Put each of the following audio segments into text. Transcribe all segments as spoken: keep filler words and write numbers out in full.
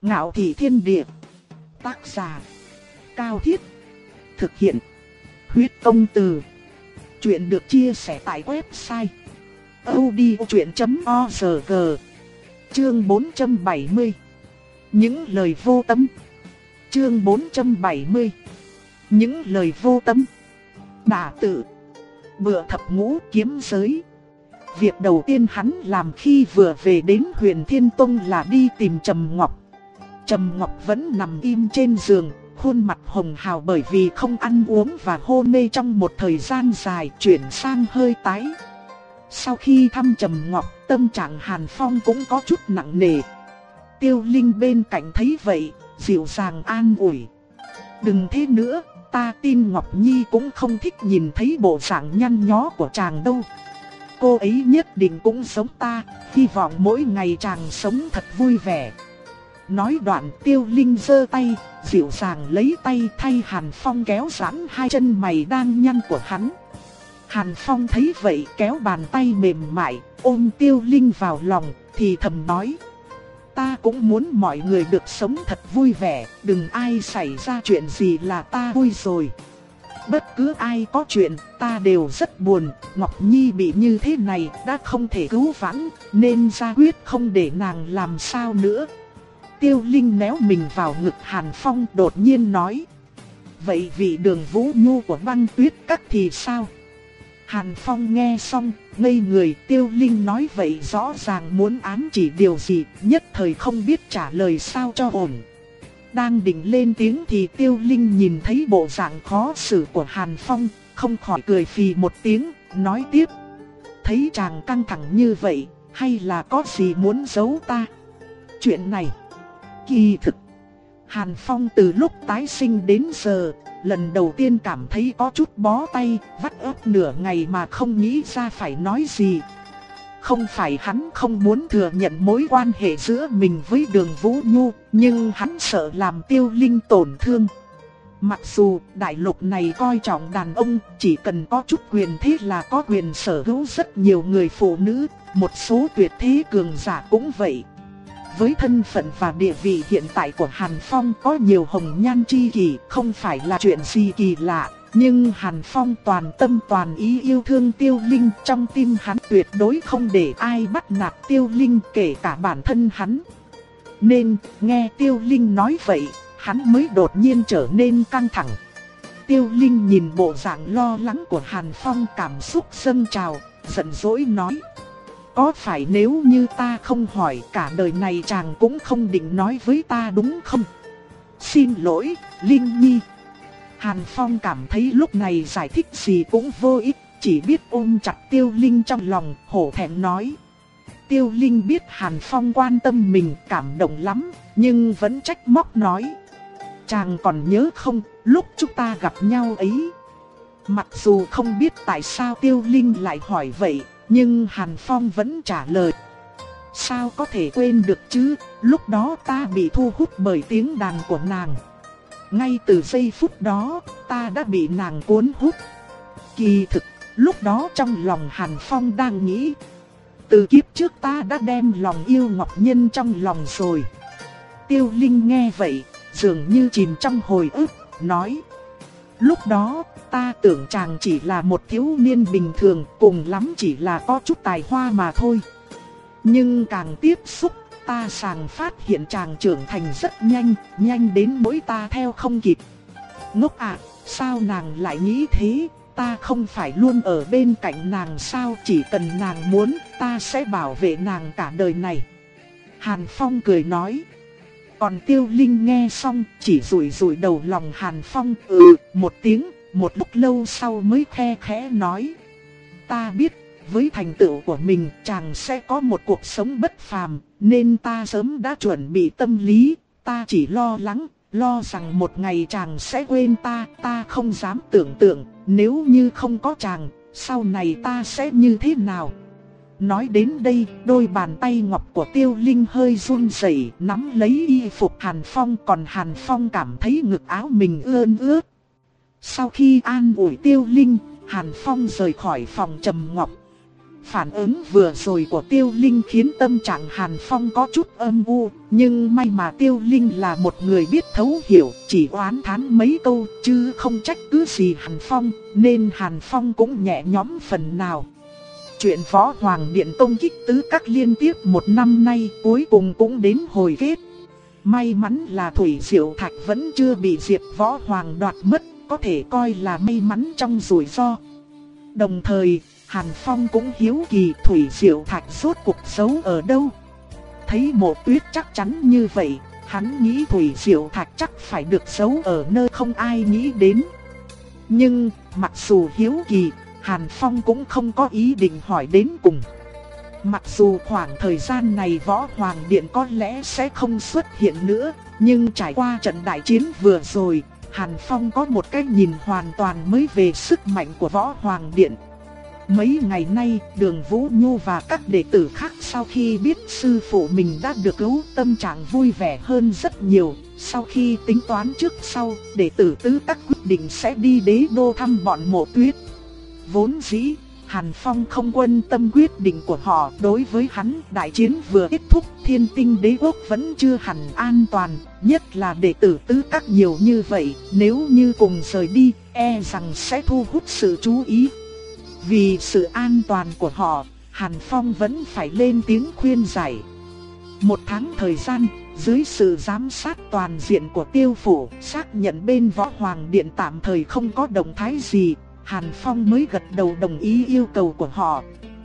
Ngạo thị thiên địa. Tác giả Cao Thiết. Thực hiện Huyết Công Từ. Chuyện được chia sẻ tại website audiochuyện chấm org. Chương bốn trăm bảy mươi. Những lời vô tâm. Chương bốn trăm bảy mươi. Những lời vô tâm. Đả tự. Bựa thập ngũ kiếm giới. Việc đầu tiên hắn làm khi vừa về đến Huyền Thiên Tông là đi tìm Trầm Ngọc. Trầm Ngọc vẫn nằm im trên giường, khuôn mặt hồng hào bởi vì không ăn uống và hôn mê trong một thời gian dài, chuyển sang hơi tái. Sau khi thăm Trầm Ngọc, tâm trạng Hàn Phong cũng có chút nặng nề. Tiêu Linh bên cạnh thấy vậy, dịu dàng an ủi. Đừng thế nữa, ta tin Ngọc Nhi cũng không thích nhìn thấy bộ dạng nhăn nhó của chàng đâu. Cô ấy nhất định cũng giống ta, hy vọng mỗi ngày chàng sống thật vui vẻ. Nói đoạn Tiêu Linh giơ tay, dịu dàng lấy tay thay Hàn Phong kéo giãn hai chân mày đang nhăn của hắn. Hàn Phong thấy vậy kéo bàn tay mềm mại, ôm Tiêu Linh vào lòng, thì thầm nói. Ta cũng muốn mọi người được sống thật vui vẻ, đừng ai xảy ra chuyện gì là ta vui rồi. Bất cứ ai có chuyện, ta đều rất buồn, Ngọc Nhi bị như thế này đã không thể cứu vãn, nên ra quyết không để nàng làm sao nữa. Tiêu Linh néo mình vào ngực Hàn Phong đột nhiên nói. Vậy vị Đường Vũ Nhu của Băng Tuyết Các thì sao? Hàn Phong nghe xong, ngây người. Tiêu Linh nói vậy rõ ràng muốn ám chỉ điều gì, nhất thời không biết trả lời sao cho ổn. Đang định lên tiếng thì Tiêu Linh nhìn thấy bộ dạng khó xử của Hàn Phong, không khỏi cười phì một tiếng, nói tiếp. Thấy chàng căng thẳng như vậy, hay là có gì muốn giấu ta? Chuyện này, kỳ thực, Hàn Phong từ lúc tái sinh đến giờ, lần đầu tiên cảm thấy có chút bó tay, vắt óc nửa ngày mà không nghĩ ra phải nói gì. Không phải hắn không muốn thừa nhận mối quan hệ giữa mình với Đường Vũ Nhu, nhưng hắn sợ làm Tiêu Linh tổn thương. Mặc dù đại lục này coi trọng đàn ông, chỉ cần có chút quyền thế là có quyền sở hữu rất nhiều người phụ nữ, một số tuyệt thế cường giả cũng vậy. Với thân phận và địa vị hiện tại của Hàn Phong có nhiều hồng nhan chi kỷ không phải là chuyện gì kỳ lạ. Nhưng Hàn Phong toàn tâm toàn ý yêu thương Tiêu Linh, trong tim hắn tuyệt đối không để ai bắt nạt Tiêu Linh kể cả bản thân hắn. Nên nghe Tiêu Linh nói vậy, hắn mới đột nhiên trở nên căng thẳng. Tiêu Linh nhìn bộ dạng lo lắng của Hàn Phong cảm xúc dâng trào, giận dỗi nói. Có phải nếu như ta không hỏi cả đời này chàng cũng không định nói với ta đúng không? Xin lỗi, Linh Nhi. Hàn Phong cảm thấy lúc này giải thích gì cũng vô ích, chỉ biết ôm chặt Tiêu Linh trong lòng, hổ thẹn nói. Tiêu Linh biết Hàn Phong quan tâm mình, cảm động lắm, nhưng vẫn trách móc nói. Chàng còn nhớ không, lúc chúng ta gặp nhau ấy. Mặc dù không biết tại sao Tiêu Linh lại hỏi vậy, nhưng Hàn Phong vẫn trả lời. Sao có thể quên được chứ, lúc đó ta bị thu hút bởi tiếng đàn của nàng. Ngay từ giây phút đó, ta đã bị nàng cuốn hút. Kỳ thực, lúc đó trong lòng Hàn Phong đang nghĩ. Từ kiếp trước ta đã đem lòng yêu Ngọc Nhân trong lòng rồi. Tiêu Linh nghe vậy, dường như chìm trong hồi ức, nói. Lúc đó, ta tưởng chàng chỉ là một thiếu niên bình thường, cùng lắm chỉ là có chút tài hoa mà thôi. Nhưng càng tiếp xúc, ta sàng phát hiện chàng trưởng thành rất nhanh, nhanh đến nỗi ta theo không kịp. Ngốc ạ, sao nàng lại nghĩ thế? Ta không phải luôn ở bên cạnh nàng sao? Chỉ cần nàng muốn, ta sẽ bảo vệ nàng cả đời này. Hàn Phong cười nói. Còn Tiêu Linh nghe xong, chỉ rủi rủi đầu lòng Hàn Phong ừ một tiếng, một lúc lâu sau mới khe khẽ nói. Ta biết, với thành tựu của mình chàng sẽ có một cuộc sống bất phàm, nên ta sớm đã chuẩn bị tâm lý, ta chỉ lo lắng, lo rằng một ngày chàng sẽ quên ta, ta không dám tưởng tượng, nếu như không có chàng, sau này ta sẽ như thế nào. Nói đến đây, đôi bàn tay ngọc của Tiêu Linh hơi run rẩy, nắm lấy y phục Hàn Phong, còn Hàn Phong cảm thấy ngực áo mình ươn ướt. Sau khi an ủi Tiêu Linh, Hàn Phong rời khỏi phòng Trầm Ngọc. Phản ứng vừa rồi của Tiêu Linh khiến tâm trạng Hàn Phong có chút âm u, nhưng may mà Tiêu Linh là một người biết thấu hiểu, chỉ oán thán mấy câu chứ không trách cứ gì Hàn Phong, nên Hàn Phong cũng nhẹ nhõm phần nào. Chuyện Võ Hoàng Điện công kích tứ các liên tiếp một năm nay cuối cùng cũng đến hồi kết. May mắn là Thủy Diệu Thạch vẫn chưa bị Diệp Võ Hoàng đoạt mất, có thể coi là may mắn trong rủi ro. Đồng thời, Hàn Phong cũng hiếu kỳ Thủy Diệu Thạch rốt cuộc giấu ở đâu. Thấy Mộ Tuyết chắc chắn như vậy, hắn nghĩ Thủy Diệu Thạch chắc phải được giấu ở nơi không ai nghĩ đến. Nhưng, mặc dù hiếu kỳ, Hàn Phong cũng không có ý định hỏi đến cùng. Mặc dù khoảng thời gian này Võ Hoàng Điện có lẽ sẽ không xuất hiện nữa, nhưng trải qua trận đại chiến vừa rồi, Hàn Phong có một cái nhìn hoàn toàn mới về sức mạnh của Võ Hoàng Điện. Mấy ngày nay, Đường Vũ Nhu và các đệ tử khác sau khi biết sư phụ mình đã được cứu, tâm trạng vui vẻ hơn rất nhiều. Sau khi tính toán trước sau, đệ tử tứ các quyết định sẽ đi Đế Đô thăm bọn Mộ Tuyết. Vốn dĩ, Hàn Phong không quan tâm quyết định của họ, đối với hắn đại chiến vừa kết thúc, Thiên Tinh Đế Quốc vẫn chưa hẳn an toàn, nhất là đệ tử tứ các nhiều như vậy, nếu như cùng rời đi, e rằng sẽ thu hút sự chú ý. Vì sự an toàn của họ, Hàn Phong vẫn phải lên tiếng khuyên giải. Một tháng thời gian, dưới sự giám sát toàn diện của Tiêu Phủ, xác nhận bên Võ Hoàng Điện tạm thời không có động thái gì, Hàn Phong mới gật đầu đồng ý yêu cầu của họ.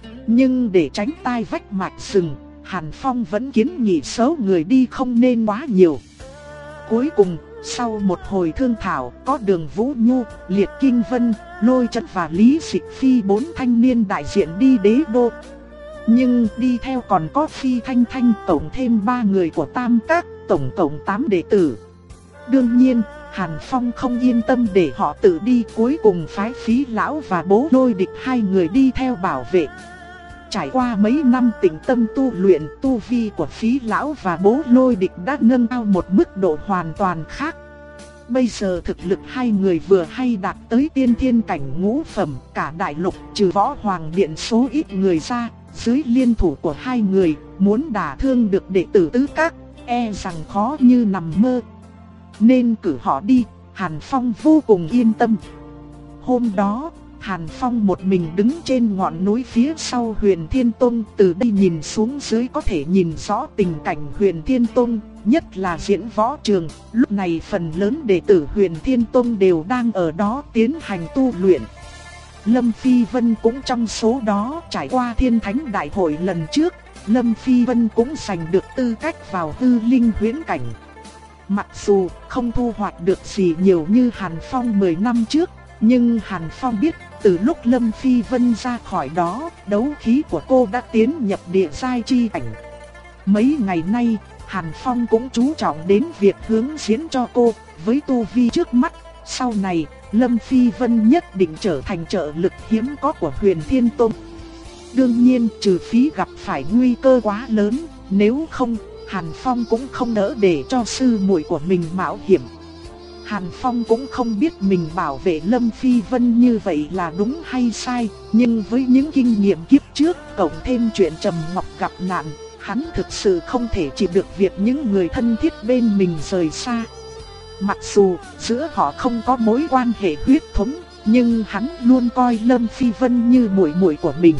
Nhưng để tránh tai vách mạch sừng, Hàn Phong vẫn kiến nghị số người đi không nên quá nhiều. Cuối cùng, sau một hồi thương thảo, có Đường Vũ Nhu, Liệt Kinh Vân, Lôi Chấn và Lý Dịch Phi bốn thanh niên đại diện đi Đế Đô. Nhưng đi theo còn có Phi Thanh Thanh, tổng thêm ba người của Tam Các, tổng cộng tám đệ tử. Đương nhiên, Hàn Phong không yên tâm để họ tự đi, cuối cùng phái Phí Lão và Bố Lôi Địch hai người đi theo bảo vệ. Trải qua mấy năm tĩnh tâm tu luyện, tu vi của Phí Lão và Bố Lôi Địch đã nâng cao một mức độ hoàn toàn khác. Bây giờ thực lực hai người vừa hay đạt tới tiên thiên cảnh ngũ phẩm, cả đại lục trừ Võ Hoàng Điện số ít người ra, dưới liên thủ của hai người, muốn đả thương được đệ tử tứ các, e rằng khó như nằm mơ. Nên cử họ đi, Hàn Phong vô cùng yên tâm. Hôm đó, Hàn Phong một mình đứng trên ngọn núi phía sau Huyền Thiên Tông, từ đây nhìn xuống dưới có thể nhìn rõ tình cảnh Huyền Thiên Tông, nhất là diễn võ trường. Lúc này phần lớn đệ tử Huyền Thiên Tông đều đang ở đó tiến hành tu luyện. Lâm Phi Vân cũng trong số đó. Trải qua Thiên Thánh Đại Hội lần trước, Lâm Phi Vân cũng giành được tư cách vào hư linh huyễn cảnh. Mặc dù không thu hoạch được gì nhiều như Hàn Phong mười năm trước, nhưng Hàn Phong biết từ lúc Lâm Phi Vân ra khỏi đó, đấu khí của cô đã tiến nhập địa giai chi cảnh. Mấy ngày nay, Hàn Phong cũng chú trọng đến việc hướng diễn cho cô, với tu vi trước mắt, sau này Lâm Phi Vân nhất định trở thành trợ lực hiếm có của Huyền Thiên Tông. Đương nhiên trừ phí gặp phải nguy cơ quá lớn, nếu không Hàn Phong cũng không nỡ để cho sư muội của mình mạo hiểm. Hàn Phong cũng không biết mình bảo vệ Lâm Phi Vân như vậy là đúng hay sai, nhưng với những kinh nghiệm kiếp trước, cộng thêm chuyện Trầm Ngọc gặp nạn, hắn thực sự không thể chịu được việc những người thân thiết bên mình rời xa. Mặc dù giữa họ không có mối quan hệ huyết thống, nhưng hắn luôn coi Lâm Phi Vân như muội muội của mình.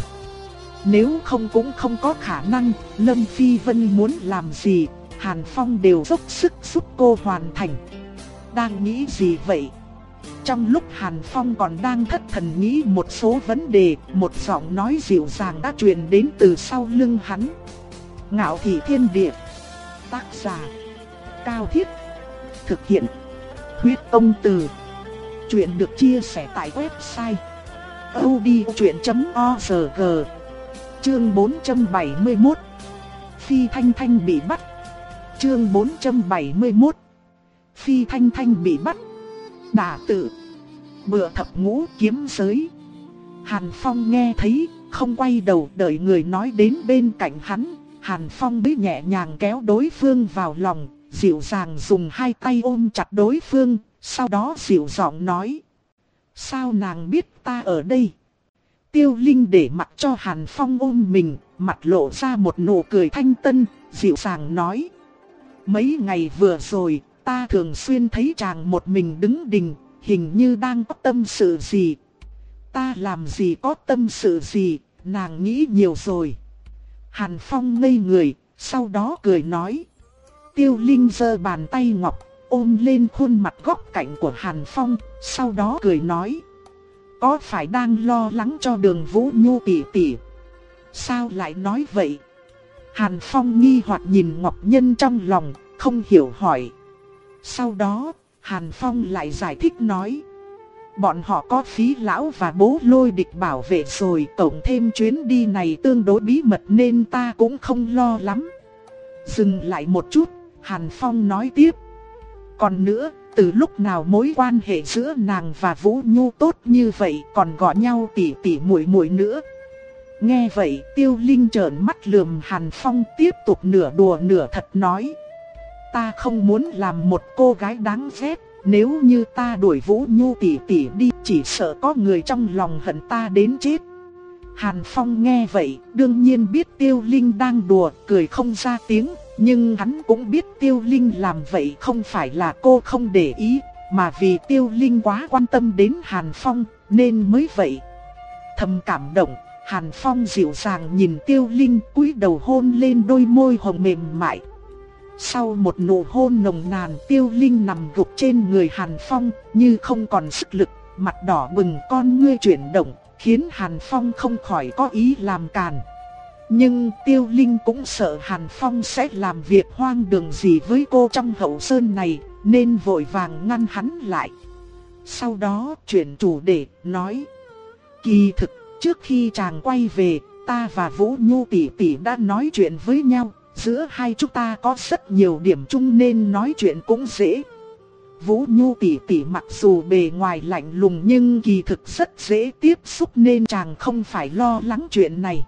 Nếu không cũng không có khả năng, Lâm Phi Vân muốn làm gì, Hàn Phong đều dốc sức giúp cô hoàn thành. Đang nghĩ gì vậy? Trong lúc Hàn Phong còn đang thất thần nghĩ một số vấn đề, một giọng nói dịu dàng đã truyền đến từ sau lưng hắn. Ngạo Thị Thiên Địa. Tác giả: Cao Thiết. Thực hiện: Huyết Công Từ. Chuyện được chia sẻ tại website audiochuyện chấm org. Chương bốn trăm bảy mươi mốt. Phi Thanh Thanh bị bắt. Chương bốn trăm bảy mươi mốt. Phi Thanh Thanh bị bắt. Đả tự. Bựa thập ngũ kiếm giới. Hàn Phong nghe thấy, không quay đầu đợi người nói đến bên cạnh hắn. Hàn Phong mới nhẹ nhàng kéo đối phương vào lòng, dịu dàng dùng hai tay ôm chặt đối phương, sau đó dịu giọng nói: Sao nàng biết ta ở đây? Tiêu Linh để mặc cho Hàn Phong ôm mình, mặt lộ ra một nụ cười thanh tân, dịu dàng nói. Mấy ngày vừa rồi, ta thường xuyên thấy chàng một mình đứng đình, hình như đang có tâm sự gì. Ta làm gì có tâm sự gì, nàng nghĩ nhiều rồi. Hàn Phong ngây người, sau đó cười nói. Tiêu Linh giơ bàn tay ngọc, ôm lên khuôn mặt góc cạnh của Hàn Phong, sau đó cười nói. Có phải đang lo lắng cho Đường Vũ Nhu tỷ tỷ? Sao lại nói vậy? Hàn Phong nghi hoặc nhìn Ngọc Nhân trong lòng, không hiểu hỏi. Sau đó, Hàn Phong lại giải thích nói. Bọn họ có Phí Lão và Bố Lôi Địch bảo vệ rồi, cộng thêm chuyến đi này tương đối bí mật nên ta cũng không lo lắm. Dừng lại một chút, Hàn Phong nói tiếp. Còn nữa, từ lúc nào mối quan hệ giữa nàng và Vũ Nhu tốt như vậy, còn gọi nhau tỉ tỉ muội muội nữa. Nghe vậy, Tiêu Linh trợn mắt lườm Hàn Phong, tiếp tục nửa đùa nửa thật nói. Ta không muốn làm một cô gái đáng ghét, nếu như ta đuổi Vũ Nhu tỉ tỉ đi, chỉ sợ có người trong lòng hận ta đến chết. Hàn Phong nghe vậy, đương nhiên biết Tiêu Linh đang đùa, cười không ra tiếng. Nhưng hắn cũng biết Tiêu Linh làm vậy không phải là cô không để ý, mà vì Tiêu Linh quá quan tâm đến Hàn Phong, nên mới vậy. Thầm cảm động, Hàn Phong dịu dàng nhìn Tiêu Linh, cúi đầu hôn lên đôi môi hồng mềm mại. Sau một nụ hôn nồng nàn, Tiêu Linh nằm gục trên người Hàn Phong, như không còn sức lực, mặt đỏ bừng, con ngươi chuyển động, khiến Hàn Phong không khỏi có ý làm càn. Nhưng Tiêu Linh cũng sợ Hàn Phong sẽ làm việc hoang đường gì với cô trong hậu sơn này, nên vội vàng ngăn hắn lại. Sau đó chuyển chủ đề, nói. Kỳ thực, trước khi chàng quay về, ta và Vũ Nhu tỷ tỷ đã nói chuyện với nhau. Giữa hai chúng ta có rất nhiều điểm chung nên nói chuyện cũng dễ. Vũ Nhu tỷ tỷ mặc dù bề ngoài lạnh lùng nhưng kỳ thực rất dễ tiếp xúc nên chàng không phải lo lắng chuyện này.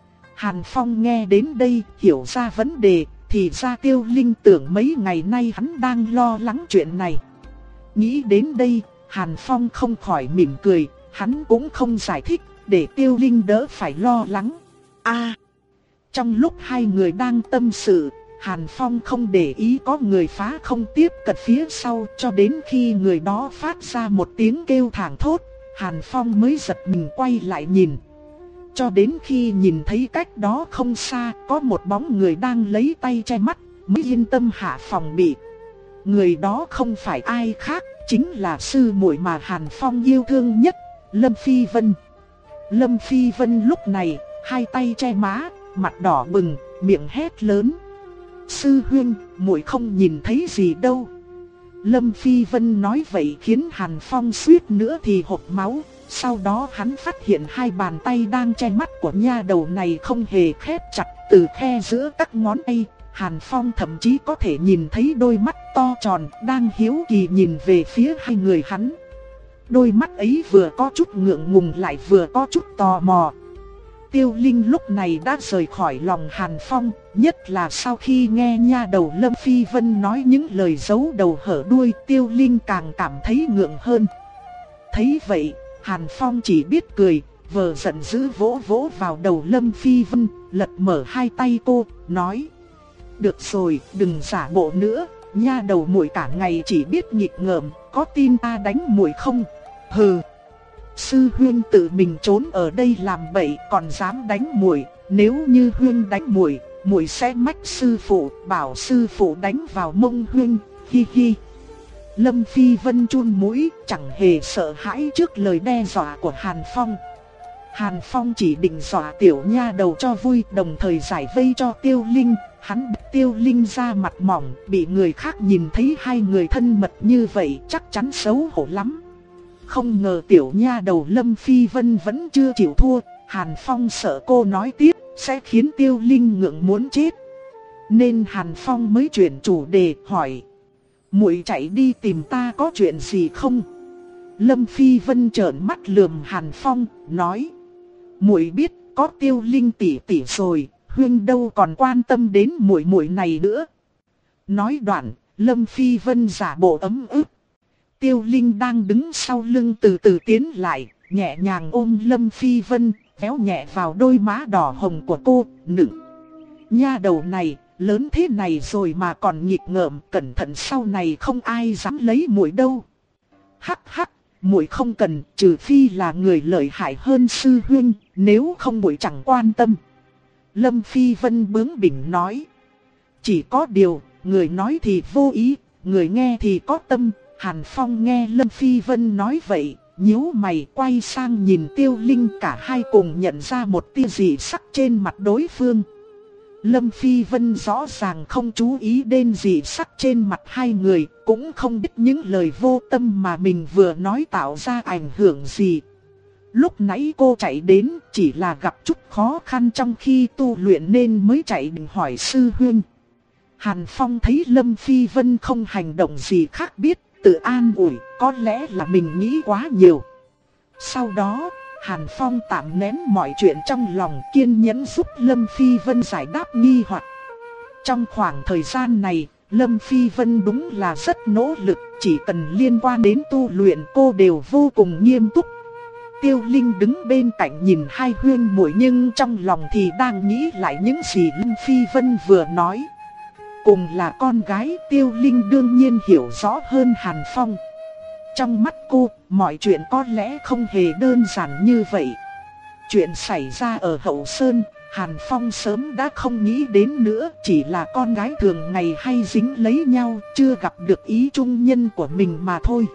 Hàn Phong nghe đến đây, hiểu ra vấn đề, thì ra Tiêu Linh tưởng mấy ngày nay hắn đang lo lắng chuyện này. Nghĩ đến đây, Hàn Phong không khỏi mỉm cười, hắn cũng không giải thích, để Tiêu Linh đỡ phải lo lắng. À, trong lúc hai người đang tâm sự, Hàn Phong không để ý có người phá không tiếp cận phía sau, cho đến khi người đó phát ra một tiếng kêu thảng thốt, Hàn Phong mới giật mình quay lại nhìn. Cho đến khi nhìn thấy cách đó không xa có một bóng người đang lấy tay che mắt, mới yên tâm hạ phòng bị. Người đó không phải ai khác, chính là sư muội mà Hàn Phong yêu thương nhất, Lâm Phi Vân. Lâm Phi Vân lúc này, hai tay che má, mặt đỏ bừng, miệng hét lớn. Sư huynh, muội không nhìn thấy gì đâu. Lâm Phi Vân nói vậy khiến Hàn Phong suýt nữa thì hộc máu. Sau đó hắn phát hiện hai bàn tay đang che mắt của nha đầu này không hề khép chặt, từ khe giữa các ngón tay, Hàn Phong thậm chí có thể nhìn thấy đôi mắt to tròn đang hiếu kỳ nhìn về phía hai người hắn. Đôi mắt ấy vừa có chút ngượng ngùng lại vừa có chút tò mò. Tiêu Linh lúc này đã rời khỏi lòng Hàn Phong, nhất là sau khi nghe nha đầu Lâm Phi Vân nói những lời giấu đầu hở đuôi, Tiêu Linh càng cảm thấy ngượng hơn. Thấy vậy, Hàn Phong chỉ biết cười, vờ giận dữ vỗ vỗ vào đầu Lâm Phi Vân, lật mở hai tay cô, nói. Được rồi, đừng giả bộ nữa, nha đầu muội cả ngày chỉ biết nghịch ngợm, có tin ta đánh muội không? Hừ. Sư huynh tự mình trốn ở đây làm bậy còn dám đánh muội, nếu như huynh đánh muội, muội sẽ mách sư phụ, bảo sư phụ đánh vào mông huynh, hi hi. Lâm Phi Vân chun mũi, chẳng hề sợ hãi trước lời đe dọa của Hàn Phong. Hàn Phong chỉ định dọa tiểu nha đầu cho vui, đồng thời giải vây cho Tiêu Linh. Hắn bật Tiêu Linh ra mặt mỏng, bị người khác nhìn thấy hai người thân mật như vậy chắc chắn xấu hổ lắm. Không ngờ tiểu nha đầu Lâm Phi Vân vẫn chưa chịu thua, Hàn Phong sợ cô nói tiếp sẽ khiến Tiêu Linh ngượng muốn chết. Nên Hàn Phong mới chuyển chủ đề hỏi. Muội chạy đi tìm ta có chuyện gì không? Lâm Phi Vân trợn mắt lườm Hàn Phong, nói. Muội biết có Tiêu Linh tỷ tỷ rồi, huynh đâu còn quan tâm đến muội muội này nữa. Nói đoạn, Lâm Phi Vân giả bộ ấm ức. Tiêu Linh đang đứng sau lưng từ từ tiến lại, nhẹ nhàng ôm Lâm Phi Vân, véo nhẹ vào đôi má đỏ hồng của cô, nựng. Nha đầu này, lớn thế này rồi mà còn nghịch ngợm, cẩn thận sau này không ai dám lấy muội đâu. Hắc hắc, muội không cần, trừ phi là người lợi hại hơn sư huynh, nếu không muội chẳng quan tâm. Lâm Phi Vân bướng bỉnh nói. Chỉ có điều, người nói thì vô ý, người nghe thì có tâm. Hàn Phong nghe Lâm Phi Vân nói vậy, nhíu mày quay sang nhìn Tiêu Linh, cả hai cùng nhận ra một tia dị sắc trên mặt đối phương. Lâm Phi Vân rõ ràng không chú ý đến dị sắc trên mặt hai người, cũng không biết những lời vô tâm mà mình vừa nói tạo ra ảnh hưởng gì. Lúc nãy cô chạy đến chỉ là gặp chút khó khăn trong khi tu luyện nên mới chạy đến hỏi sư huynh. Hàn Phong thấy Lâm Phi Vân không hành động gì khác biết, tự an ủi, có lẽ là mình nghĩ quá nhiều. Sau đó, Hàn Phong tạm nén mọi chuyện trong lòng, kiên nhẫn giúp Lâm Phi Vân giải đáp nghi hoặc. Trong khoảng thời gian này, Lâm Phi Vân đúng là rất nỗ lực, chỉ cần liên quan đến tu luyện cô đều vô cùng nghiêm túc. Tiêu Linh đứng bên cạnh nhìn hai huyên muội nhưng trong lòng thì đang nghĩ lại những gì Lâm Phi Vân vừa nói. Cùng là con gái, Tiêu Linh đương nhiên hiểu rõ hơn Hàn Phong. Trong mắt cô, mọi chuyện có lẽ không hề đơn giản như vậy. Chuyện xảy ra ở Hậu Sơn, Hàn Phong sớm đã không nghĩ đến nữa, chỉ là con gái thường ngày hay dính lấy nhau, chưa gặp được ý trung nhân của mình mà thôi.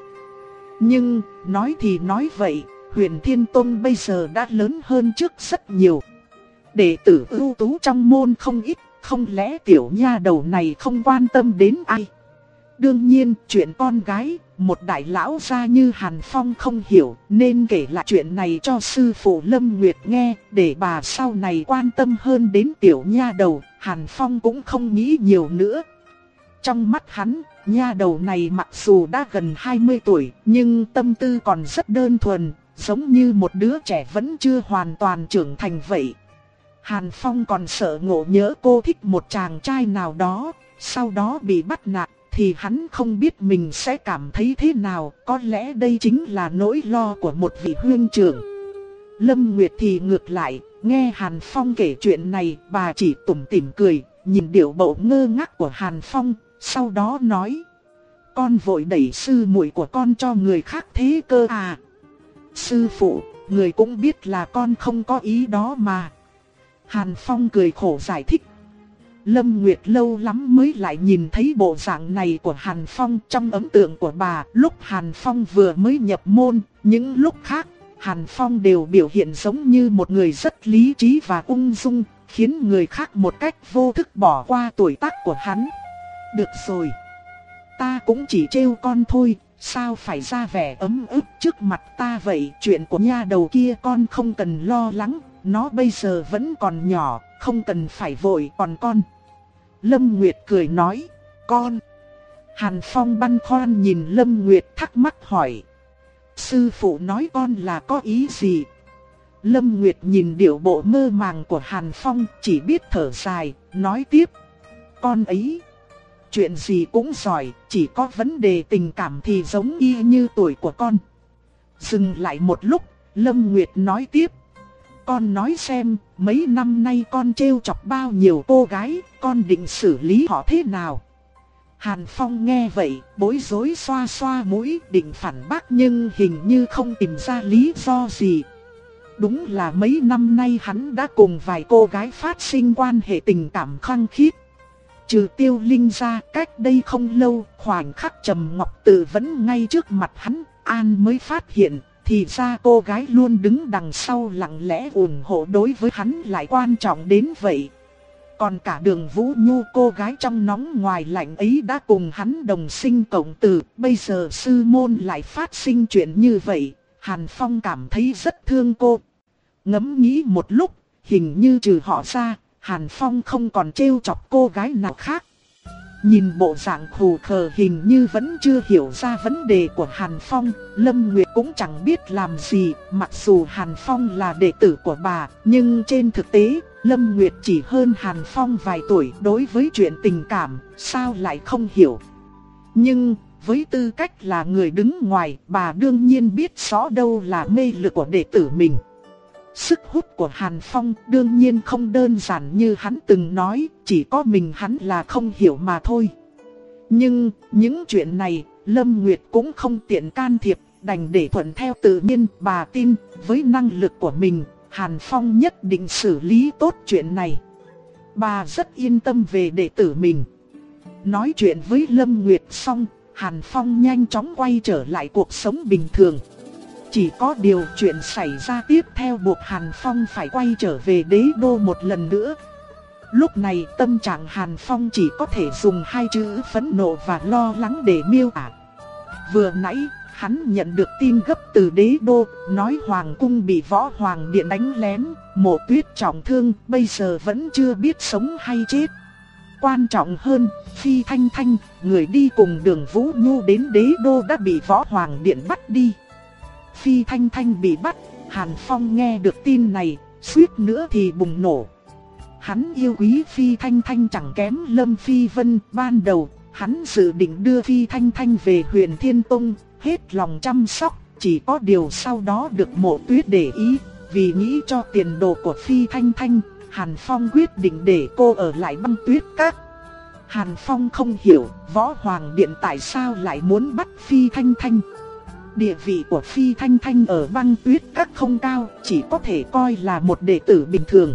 Nhưng, nói thì nói vậy, Huyền Thiên Tông bây giờ đã lớn hơn trước rất nhiều. Đệ tử ưu tú trong môn không ít, không lẽ tiểu nha đầu này không quan tâm đến ai? Đương nhiên, chuyện con gái, một đại lão gia như Hàn Phong không hiểu, nên kể lại chuyện này cho sư phụ Lâm Nguyệt nghe, để bà sau này quan tâm hơn đến tiểu nha đầu. Hàn Phong cũng không nghĩ nhiều nữa. Trong mắt hắn, nha đầu này mặc dù đã gần hai mươi tuổi, nhưng tâm tư còn rất đơn thuần, giống như một đứa trẻ vẫn chưa hoàn toàn trưởng thành vậy. Hàn Phong còn sợ ngộ nhỡ cô thích một chàng trai nào đó, sau đó bị bắt nạt, thì hắn không biết mình sẽ cảm thấy thế nào. Có lẽ đây chính là nỗi lo của một vị huynh trưởng. Lâm Nguyệt thì ngược lại, nghe Hàn Phong kể chuyện này, bà chỉ tủm tỉm cười, nhìn điệu bộ ngơ ngác của Hàn Phong, sau đó nói: con vội đẩy sư muội của con cho người khác thế cơ à? Sư phụ, người cũng biết là con không có ý đó mà. Hàn Phong cười khổ giải thích. Lâm Nguyệt lâu lắm mới lại nhìn thấy bộ dạng này của Hàn Phong. Trong ấn tượng của bà, lúc Hàn Phong vừa mới nhập môn, những lúc khác, Hàn Phong đều biểu hiện giống như một người rất lý trí và ung dung, khiến người khác một cách vô thức bỏ qua tuổi tác của hắn. Được rồi, ta cũng chỉ trêu con thôi, sao phải ra vẻ ấm ức trước mặt ta vậy? Chuyện của nha đầu kia con không cần lo lắng, nó bây giờ vẫn còn nhỏ, không cần phải vội. Còn con? Lâm Nguyệt cười nói. Con? Hàn Phong băn khoăn nhìn Lâm Nguyệt thắc mắc hỏi. Sư phụ nói con là có ý gì? Lâm Nguyệt nhìn điệu bộ mơ màng của Hàn Phong, chỉ biết thở dài, nói tiếp. Con ấy, chuyện gì cũng giỏi, chỉ có vấn đề tình cảm thì giống y như tuổi của con. Dừng lại một lúc, Lâm Nguyệt nói tiếp. Con nói xem, mấy năm nay con trêu chọc bao nhiêu cô gái, con định xử lý họ thế nào? Hàn Phong nghe vậy, bối rối xoa xoa mũi, định phản bác nhưng hình như không tìm ra lý do gì. Đúng là mấy năm nay hắn đã cùng vài cô gái phát sinh quan hệ tình cảm khăng khít. Trừ Tiêu Linh ra, cách đây không lâu, khoảnh khắc Trầm Ngọc Tự vẫn ngay trước mặt hắn, An mới phát hiện, thì ra cô gái luôn đứng đằng sau lặng lẽ ủng hộ đối với hắn lại quan trọng đến vậy. Còn cả Đường Vũ Nhu, cô gái trong nóng ngoài lạnh ấy đã cùng hắn đồng sinh cộng tử, bây giờ sư môn lại phát sinh chuyện như vậy, Hàn Phong cảm thấy rất thương cô. Ngẫm nghĩ một lúc, hình như trừ họ ra, Hàn Phong không còn trêu chọc cô gái nào khác. Nhìn bộ dạng khù khờ hình như vẫn chưa hiểu ra vấn đề của Hàn Phong, Lâm Nguyệt cũng chẳng biết làm gì. Mặc dù Hàn Phong là đệ tử của bà, nhưng trên thực tế, Lâm Nguyệt chỉ hơn Hàn Phong vài tuổi. Đối với chuyện tình cảm, sao lại không hiểu? Nhưng, với tư cách là người đứng ngoài, bà đương nhiên biết rõ đâu là mê lực của đệ tử mình. Sức hút của Hàn Phong đương nhiên không đơn giản như hắn từng nói, chỉ có mình hắn là không hiểu mà thôi. Nhưng, những chuyện này, Lâm Nguyệt cũng không tiện can thiệp, đành để thuận theo tự nhiên. Bà tin, với năng lực của mình, Hàn Phong nhất định xử lý tốt chuyện này. Bà rất yên tâm về đệ tử mình. Nói chuyện với Lâm Nguyệt xong, Hàn Phong nhanh chóng quay trở lại cuộc sống bình thường. Chỉ có điều chuyện xảy ra tiếp theo buộc Hàn Phong phải quay trở về đế đô một lần nữa. Lúc này tâm trạng Hàn Phong chỉ có thể dùng hai chữ phẫn nộ và lo lắng để miêu tả. Vừa nãy, hắn nhận được tin gấp từ đế đô, nói Hoàng cung bị Võ Hoàng Điện đánh lén, Mộ Tuyết trọng thương, bây giờ vẫn chưa biết sống hay chết. Quan trọng hơn, Phi Thanh Thanh, người đi cùng Đường Vũ Nhu đến đế đô đã bị Võ Hoàng Điện bắt đi. Phi Thanh Thanh bị bắt, Hàn Phong nghe được tin này, suýt nữa thì bùng nổ. Hắn yêu quý Phi Thanh Thanh chẳng kém Lâm Phi Vân. Ban đầu, hắn dự định đưa Phi Thanh Thanh về Huyền Thiên Tông, hết lòng chăm sóc. Chỉ có điều sau đó được Mộ Tuyết để ý, vì nghĩ cho tiền đồ của Phi Thanh Thanh, Hàn Phong quyết định để cô ở lại Băng Tuyết Các. Hàn Phong không hiểu Võ Hoàng Điện tại sao lại muốn bắt Phi Thanh Thanh. Địa vị của Phi Thanh Thanh ở Băng Tuyết Các không cao, chỉ có thể coi là một đệ tử bình thường.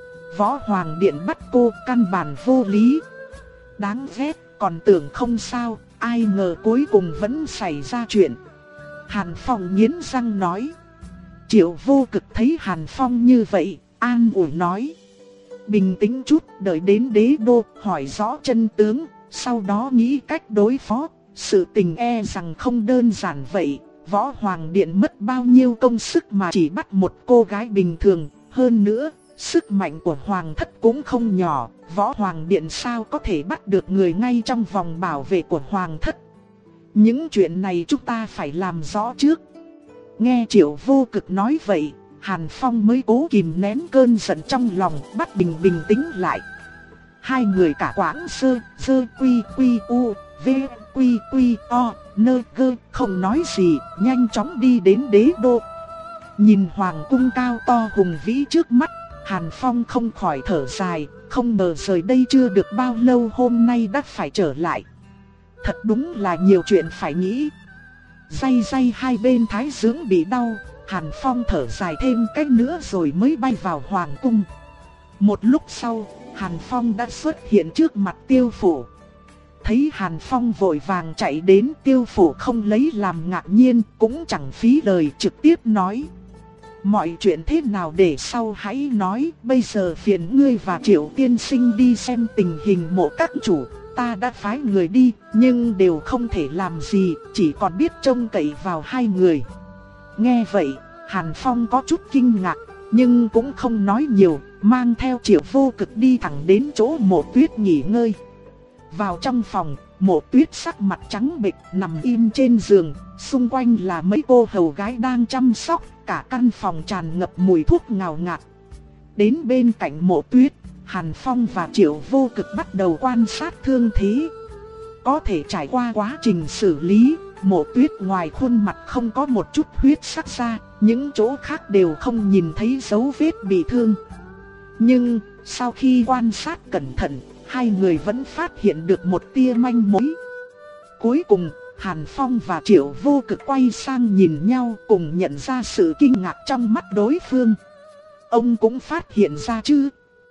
Võ Hoàng Điện bắt cô căn bản vô lý. Đáng ghét, còn tưởng không sao, ai ngờ cuối cùng vẫn xảy ra chuyện. Hàn Phong nghiến răng nói. Triệu Vô Cực thấy Hàn Phong như vậy, an ủi nói. Bình tĩnh chút, đợi đến đế đô, hỏi rõ chân tướng, sau đó nghĩ cách đối phó. Sự tình e rằng không đơn giản vậy. Võ Hoàng Điện mất bao nhiêu công sức mà chỉ bắt một cô gái bình thường. Hơn nữa, sức mạnh của Hoàng thất cũng không nhỏ. Võ Hoàng Điện sao có thể bắt được người ngay trong vòng bảo vệ của Hoàng thất. Những chuyện này chúng ta phải làm rõ trước. Nghe Triệu Vô Cực nói vậy, Hàn Phong mới cố kìm nén cơn giận trong lòng, bắt bình bình tĩnh lại. Hai người cả Quảng Sơ, Sơ Quy Quy U, V Quy Quy O, Nơ Gơ không nói gì, nhanh chóng đi đến đế đô. Nhìn hoàng cung cao to hùng vĩ trước mắt, Hàn Phong không khỏi thở dài, không ngờ rời đây chưa được bao lâu hôm nay đã phải trở lại. Thật đúng là nhiều chuyện phải nghĩ. Day day hai bên thái dưỡng bị đau, Hàn Phong thở dài thêm cách nữa rồi mới bay vào hoàng cung. Một lúc sau, Hàn Phong đã xuất hiện trước mặt Tiêu Phủ. Thấy Hàn Phong vội vàng chạy đến, Tiêu Phủ không lấy làm ngạc nhiên, cũng chẳng phí lời trực tiếp nói. Mọi chuyện thế nào để sau hãy nói, bây giờ phiền ngươi và Triệu tiên sinh đi xem tình hình Mộ các chủ. Ta đã phái người đi, nhưng đều không thể làm gì, chỉ còn biết trông cậy vào hai người. Nghe vậy, Hàn Phong có chút kinh ngạc, nhưng cũng không nói nhiều, mang theo Triệu Vô Cực đi thẳng đến chỗ Mộ Tuyết nghỉ ngơi. Vào trong phòng, Mộ Tuyết sắc mặt trắng bệch nằm im trên giường, xung quanh là mấy cô hầu gái đang chăm sóc, cả căn phòng tràn ngập mùi thuốc ngào ngạt. Đến bên cạnh Mộ Tuyết, Hàn Phong và Triệu Vô Cực bắt đầu quan sát thương thế. Có thể trải qua quá trình xử lý, Mộ Tuyết ngoài khuôn mặt không có một chút huyết sắc ra, những chỗ khác đều không nhìn thấy dấu vết bị thương. Nhưng, sau khi quan sát cẩn thận, hai người vẫn phát hiện được một tia manh mối. Cuối cùng, Hàn Phong và Triệu Vô Cực quay sang nhìn nhau cùng nhận ra sự kinh ngạc trong mắt đối phương. Ông cũng phát hiện ra chứ?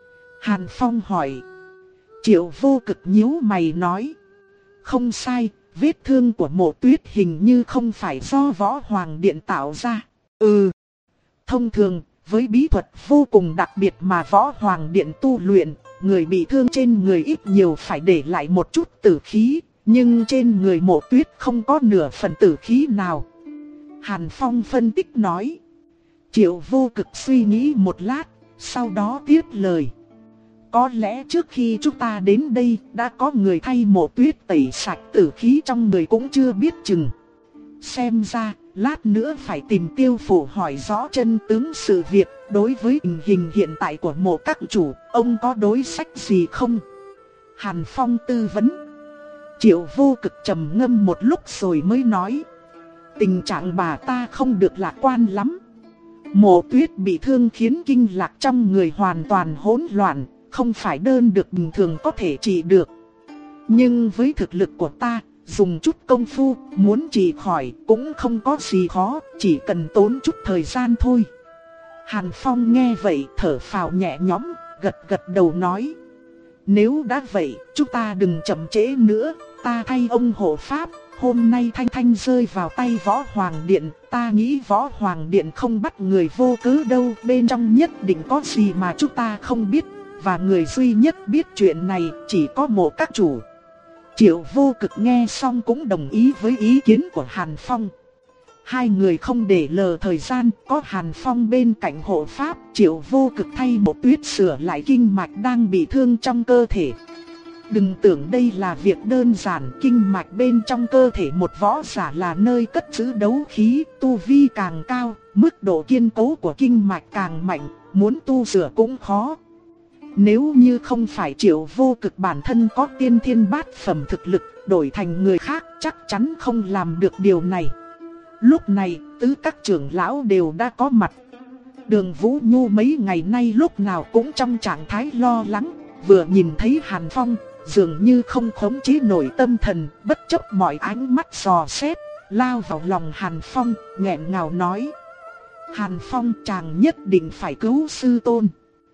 Hàn Phong hỏi. Triệu Vô Cực nhíu mày nói. Không sai, vết thương của Mộ Tuyết hình như không phải do Võ Hoàng Điện tạo ra. Ừ. Thông thường, với bí thuật vô cùng đặc biệt mà Võ Hoàng Điện tu luyện, người bị thương trên người ít nhiều phải để lại một chút tử khí, nhưng trên người Mộ Tuyết không có nửa phần tử khí nào. Hàn Phong phân tích nói. Triệu Vô Cực suy nghĩ một lát, sau đó tiếp lời. Có lẽ trước khi chúng ta đến đây đã có người thay Mộ Tuyết tẩy sạch tử khí trong người cũng chưa biết chừng. Xem ra, lát nữa phải tìm Tiêu Phủ hỏi rõ chân tướng sự việc. Đối với tình hình hiện tại của Mộ các chủ, ông có đối sách gì không? Hàn Phong tư vấn. Triệu Vô Cực trầm ngâm một lúc rồi mới nói. Tình trạng bà ta không được lạc quan lắm. Mộ Tuyết bị thương khiến kinh lạc trong người hoàn toàn hỗn loạn, không phải đơn được bình thường có thể trị được. Nhưng với thực lực của ta, dùng chút công phu, muốn trị khỏi cũng không có gì khó, chỉ cần tốn chút thời gian thôi. Hàn Phong nghe vậy thở phào nhẹ nhõm, gật gật đầu nói. Nếu đã vậy, chúng ta đừng chậm trễ nữa, ta thay ông hộ pháp. Hôm nay Thanh Thanh rơi vào tay Võ Hoàng Điện, ta nghĩ Võ Hoàng Điện không bắt người vô cớ đâu, bên trong nhất định có gì mà chúng ta không biết, và người duy nhất biết chuyện này chỉ có Mộ các chủ. Triệu Vô Cực nghe xong cũng đồng ý với ý kiến của Hàn Phong. Hai người không để lờ thời gian, có Hàn Phong bên cạnh hộ pháp, Triệu Vô Cực thay Mộ Tuyết sửa lại kinh mạch đang bị thương trong cơ thể. Đừng tưởng đây là việc đơn giản, kinh mạch bên trong cơ thể một võ giả là nơi cất giữ đấu khí, tu vi càng cao, mức độ kiên cố của kinh mạch càng mạnh, muốn tu sửa cũng khó. Nếu như không phải Triệu Vô Cực bản thân có tiên thiên bát phẩm thực lực, đổi thành người khác chắc chắn không làm được điều này. Lúc này, tứ các trưởng lão đều đã có mặt. Đường Vũ Nhu mấy ngày nay lúc nào cũng trong trạng thái lo lắng, vừa nhìn thấy Hàn Phong, dường như không khống chế nổi tâm thần, bất chấp mọi ánh mắt dò xét, lao vào lòng Hàn Phong, nghẹn ngào nói. Hàn Phong, chàng nhất định phải cứu sư tôn.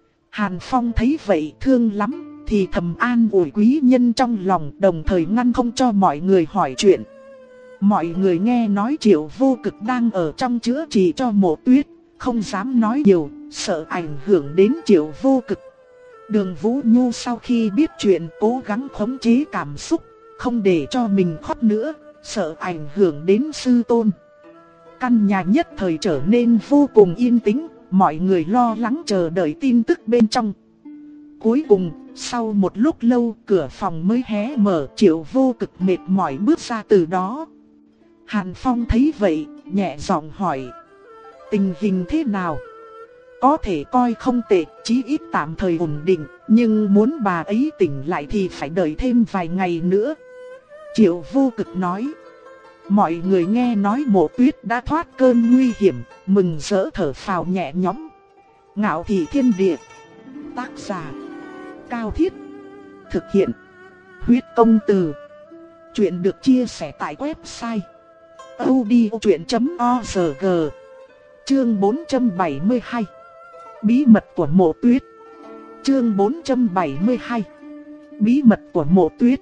Hàn Phong thấy vậy thương lắm, thì thầm an ủi quý nhân trong lòng, đồng thời ngăn không cho mọi người hỏi chuyện. Mọi người nghe nói Triệu Vô Cực đang ở trong chữa trị cho Mộ Tuyết, không dám nói nhiều, sợ ảnh hưởng đến Triệu Vô Cực. Đường Vũ Nhu sau khi biết chuyện cố gắng khống chế cảm xúc, không để cho mình khóc nữa, sợ ảnh hưởng đến sư tôn. Căn nhà nhất thời trở nên vô cùng yên tĩnh, mọi người lo lắng chờ đợi tin tức bên trong. Cuối cùng, sau một lúc lâu cửa phòng mới hé mở, Triệu Vô Cực mệt mỏi bước ra từ đó. Hàn Phong thấy vậy, nhẹ giọng hỏi. Tình hình thế nào? Có thể coi không tệ, chí ít tạm thời ổn định, nhưng muốn bà ấy tỉnh lại thì phải đợi thêm vài ngày nữa. Triệu Vô Cực nói. Mọi người nghe nói Mộ Tuyết đã thoát cơn nguy hiểm, mừng rỡ thở phào nhẹ nhõm. Ngạo Thị Thiên Địa. Tác giả Cao Thiết. Thực hiện Huyết Công Từ. Chuyện được chia sẻ tại website audiochuyện chấm org. Chương bốn trăm bảy mươi hai. Bí mật của Mộ Tuyết. Chương bốn trăm bảy mươi hai. Bí mật của Mộ Tuyết.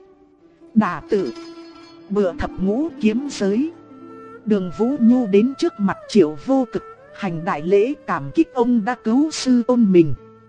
Đả tự. Bựa thập ngũ kiếm giới. Đường Vũ Nhu đến trước mặt Triệu Vô Cực, hành đại lễ cảm kích ông đã cứu sư tôn mình.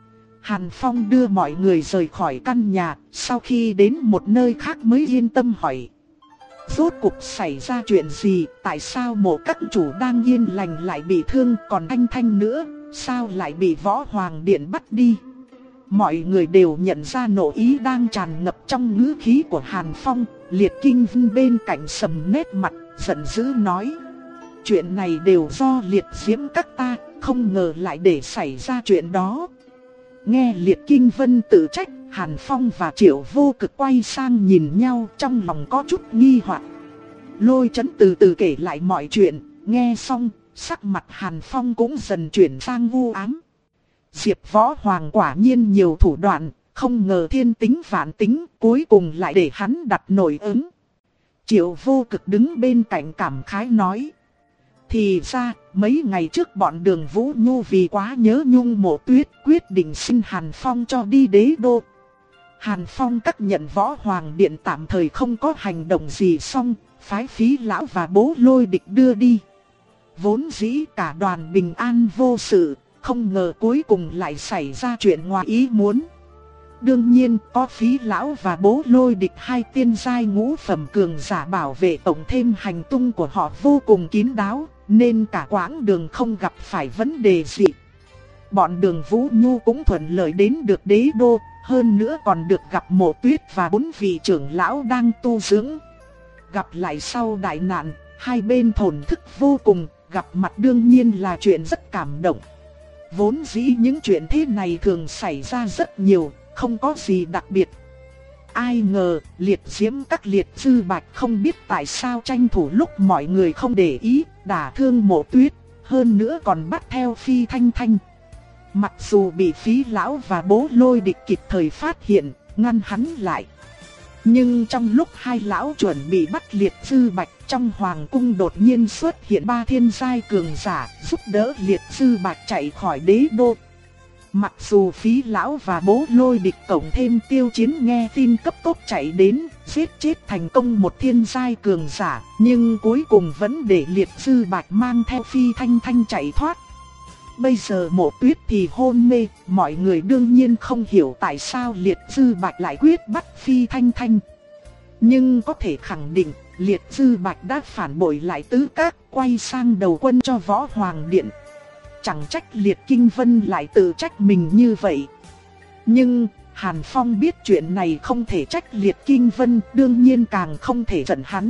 Hàn Phong đưa mọi người rời khỏi căn nhà, sau khi đến một nơi khác mới yên tâm hỏi. Rốt cuộc xảy ra chuyện gì, tại sao Mộ các chủ đang yên lành lại bị thương, còn Thanh Thanh nữa, sao lại bị Võ Hoàng Điện bắt đi? Mọi người đều nhận ra nộ ý đang tràn ngập trong ngữ khí của Hàn Phong. Liệt Kinh Vân bên cạnh sầm nét mặt, giận dữ nói. Chuyện này đều do Liệt Diễm các ta, không ngờ lại để xảy ra chuyện đó. Nghe Liệt Kinh Vân tự trách, Hàn Phong và Triệu Vô Cực quay sang nhìn nhau, trong lòng có chút nghi hoặc. Lôi Chấn từ từ kể lại mọi chuyện, nghe xong, sắc mặt Hàn Phong cũng dần chuyển sang u ám. Diệp Võ Hoàng quả nhiên nhiều thủ đoạn, không ngờ thiên tính vạn tính, cuối cùng lại để hắn đặt nổi ứng. Triệu Vô Cực đứng bên cạnh cảm khái nói. Thì ra, mấy ngày trước bọn Đường Vũ Nhu vì quá nhớ nhung Mộ Tuyết, quyết định xin Hàn Phong cho đi đế đô. Hàn Phong các nhận Võ Hoàng Điện tạm thời không có hành động gì, xong phái Phí Lão và Bố Lôi Địch đưa đi. Vốn dĩ cả đoàn bình an vô sự, không ngờ cuối cùng lại xảy ra chuyện ngoài ý muốn. Đương nhiên có Phí Lão và Bố Lôi Địch, hai tiên giai ngũ phẩm cường giả bảo vệ, tổng thêm hành tung của họ vô cùng kín đáo, nên cả quãng đường không gặp phải vấn đề gì. Bọn Đường Vũ Nhu cũng thuận lợi đến được đế đô, hơn nữa còn được gặp Mộ Tuyết và bốn vị trưởng lão đang tu dưỡng. Gặp lại sau đại nạn, hai bên thổn thức vô cùng, gặp mặt đương nhiên là chuyện rất cảm động. Vốn dĩ những chuyện thế này thường xảy ra rất nhiều, không có gì đặc biệt. ai ngờ, liệt diễm các liệt sư bạch không biết tại sao tranh thủ lúc mọi người không để ý, đả thương Mộ Tuyết, hơn nữa còn bắt theo Phi Thanh Thanh. Mặc dù bị Phí lão và Bố Lôi Địch kịp thời phát hiện, ngăn hắn lại. Nhưng trong lúc hai lão chuẩn bị bắt liệt sư bạch, trong hoàng cung đột nhiên xuất hiện ba thiên giai cường giả, giúp đỡ liệt sư bạch chạy khỏi đế đô. Mặc dù Phí lão và Bố Lôi Địch cộng thêm Tiêu Chiến nghe tin cấp tốc chạy đến, giết chết thành công một thiên giai cường giả, nhưng cuối cùng vẫn để liệt sư bạch mang theo Phi Thanh Thanh chạy thoát. Bây giờ Mộ Tuyết thì hôn mê, mọi người đương nhiên không hiểu tại sao liệt sư bạch lại quyết bắt Phi Thanh Thanh. Nhưng có thể khẳng định, liệt sư bạch đã phản bội lại tứ các, quay sang đầu quân cho Võ Hoàng Điện. Chẳng trách liệt Kinh Vân lại tự trách mình như vậy. Nhưng Hàn Phong biết chuyện này không thể trách liệt Kinh Vân, đương nhiên càng không thể giận hắn.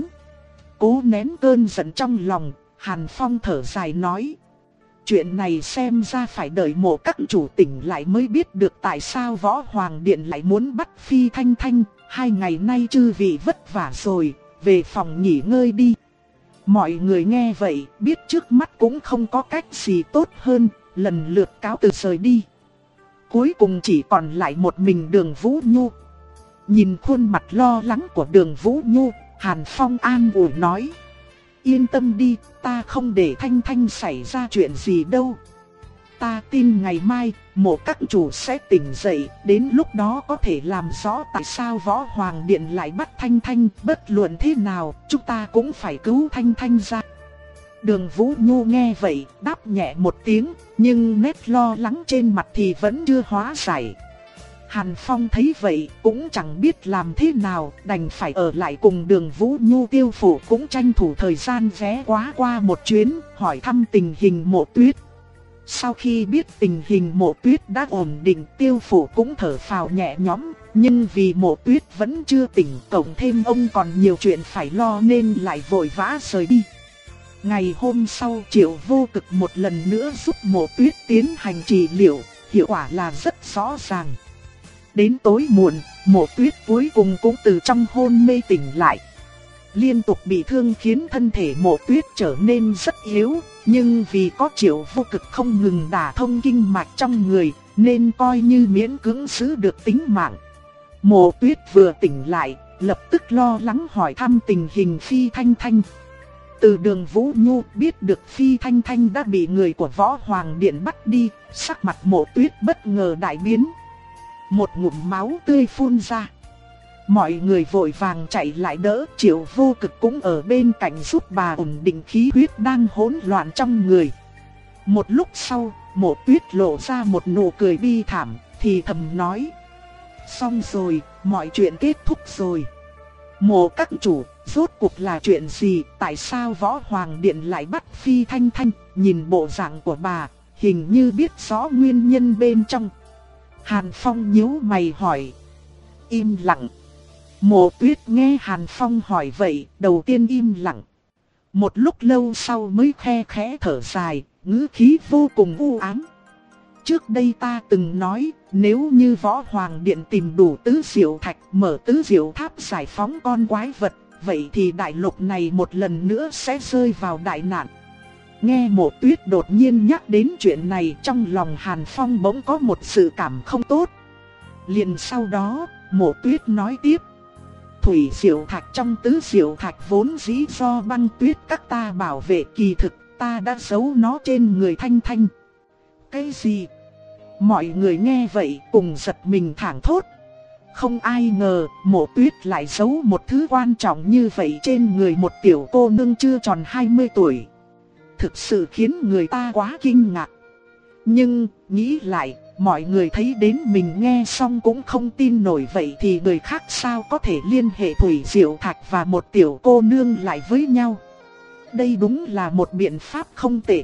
Cố nén cơn giận trong lòng, Hàn Phong thở dài nói: chuyện này xem ra phải đợi Mộ các chủ tỉnh lại mới biết được tại sao Võ Hoàng Điện lại muốn bắt Phi Thanh Thanh. Hai ngày nay chư vị vất vả rồi, về phòng nghỉ ngơi đi. Mọi người nghe vậy, biết trước mắt cũng không có cách gì tốt hơn, lần lượt cáo từ rời đi. Cuối cùng chỉ còn lại một mình Đường Vũ Nhu. Nhìn khuôn mặt lo lắng của Đường Vũ Nhu, Hàn Phong an ủi nói: yên tâm đi, ta không để Thanh Thanh xảy ra chuyện gì đâu. Ta tin ngày mai, Mộ các chủ sẽ tỉnh dậy, đến lúc đó có thể làm rõ tại sao Võ Hoàng Điện lại bắt Thanh Thanh. Bất luận thế nào, chúng ta cũng phải cứu Thanh Thanh ra. Đường Vũ Nhu nghe vậy, đáp nhẹ một tiếng, nhưng nét lo lắng trên mặt thì vẫn chưa hóa giải. Hàn Phong thấy vậy cũng chẳng biết làm thế nào, đành phải ở lại cùng Đường Vũ Nhu. Tiêu Phủ cũng tranh thủ thời gian ghé quá qua một chuyến, hỏi thăm tình hình Mộ Tuyết. Sau khi biết tình hình Mộ Tuyết đã ổn định, Tiêu Phủ cũng thở phào nhẹ nhõm, nhưng vì Mộ Tuyết vẫn chưa tỉnh, cộng thêm ông còn nhiều chuyện phải lo nên lại vội vã rời đi. Ngày hôm sau, Triệu Vô Cực một lần nữa giúp Mộ Tuyết tiến hành trị liệu, hiệu quả là rất rõ ràng. Đến tối muộn, Mộ Tuyết cuối cùng cũng từ trong hôn mê tỉnh lại. Liên tục bị thương khiến thân thể Mộ Tuyết trở nên rất yếu, nhưng vì có Triệu Vô Cực không ngừng đả thông kinh mạch trong người, nên coi như miễn cưỡng giữ được tính mạng. Mộ Tuyết vừa tỉnh lại, lập tức lo lắng hỏi thăm tình hình Phi Thanh Thanh. Từ Đường Vũ Nhu biết được Phi Thanh Thanh đã bị người của Võ Hoàng Điện bắt đi, sắc mặt Mộ Tuyết bất ngờ đại biến. Một ngụm máu tươi phun ra. Mọi người vội vàng chạy lại đỡ, Triệu Vô Cực cũng ở bên cạnh giúp bà ổn định khí huyết đang hỗn loạn trong người. Một lúc sau, Mộ Tuyết lộ ra một nụ cười bi thảm, thì thầm nói: xong rồi, mọi chuyện kết thúc rồi. Mộ các chủ, rốt cuộc là chuyện gì, tại sao Võ Hoàng Điện lại bắt Phi Thanh Thanh? Nhìn bộ dạng của bà, hình như biết rõ nguyên nhân bên trong. Hàn Phong nhíu mày hỏi. Im lặng. Mộ Tuyết nghe Hàn Phong hỏi vậy, đầu tiên im lặng. Một lúc lâu sau mới khe khẽ thở dài, ngữ khí vô cùng u ám. Trước đây ta từng nói, nếu như Võ Hoàng Điện tìm đủ tứ diệu thạch, mở tứ diệu tháp giải phóng con quái vật, vậy thì đại lục này một lần nữa sẽ rơi vào đại nạn. Nghe Mộ Tuyết đột nhiên nhắc đến chuyện này, trong lòng Hàn Phong bỗng có một sự cảm không tốt. Liền sau đó, Mộ Tuyết nói tiếp. Thủy diệu thạch trong tứ diệu thạch vốn dĩ do Băng Tuyết các ta bảo vệ, kỳ thực ta đã giấu nó trên người Thanh Thanh. Cái gì? Mọi người nghe vậy cùng giật mình thảng thốt. Không ai ngờ Mộ Tuyết lại giấu một thứ quan trọng như vậy trên người một tiểu cô nương chưa tròn hai mươi tuổi. Thực sự khiến người ta quá kinh ngạc. Nhưng nghĩ lại, mọi người thấy đến mình nghe xong cũng không tin nổi, vậy thì người khác sao có thể liên hệ Thủy Diệu Thạch và một tiểu cô nương lại với nhau. Đây đúng là một biện pháp không tệ.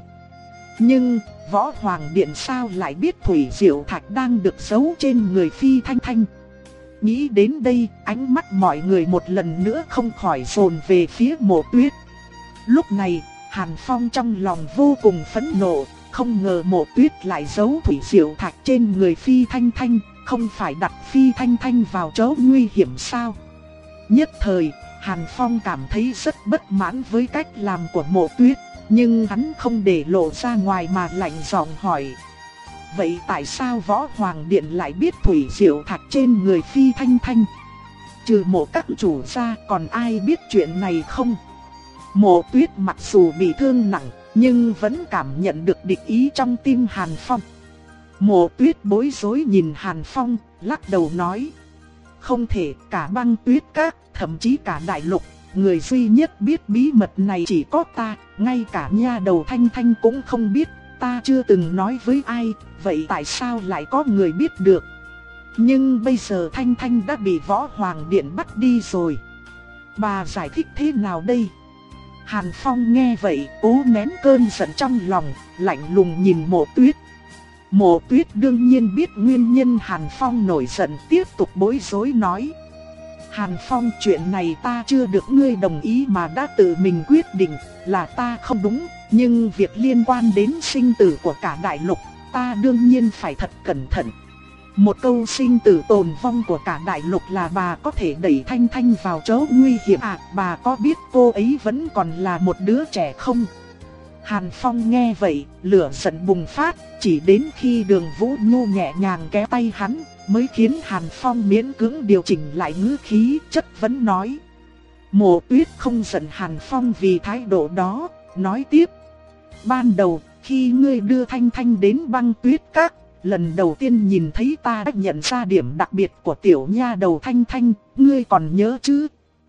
Nhưng Võ Hoàng Điện sao lại biết Thủy Diệu Thạch đang được giấu trên người Phi Thanh Thanh? Nghĩ đến đây, ánh mắt mọi người một lần nữa không khỏi dồn về phía Mộ Tuyết. Lúc này, Hàn Phong trong lòng vô cùng phẫn nộ, không ngờ Mộ Tuyết lại giấu Thủy Diệu Thạch trên người Phi Thanh Thanh, không phải đặt Phi Thanh Thanh vào chỗ nguy hiểm sao? Nhất thời, Hàn Phong cảm thấy rất bất mãn với cách làm của Mộ Tuyết, nhưng hắn không để lộ ra ngoài mà lạnh giọng hỏi. Vậy tại sao Võ Hoàng Điện lại biết thủy diệu thạch trên người Phi Thanh Thanh? Trừ Mộ các chủ ra còn ai biết chuyện này không? Mộ Tuyết mặc dù bị thương nặng, nhưng vẫn cảm nhận được địch ý trong tim Hàn Phong. Mộ Tuyết bối rối nhìn Hàn Phong, lắc đầu nói. Không thể, cả Băng Tuyết Các, thậm chí cả đại lục, người duy nhất biết bí mật này chỉ có ta, ngay cả nha đầu Thanh Thanh cũng không biết, ta chưa từng nói với ai, vậy tại sao lại có người biết được? Nhưng bây giờ Thanh Thanh đã bị Võ Hoàng Điện bắt đi rồi. Bà giải thích thế nào đây? Hàn Phong nghe vậy, cố nén cơn giận trong lòng, lạnh lùng nhìn Mộ Tuyết. Mộ Tuyết đương nhiên biết nguyên nhân Hàn Phong nổi giận, tiếp tục bối rối nói. Hàn Phong, chuyện này ta chưa được ngươi đồng ý mà đã tự mình quyết định, là ta không đúng, nhưng việc liên quan đến sinh tử của cả đại lục, ta đương nhiên phải thật cẩn thận. Một câu sinh tử tồn vong của cả đại lục là bà có thể đẩy Thanh Thanh vào chỗ nguy hiểm à? Bà có biết cô ấy vẫn còn là một đứa trẻ không? Hàn Phong nghe vậy, lửa giận bùng phát, chỉ đến khi Đường Vũ Nhu nhẹ nhàng kéo tay hắn, mới khiến Hàn Phong miễn cưỡng điều chỉnh lại ngữ khí, chất vấn nói. Mộ Tuyết không giận Hàn Phong vì thái độ đó, nói tiếp. Ban đầu, khi ngươi đưa Thanh Thanh đến Băng Tuyết Các, lần đầu tiên nhìn thấy ta đã nhận ra điểm đặc biệt của tiểu nha đầu Thanh Thanh, ngươi còn nhớ chứ?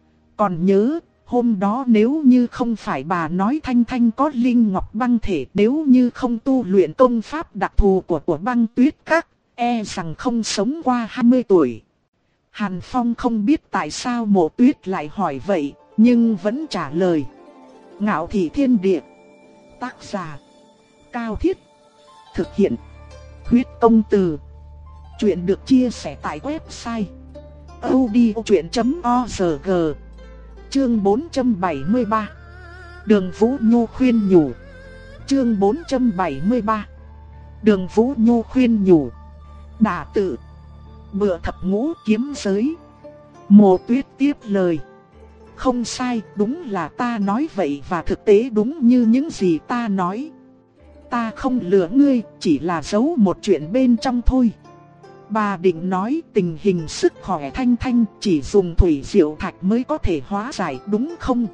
Còn nhớ, hôm đó nếu như không phải bà nói Thanh Thanh có linh ngọc băng thể, nếu như không tu luyện công pháp đặc thù của của Băng Tuyết Các, e rằng không sống qua hai mươi tuổi. Hàn Phong không biết tại sao Mộ Tuyết lại hỏi vậy, nhưng vẫn trả lời. Ngạo Thị Thiên Địa. Tác giả Cao Thiết. Thực hiện Huyết Công Từ. Chuyện được chia sẻ tại website audiochuyện chấm org. Chương bốn trăm bảy mươi ba. Đường Vũ Nhu khuyên nhủ. Chương bốn trăm bảy mươi ba. Đường Vũ Nhu khuyên nhủ. Đả tự. Bựa thập ngũ kiếm giới. Mộ Tuyết tiếp lời. Không sai, đúng là ta nói vậy và thực tế đúng như những gì ta nói. Ta không lừa ngươi, chỉ là giấu một chuyện bên trong thôi. Bà định nói tình hình sức khỏe Thanh Thanh chỉ dùng thủy diệu thạch mới có thể hóa giải đúng không?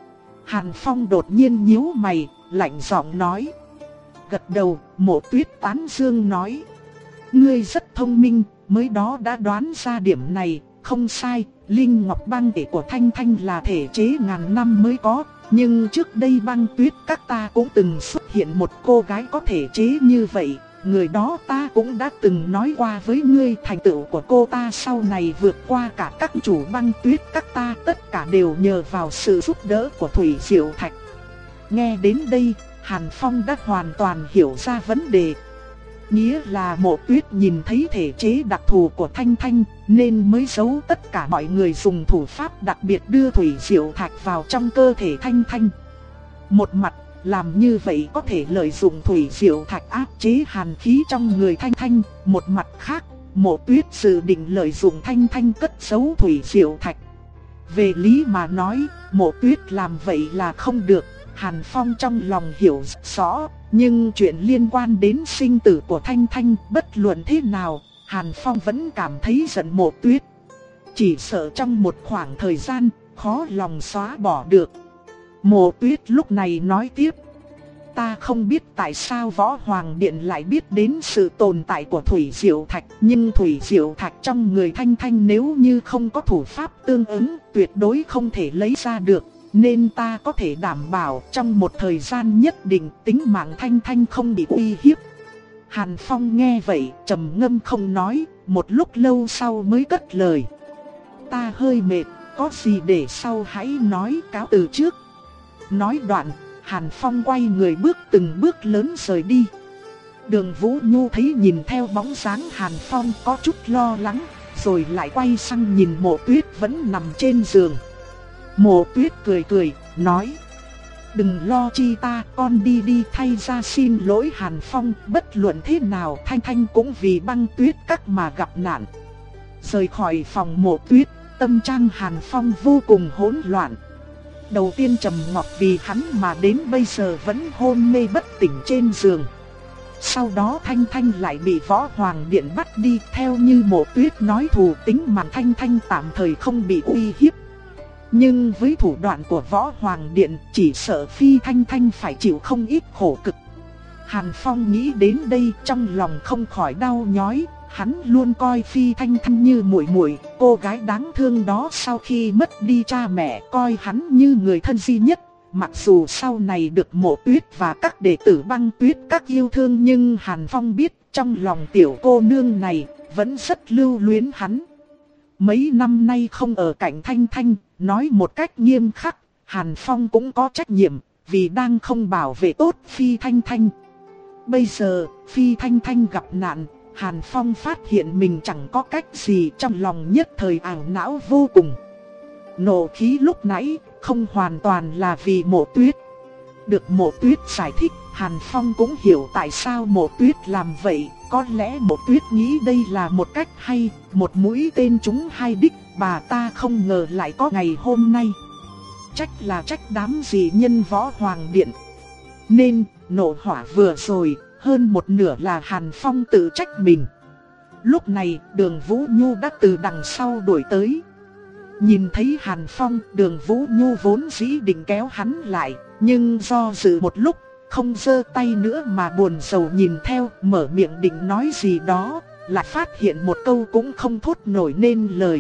Hàn Phong đột nhiên nhíu mày, lạnh giọng nói. Gật đầu, Mộ Tuyết tán dương nói. Ngươi rất thông minh, mới đó đã đoán ra điểm này, không sai. Linh ngọc băng thể của Thanh Thanh là thể chế ngàn năm mới có. Nhưng trước đây Băng Tuyết Các ta cũng từng xuất hiện một cô gái có thể chế như vậy. Người đó ta cũng đã từng nói qua với ngươi, thành tựu của cô ta sau này vượt qua cả các chủ Băng Tuyết Các ta, tất cả đều nhờ vào sự giúp đỡ của thủy diệu thạch. Nghe đến đây, Hàn Phong đã hoàn toàn hiểu ra vấn đề. Nghĩa là Mộ Tuyết nhìn thấy thể chế đặc thù của Thanh Thanh, nên mới giấu tất cả mọi người dùng thủ pháp đặc biệt đưa thủy diệu thạch vào trong cơ thể Thanh Thanh. Một mặt, làm như vậy có thể lợi dụng thủy diệu thạch áp chế hàn khí trong người Thanh Thanh. Một mặt khác, Mộ Tuyết dự định lợi dụng Thanh Thanh cất giấu thủy diệu thạch. Về lý mà nói, Mộ Tuyết làm vậy là không được. Hàn Phong trong lòng hiểu rất rõ, nhưng chuyện liên quan đến sinh tử của Thanh Thanh, bất luận thế nào, Hàn Phong vẫn cảm thấy giận Mộ Tuyết. Chỉ sợ trong một khoảng thời gian, khó lòng xóa bỏ được. Mộ Tuyết lúc này nói tiếp. Ta không biết tại sao Võ Hoàng Điện lại biết đến sự tồn tại của thủy diệu thạch, nhưng thủy diệu thạch trong người Thanh Thanh nếu như không có thủ pháp tương ứng, tuyệt đối không thể lấy ra được. Nên ta có thể đảm bảo trong một thời gian nhất định tính mạng Thanh Thanh không bị uy hiếp. Hàn Phong nghe vậy, trầm ngâm không nói, một lúc lâu sau mới cất lời. Ta hơi mệt, có gì để sau hãy nói, cáo từ trước. Nói đoạn, Hàn Phong quay người bước từng bước lớn rời đi. Đường Vũ Nhu thấy nhìn theo bóng dáng Hàn Phong có chút lo lắng, rồi lại quay sang nhìn Mộ Tuyết vẫn nằm trên giường. Mộ Tuyết cười cười, nói. Đừng lo chi ta, con đi đi thay ra xin lỗi Hàn Phong. Bất luận thế nào Thanh Thanh cũng vì Băng Tuyết Các mà gặp nạn. Rời khỏi phòng Mộ Tuyết, tâm trạng Hàn Phong vô cùng hỗn loạn. Đầu tiên Trầm Ngọc vì hắn mà đến bây giờ vẫn hôn mê bất tỉnh trên giường. Sau đó Thanh Thanh lại bị Võ Hoàng Điện bắt đi. Theo như Mộ Tuyết nói, thủ tính mạng Thanh Thanh tạm thời không bị uy hiếp. Nhưng với thủ đoạn của Võ Hoàng Điện, chỉ sợ Phi Thanh Thanh phải chịu không ít khổ cực. Hàn Phong nghĩ đến đây trong lòng không khỏi đau nhói. Hắn luôn coi Phi Thanh Thanh như muội muội, cô gái đáng thương đó sau khi mất đi cha mẹ coi hắn như người thân duy nhất. Mặc dù sau này được Mộ Tuyết và các đệ tử Băng Tuyết Các yêu thương, nhưng Hàn Phong biết trong lòng tiểu cô nương này vẫn rất lưu luyến hắn. Mấy năm nay không ở cạnh Thanh Thanh, nói một cách nghiêm khắc, Hàn Phong cũng có trách nhiệm, vì đang không bảo vệ tốt Phi Thanh Thanh. Bây giờ, Phi Thanh Thanh gặp nạn, Hàn Phong phát hiện mình chẳng có cách gì, trong lòng nhất thời ảo não vô cùng. Nộ khí lúc nãy không hoàn toàn là vì Mộ Tuyết. Được Mộ Tuyết giải thích, Hàn Phong cũng hiểu tại sao Mộ Tuyết làm vậy. Có lẽ Mộ Tuyết nghĩ đây là một cách hay, một mũi tên trúng hai đích. Bà ta không ngờ lại có ngày hôm nay. Trách là trách đám dị nhân Võ Hoàng Điện. Nên nộ hỏa vừa rồi, hơn một nửa là Hàn Phong tự trách mình. Lúc này Đường Vũ Nhu đã từ đằng sau đuổi tới. Nhìn thấy Hàn Phong, Đường Vũ Nhu vốn dĩ định kéo hắn lại, nhưng do dự một lúc, không giơ tay nữa mà buồn rầu nhìn theo, mở miệng định nói gì đó, lại phát hiện một câu cũng không thốt nổi nên lời.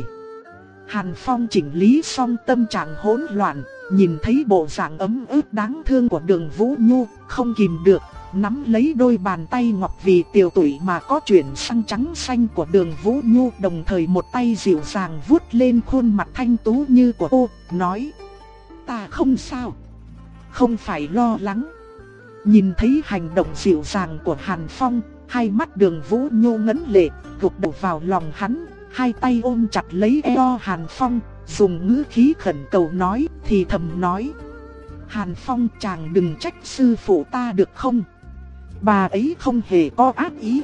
Hàn Phong chỉnh lý xong tâm trạng hỗn loạn, nhìn thấy bộ dạng ấm ức đáng thương của Đường Vũ Nhu, không kìm được, nắm lấy đôi bàn tay ngọc vì tiều tụy mà có chuyển sang trắng xanh của Đường Vũ Nhu, đồng thời một tay dịu dàng vuốt lên khuôn mặt thanh tú như của cô, nói: "Ta không sao, không phải lo lắng." Nhìn thấy hành động dịu dàng của Hàn Phong, hai mắt Đường Vũ Nhu ngấn lệ, gục đầu vào lòng hắn, hai tay ôm chặt lấy eo Hàn Phong, dùng ngữ khí khẩn cầu nói, thì thầm nói: "Hàn Phong, chàng đừng trách sư phụ ta được không? Bà ấy không hề có ác ý."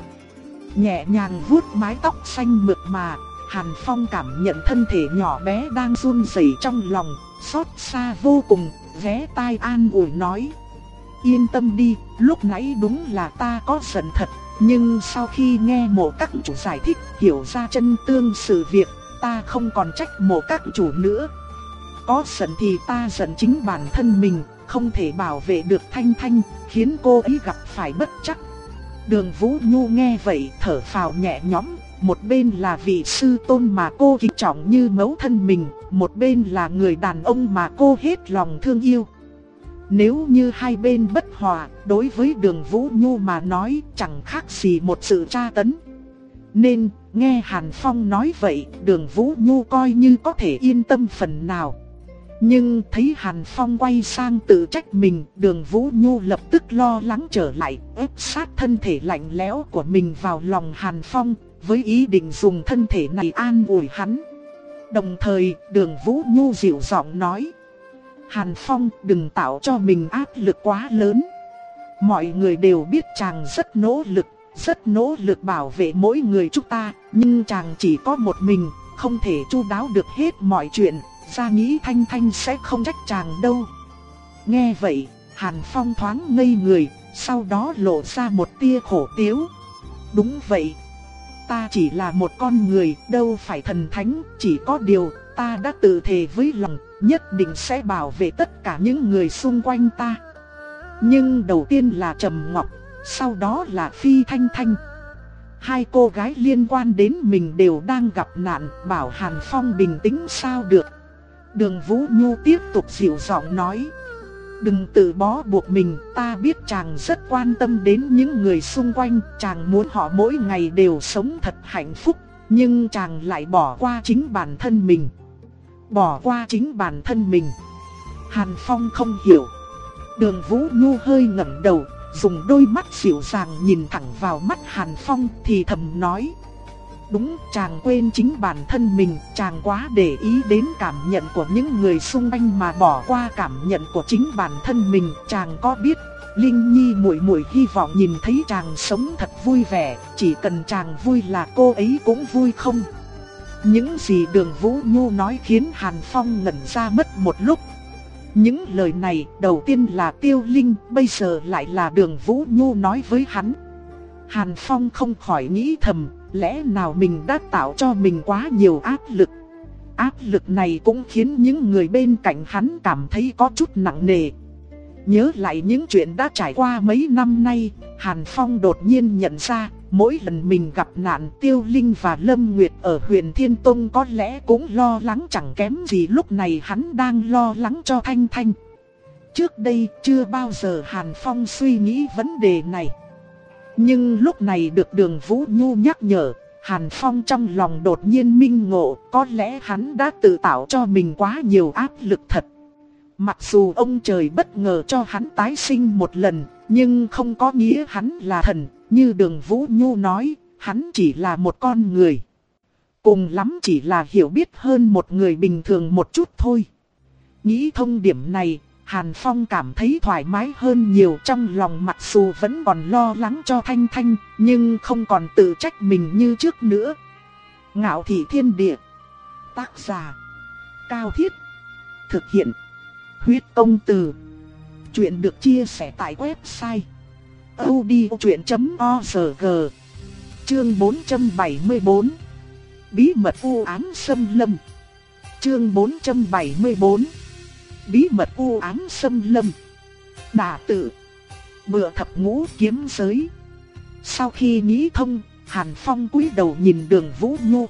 Nhẹ nhàng vuốt mái tóc xanh mượt mà, Hàn Phong cảm nhận thân thể nhỏ bé đang run rẩy trong lòng, xót xa vô cùng, ghé tai an ủi nói: "Yên tâm đi, lúc nãy đúng là ta có giận thật, nhưng sau khi nghe Mộ các chủ giải thích, hiểu ra chân tương sự việc, ta không còn trách Mộ các chủ nữa. Có giận thì ta giận chính bản thân mình, không thể bảo vệ được Thanh Thanh, khiến cô ấy gặp phải bất trắc." Đường Vũ Nhu nghe vậy thở phào nhẹ nhõm, một bên là vị sư tôn mà cô kính trọng như mẫu thân mình, một bên là người đàn ông mà cô hết lòng thương yêu. Nếu như hai bên bất hòa, đối với Đường Vũ Nhu mà nói chẳng khác gì một sự tra tấn. Nên, nghe Hàn Phong nói vậy, Đường Vũ Nhu coi như có thể yên tâm phần nào. Nhưng thấy Hàn Phong quay sang tự trách mình, Đường Vũ Nhu lập tức lo lắng trở lại, ép sát thân thể lạnh lẽo của mình vào lòng Hàn Phong, với ý định dùng thân thể này an ủi hắn. Đồng thời, Đường Vũ Nhu dịu giọng nói: "Hàn Phong, đừng tạo cho mình áp lực quá lớn. Mọi người đều biết chàng rất nỗ lực, rất nỗ lực bảo vệ mỗi người chúng ta, nhưng chàng chỉ có một mình, không thể chu đáo được hết mọi chuyện. Ra nghĩ Thanh Thanh sẽ không trách chàng đâu." Nghe vậy, Hàn Phong thoáng ngây người, sau đó lộ ra một tia khổ tiếu. "Đúng vậy, ta chỉ là một con người, đâu phải thần thánh, chỉ có điều ta đã tự thề với lòng, nhất định sẽ bảo vệ tất cả những người xung quanh ta. Nhưng đầu tiên là Trầm Ngọc, sau đó là Phi Thanh Thanh. Hai cô gái liên quan đến mình đều đang gặp nạn, bảo Hàn Phong bình tĩnh sao được." Đường Vũ Nhu tiếp tục dịu giọng nói: "Đừng tự bó buộc mình, ta biết chàng rất quan tâm đến những người xung quanh, chàng muốn họ mỗi ngày đều sống thật hạnh phúc, nhưng chàng lại bỏ qua chính bản thân mình." Bỏ qua chính bản thân mình. Hàn Phong không hiểu. Đường Vũ Nhu hơi ngẩng đầu, dùng đôi mắt dịu dàng nhìn thẳng vào mắt Hàn Phong thì thầm nói: Đúng, chàng quên chính bản thân mình, chàng quá để ý đến cảm nhận của những người xung quanh mà bỏ qua cảm nhận của chính bản thân mình. Chàng có biết, Linh Nhi muội muội hy vọng nhìn thấy chàng sống thật vui vẻ, chỉ cần chàng vui là cô ấy cũng vui không? Những gì Đường Vũ Nhu nói khiến Hàn Phong ngẩn ra mất một lúc. Những lời này đầu tiên là Tiêu Linh, bây giờ lại là Đường Vũ Nhu nói với hắn. Hàn Phong không khỏi nghĩ thầm, lẽ nào mình đã tạo cho mình quá nhiều áp lực. Áp lực này cũng khiến những người bên cạnh hắn cảm thấy có chút nặng nề. Nhớ lại những chuyện đã trải qua mấy năm nay, Hàn Phong đột nhiên nhận ra, mỗi lần mình gặp nạn, Tiêu Linh và Lâm Nguyệt ở Huyền Thiên Tông có lẽ cũng lo lắng chẳng kém gì lúc này hắn đang lo lắng cho Thanh Thanh. Trước đây chưa bao giờ Hàn Phong suy nghĩ vấn đề này. Nhưng lúc này được Đường Vũ Nhu nhắc nhở, Hàn Phong trong lòng đột nhiên minh ngộ, có lẽ hắn đã tự tạo cho mình quá nhiều áp lực thật. Mặc dù ông trời bất ngờ cho hắn tái sinh một lần, nhưng không có nghĩa hắn là thần. Như Đường Vũ Nhu nói, hắn chỉ là một con người. Cùng lắm chỉ là hiểu biết hơn một người bình thường một chút thôi. Nghĩ thông điểm này, Hàn Phong cảm thấy thoải mái hơn nhiều, trong lòng, mặc dù vẫn còn lo lắng cho Thanh Thanh, nhưng không còn tự trách mình như trước nữa. Ngạo Thị Thiên Địa. Tác giả: Cao Thiết. Thực hiện: Huyết Công Từ. Chuyện được chia sẻ tại website audiochuyện chấm org. Chương bốn trăm bảy mươi bốn. Bí mật u ám xâm lâm. Chương bốn trăm bảy mươi bốn. Bí mật u ám xâm lâm. Đả tự. Bựa thập ngũ kiếm giới. Sau khi nghĩ thông, Hàn Phong cúi đầu nhìn Đường Vũ Nhu.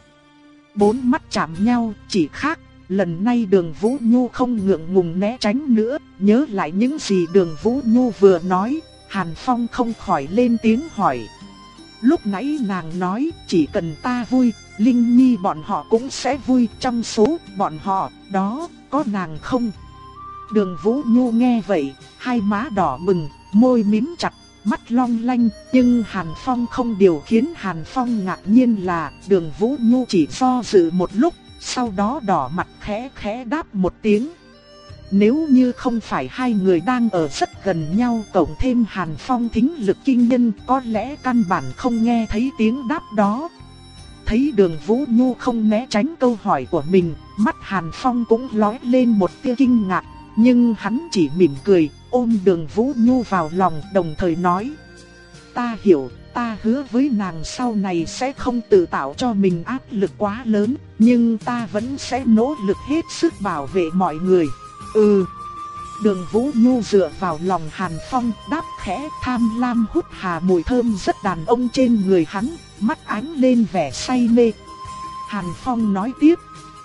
Bốn mắt chạm nhau, chỉ khác lần này Đường Vũ Nhu không ngượng ngùng né tránh nữa. Nhớ lại những gì Đường Vũ Nhu vừa nói, Hàn Phong không khỏi lên tiếng hỏi. Lúc nãy nàng nói, chỉ cần ta vui, Linh Nhi bọn họ cũng sẽ vui. Trong số bọn họ, đó, có nàng không? Đường Vũ Nhu nghe vậy, hai má đỏ bừng, môi mím chặt, mắt long lanh. Nhưng Hàn Phong không, điều khiến Hàn Phong ngạc nhiên là Đường Vũ Nhu chỉ do dự một lúc, sau đó đỏ mặt khẽ khẽ đáp một tiếng. Nếu như không phải hai người đang ở rất gần nhau, cộng thêm Hàn Phong thính lực kinh nhân, có lẽ căn bản không nghe thấy tiếng đáp đó. Thấy Đường Vũ Nhu không né tránh câu hỏi của mình, mắt Hàn Phong cũng lóe lên một tia kinh ngạc, nhưng hắn chỉ mỉm cười, ôm Đường Vũ Nhu vào lòng, đồng thời nói: Ta hiểu, ta hứa với nàng sau này sẽ không tự tạo cho mình áp lực quá lớn, nhưng ta vẫn sẽ nỗ lực hết sức bảo vệ mọi người. Ừ. Đường Vũ Nhu dựa vào lòng Hàn Phong, đáp khẽ, tham lam hút hà mùi thơm rất đàn ông trên người hắn, mắt ánh lên vẻ say mê. Hàn Phong nói tiếp: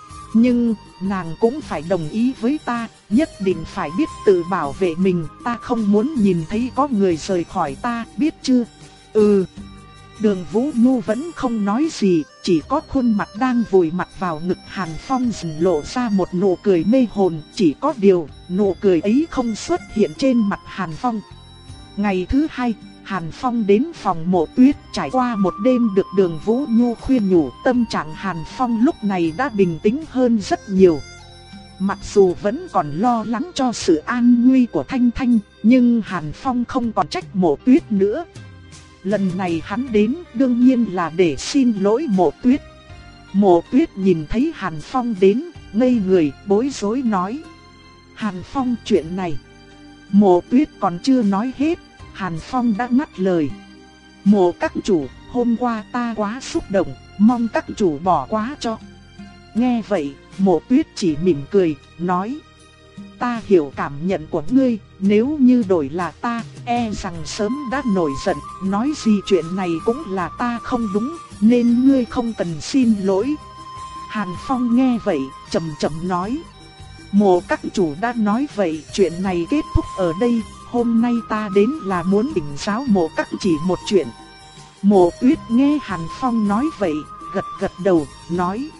Nhưng nàng cũng phải đồng ý với ta, nhất định phải biết tự bảo vệ mình, ta không muốn nhìn thấy có người rời khỏi ta, biết chưa? Ừ. Đường Vũ Nhu vẫn không nói gì, chỉ có khuôn mặt đang vùi mặt vào ngực Hàn Phong dần lộ ra một nụ cười mê hồn. Chỉ có điều, nụ cười ấy không xuất hiện trên mặt Hàn Phong. Ngày thứ hai, Hàn Phong đến phòng Mộ Tuyết, trải qua một đêm được Đường Vũ Nhu khuyên nhủ, tâm trạng Hàn Phong lúc này đã bình tĩnh hơn rất nhiều. Mặc dù vẫn còn lo lắng cho sự an nguy của Thanh Thanh, nhưng Hàn Phong không còn trách Mộ Tuyết nữa. Lần này hắn đến đương nhiên là để xin lỗi Mộ Tuyết. Mộ Tuyết nhìn thấy Hàn Phong đến, ngây người, bối rối nói: Hàn Phong, chuyện này. Mộ Tuyết còn chưa nói hết, Hàn Phong đã ngắt lời: Mộ các chủ, hôm qua ta quá xúc động, mong các chủ bỏ qua cho. Nghe vậy, Mộ Tuyết chỉ mỉm cười, nói: Ta hiểu cảm nhận của ngươi, nếu như đổi là ta, e rằng sớm đã nổi giận, nói gì chuyện này cũng là ta không đúng, nên ngươi không cần xin lỗi. Hàn Phong nghe vậy, chậm chậm nói: Mộ các chủ đã nói vậy, chuyện này kết thúc ở đây, hôm nay ta đến là muốn thỉnh giáo Mộ các chỉ một chuyện. Mộ Tuyết nghe Hàn Phong nói vậy, gật gật đầu, nói: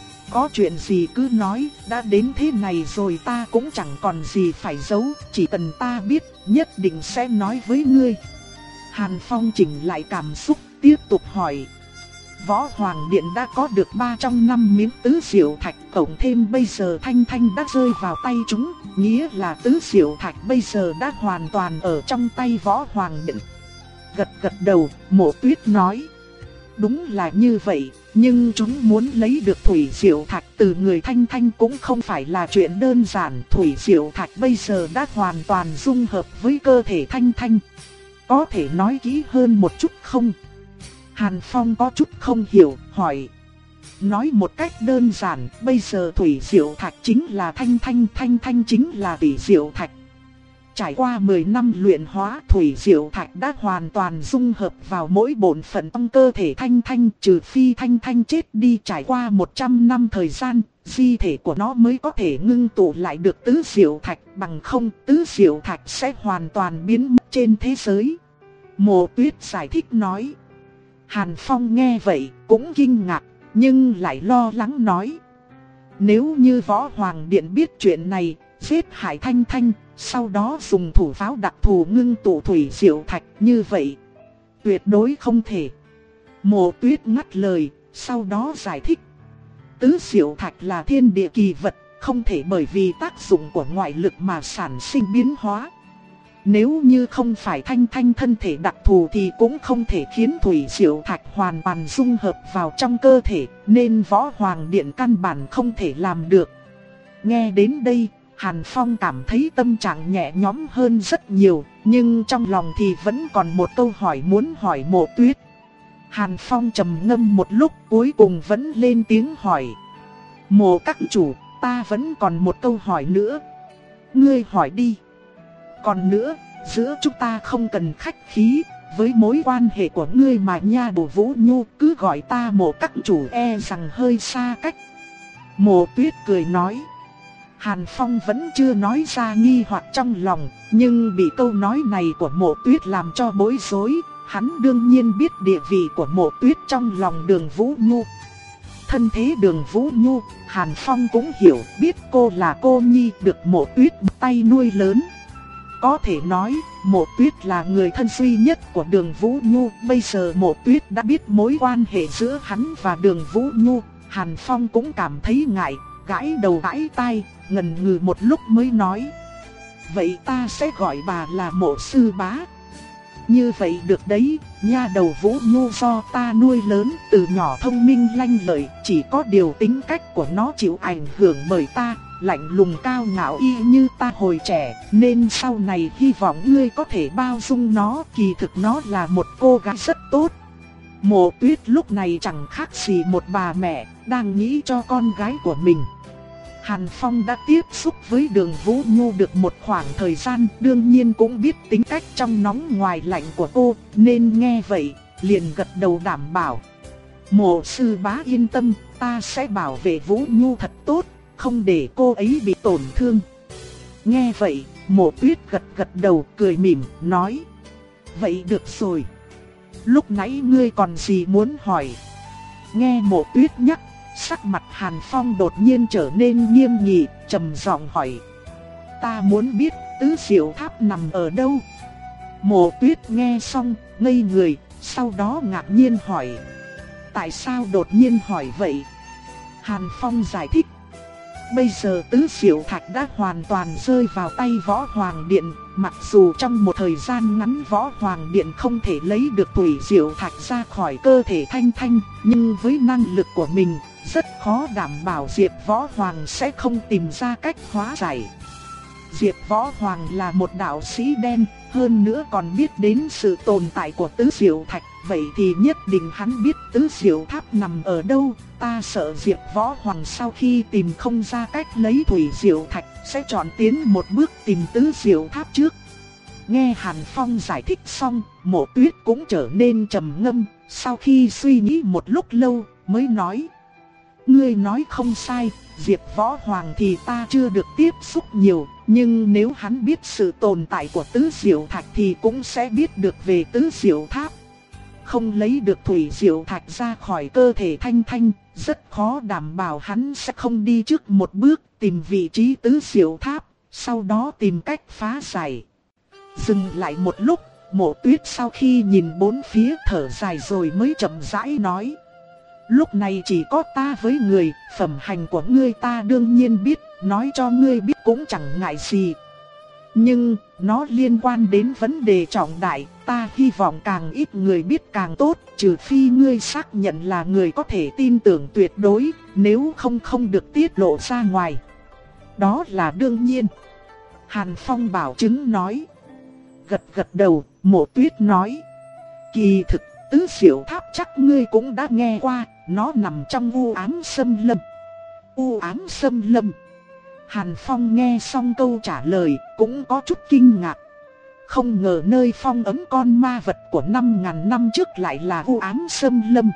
Có chuyện gì cứ nói, đã đến thế này rồi ta cũng chẳng còn gì phải giấu, chỉ cần ta biết, nhất định sẽ nói với ngươi. Hàn Phong chỉnh lại cảm xúc, tiếp tục hỏi: Võ Hoàng Điện đã có được ba trong năm miếng tứ diệu thạch, cộng thêm bây giờ Thanh Thanh đã rơi vào tay chúng, nghĩa là tứ diệu thạch bây giờ đã hoàn toàn ở trong tay Võ Hoàng Điện. Gật gật đầu, Mộ Tuyết nói. Đúng là như vậy, nhưng chúng muốn lấy được thủy diệu thạch từ người Thanh Thanh cũng không phải là chuyện đơn giản. Thủy diệu thạch bây giờ đã hoàn toàn dung hợp với cơ thể Thanh Thanh. Có thể nói kỹ hơn một chút không? Hàn Phong có chút không hiểu, hỏi. Nói một cách đơn giản, bây giờ thủy diệu thạch chính là Thanh Thanh, Thanh Thanh chính là thủy diệu thạch. Trải qua mười năm luyện hóa, thủy diệu thạch đã hoàn toàn dung hợp vào mỗi bổn phận trong cơ thể Thanh Thanh, trừ phi Thanh Thanh chết đi. Trải qua một trăm năm thời gian, di thể của nó mới có thể ngưng tụ lại được tứ diệu thạch, bằng không tứ diệu thạch sẽ hoàn toàn biến mất trên thế giới. Mộ Tuyết giải thích nói. Hàn Phong nghe vậy cũng kinh ngạc, nhưng lại lo lắng nói. Nếu như Võ Hoàng Điện biết chuyện này, giết hại Thanh Thanh, sau đó dùng thủ pháo đặc thù ngưng tụ thủy diệu thạch, như vậy tuyệt đối không thể. Mộ Tuyết ngắt lời, sau đó giải thích. Tứ diệu thạch là thiên địa kỳ vật, không thể bởi vì tác dụng của ngoại lực mà sản sinh biến hóa. Nếu như không phải Thanh Thanh thân thể đặc thù thì cũng không thể khiến thủy diệu thạch hoàn toàn dung hợp vào trong cơ thể, nên Võ Hoàng Điện căn bản không thể làm được. Nghe đến đây, Hàn Phong cảm thấy tâm trạng nhẹ nhõm hơn rất nhiều, nhưng trong lòng thì vẫn còn một câu hỏi muốn hỏi Mộ Tuyết. Hàn Phong trầm ngâm một lúc, cuối cùng vẫn lên tiếng hỏi. Mộ các chủ, ta vẫn còn một câu hỏi nữa. Ngươi hỏi đi. Còn nữa, giữa chúng ta không cần khách khí, với mối quan hệ của ngươi mà nha đầu Vũ Nhu cứ gọi ta Mộ các chủ e rằng hơi xa cách. Mộ Tuyết cười nói. Hàn Phong vẫn chưa nói ra nghi hoặc trong lòng, nhưng bị câu nói này của Mộ Tuyết làm cho bối rối. Hắn đương nhiên biết địa vị của Mộ Tuyết trong lòng Đường Vũ Nhu. Thân thế Đường Vũ Nhu, Hàn Phong cũng hiểu, biết cô là cô nhi được Mộ Tuyết tay nuôi lớn. Có thể nói, Mộ Tuyết là người thân duy nhất của Đường Vũ Nhu. Bây giờ Mộ Tuyết đã biết mối quan hệ giữa hắn và Đường Vũ Nhu, Hàn Phong cũng cảm thấy ngại, gãi đầu gãi tai, ngần ngừ một lúc mới nói. Vậy ta sẽ gọi bà là Mộ sư bá. Như vậy được đấy, nha đầu Vũ Nhu do ta nuôi lớn, từ nhỏ thông minh lanh lợi, chỉ có điều tính cách của nó chịu ảnh hưởng bởi ta, lạnh lùng cao ngạo y như ta hồi trẻ, nên sau này hy vọng ngươi có thể bao dung nó, kỳ thực nó là một cô gái rất tốt. Mộ Tuyết lúc này chẳng khác gì một bà mẹ, đang nghĩ cho con gái của mình. Hàn Phong đã tiếp xúc với Đường Vũ Nhu được một khoảng thời gian, đương nhiên cũng biết tính cách trong nóng ngoài lạnh của cô, nên nghe vậy, liền gật đầu đảm bảo. Mộ sư bá yên tâm, ta sẽ bảo vệ Vũ Nhu thật tốt, không để cô ấy bị tổn thương. Nghe vậy, Mộ Tuyết gật gật đầu, cười mỉm, nói. Vậy được rồi. Lúc nãy ngươi còn gì muốn hỏi? Nghe Mộ Tuyết nhắc, sắc mặt Hàn Phong đột nhiên trở nên nghiêm nghị, trầm giọng hỏi. Ta muốn biết tứ diệu tháp nằm ở đâu? Mộ Tuyết nghe xong, ngây người, sau đó ngạc nhiên hỏi. Tại sao đột nhiên hỏi vậy? Hàn Phong giải thích. Bây giờ tứ diệu thạch đã hoàn toàn rơi vào tay Võ Hoàng Điện. Mặc dù trong một thời gian ngắn Võ Hoàng Điện không thể lấy được thủy diệu thạch ra khỏi cơ thể Thanh Thanh, nhưng với năng lực của mình, rất khó đảm bảo Diệp Võ Hoàng sẽ không tìm ra cách hóa giải. Diệp Võ Hoàng là một đạo sĩ đen, hơn nữa còn biết đến sự tồn tại của tứ diệu thạch, vậy thì nhất định hắn biết tứ diệu tháp nằm ở đâu. Ta sợ Diệp Võ Hoàng sau khi tìm không ra cách lấy thủy diệu thạch sẽ chọn tiến một bước tìm tứ diệu tháp trước. Nghe Hàn Phong giải thích xong, Mộ Tuyết cũng trở nên trầm ngâm, sau khi suy nghĩ một lúc lâu mới nói. Ngươi nói không sai, Diệp Võ Hoàng thì ta chưa được tiếp xúc nhiều, nhưng nếu hắn biết sự tồn tại của tứ diệu thạch thì cũng sẽ biết được về tứ diệu tháp. Không lấy được thủy diệu thạch ra khỏi cơ thể Thanh Thanh, rất khó đảm bảo hắn sẽ không đi trước một bước tìm vị trí tứ diệu tháp, sau đó tìm cách phá giải. Dừng lại một lúc, Mộ Tuyết sau khi nhìn bốn phía thở dài rồi mới chậm rãi nói. Lúc này chỉ có ta với người, phẩm hành của ngươi ta đương nhiên biết, nói cho ngươi biết cũng chẳng ngại gì. Nhưng, nó liên quan đến vấn đề trọng đại, ta hy vọng càng ít người biết càng tốt, trừ phi ngươi xác nhận là người có thể tin tưởng tuyệt đối, nếu không không được tiết lộ ra ngoài. Đó là đương nhiên. Hàn Phong bảo chứng nói. Gật gật đầu, Mộ Tuyết nói. Kỳ thực, Tứ Diệu Tháp chắc ngươi cũng đã nghe qua, nó nằm trong u ám xâm lâm. U ám xâm lâm. Hàn Phong nghe xong câu trả lời, cũng có chút kinh ngạc. Không ngờ nơi phong ấn con ma vật của năm ngàn năm trước lại là u ám xâm lâm.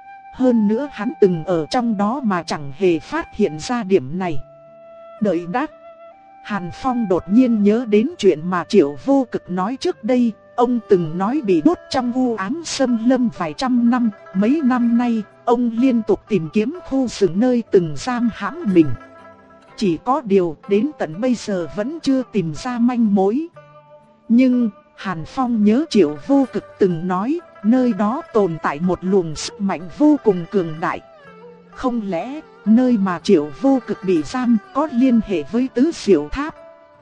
Hơn nữa hắn từng ở trong đó mà chẳng hề phát hiện ra điểm này. Đợi đã. Hàn Phong đột nhiên nhớ đến chuyện mà Triệu Vô Cực nói trước đây. Ông từng nói bị đốt trong u ám xâm lâm vài trăm năm. Mấy năm nay, ông liên tục tìm kiếm khu rừng nơi từng giam hãm mình. Chỉ có điều đến tận bây giờ vẫn chưa tìm ra manh mối. Nhưng Hàn Phong nhớ Triệu Vô Cực từng nói nơi đó tồn tại một luồng sức mạnh vô cùng cường đại. Không lẽ nơi mà Triệu Vô Cực bị giam có liên hệ với Tứ Diệu Tháp?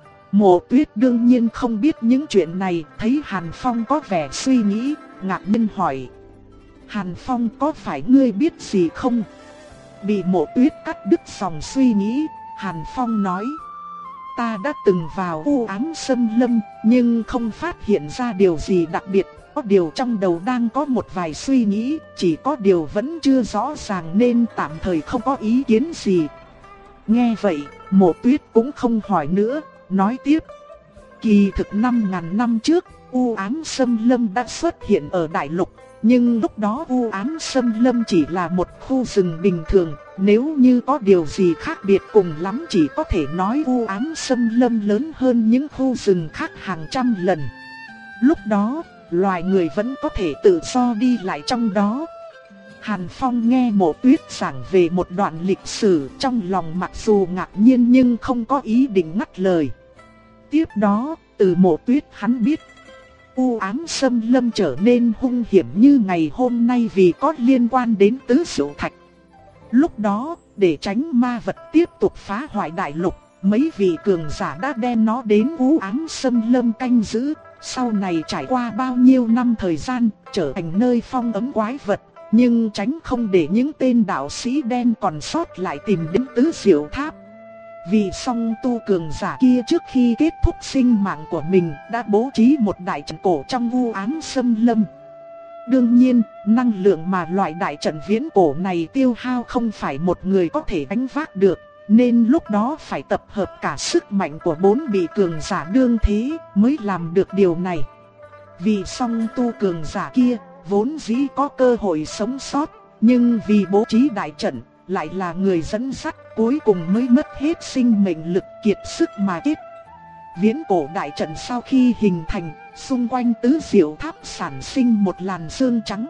Mộ Tuyết đương nhiên không biết những chuyện này, thấy Hàn Phong có vẻ suy nghĩ, ngạc nhiên hỏi. Hàn Phong, có phải ngươi biết gì không? Bị Mộ Tuyết cắt đứt dòng suy nghĩ, Hàn Phong nói. Ta đã từng vào u ám xâm lâm, nhưng không phát hiện ra điều gì đặc biệt. Có điều trong đầu đang có một vài suy nghĩ, chỉ có điều vẫn chưa rõ ràng nên tạm thời không có ý kiến gì. Nghe vậy, Mộ Tuyết cũng không hỏi nữa, nói tiếp. Kỳ thực năm ngàn năm trước, u ám xâm lâm đã xuất hiện ở đại lục. Nhưng lúc đó u ám xâm lâm chỉ là một khu rừng bình thường. Nếu như có điều gì khác biệt cùng lắm chỉ có thể nói u ám xâm lâm lớn hơn những khu rừng khác hàng trăm lần. Lúc đó, loài người vẫn có thể tự do đi lại trong đó. Hàn Phong nghe Mộ Tuyết giảng về một đoạn lịch sử, trong lòng mặc dù ngạc nhiên nhưng không có ý định ngắt lời. Tiếp đó, từ Mộ Tuyết hắn biết u ám xâm lâm trở nên hung hiểm như ngày hôm nay vì có liên quan đến Tứ Diệu Thạch. Lúc đó, để tránh ma vật tiếp tục phá hoại đại lục, mấy vị cường giả đã đem nó đến u ám xâm lâm canh giữ. Sau này trải qua bao nhiêu năm thời gian, trở thành nơi phong ấn quái vật, nhưng tránh không để những tên đạo sĩ đen còn sót lại tìm đến Tứ Diệu Tháp. Vì song tu cường giả kia trước khi kết thúc sinh mạng của mình đã bố trí một đại trận cổ trong u ám xâm lâm. Đương nhiên, năng lượng mà loại đại trận viễn cổ này tiêu hao không phải một người có thể gánh vác được, nên lúc đó phải tập hợp cả sức mạnh của bốn vị cường giả đương thế mới làm được điều này. Vì song tu cường giả kia vốn dĩ có cơ hội sống sót, nhưng vì bố trí đại trận lại là người dẫn dắt, cuối cùng mới mất hết sinh mệnh lực, kiệt sức mà chết. Viễn cổ đại trận sau khi hình thành, xung quanh Tứ Diệu Tháp sản sinh một làn sương trắng.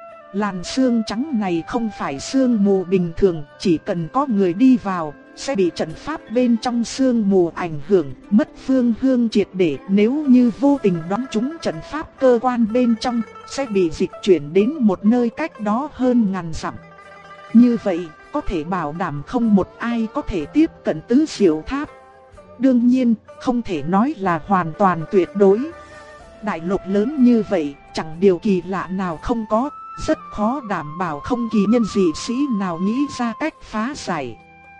Làn sương trắng này không phải sương mù bình thường, chỉ cần có người đi vào sẽ bị trận pháp bên trong sương mù ảnh hưởng, mất phương hướng triệt để. Nếu như vô tình đoán trúng trận pháp cơ quan bên trong, sẽ bị dịch chuyển đến một nơi cách đó hơn ngàn dặm. Như vậy, có thể bảo đảm không một ai có thể tiếp cận Tứ Diệu Tháp. Đương nhiên, không thể nói là hoàn toàn tuyệt đối. Đại lục lớn như vậy, chẳng điều kỳ lạ nào không có, rất khó đảm bảo không kỳ nhân dị sĩ nào nghĩ ra cách phá giải.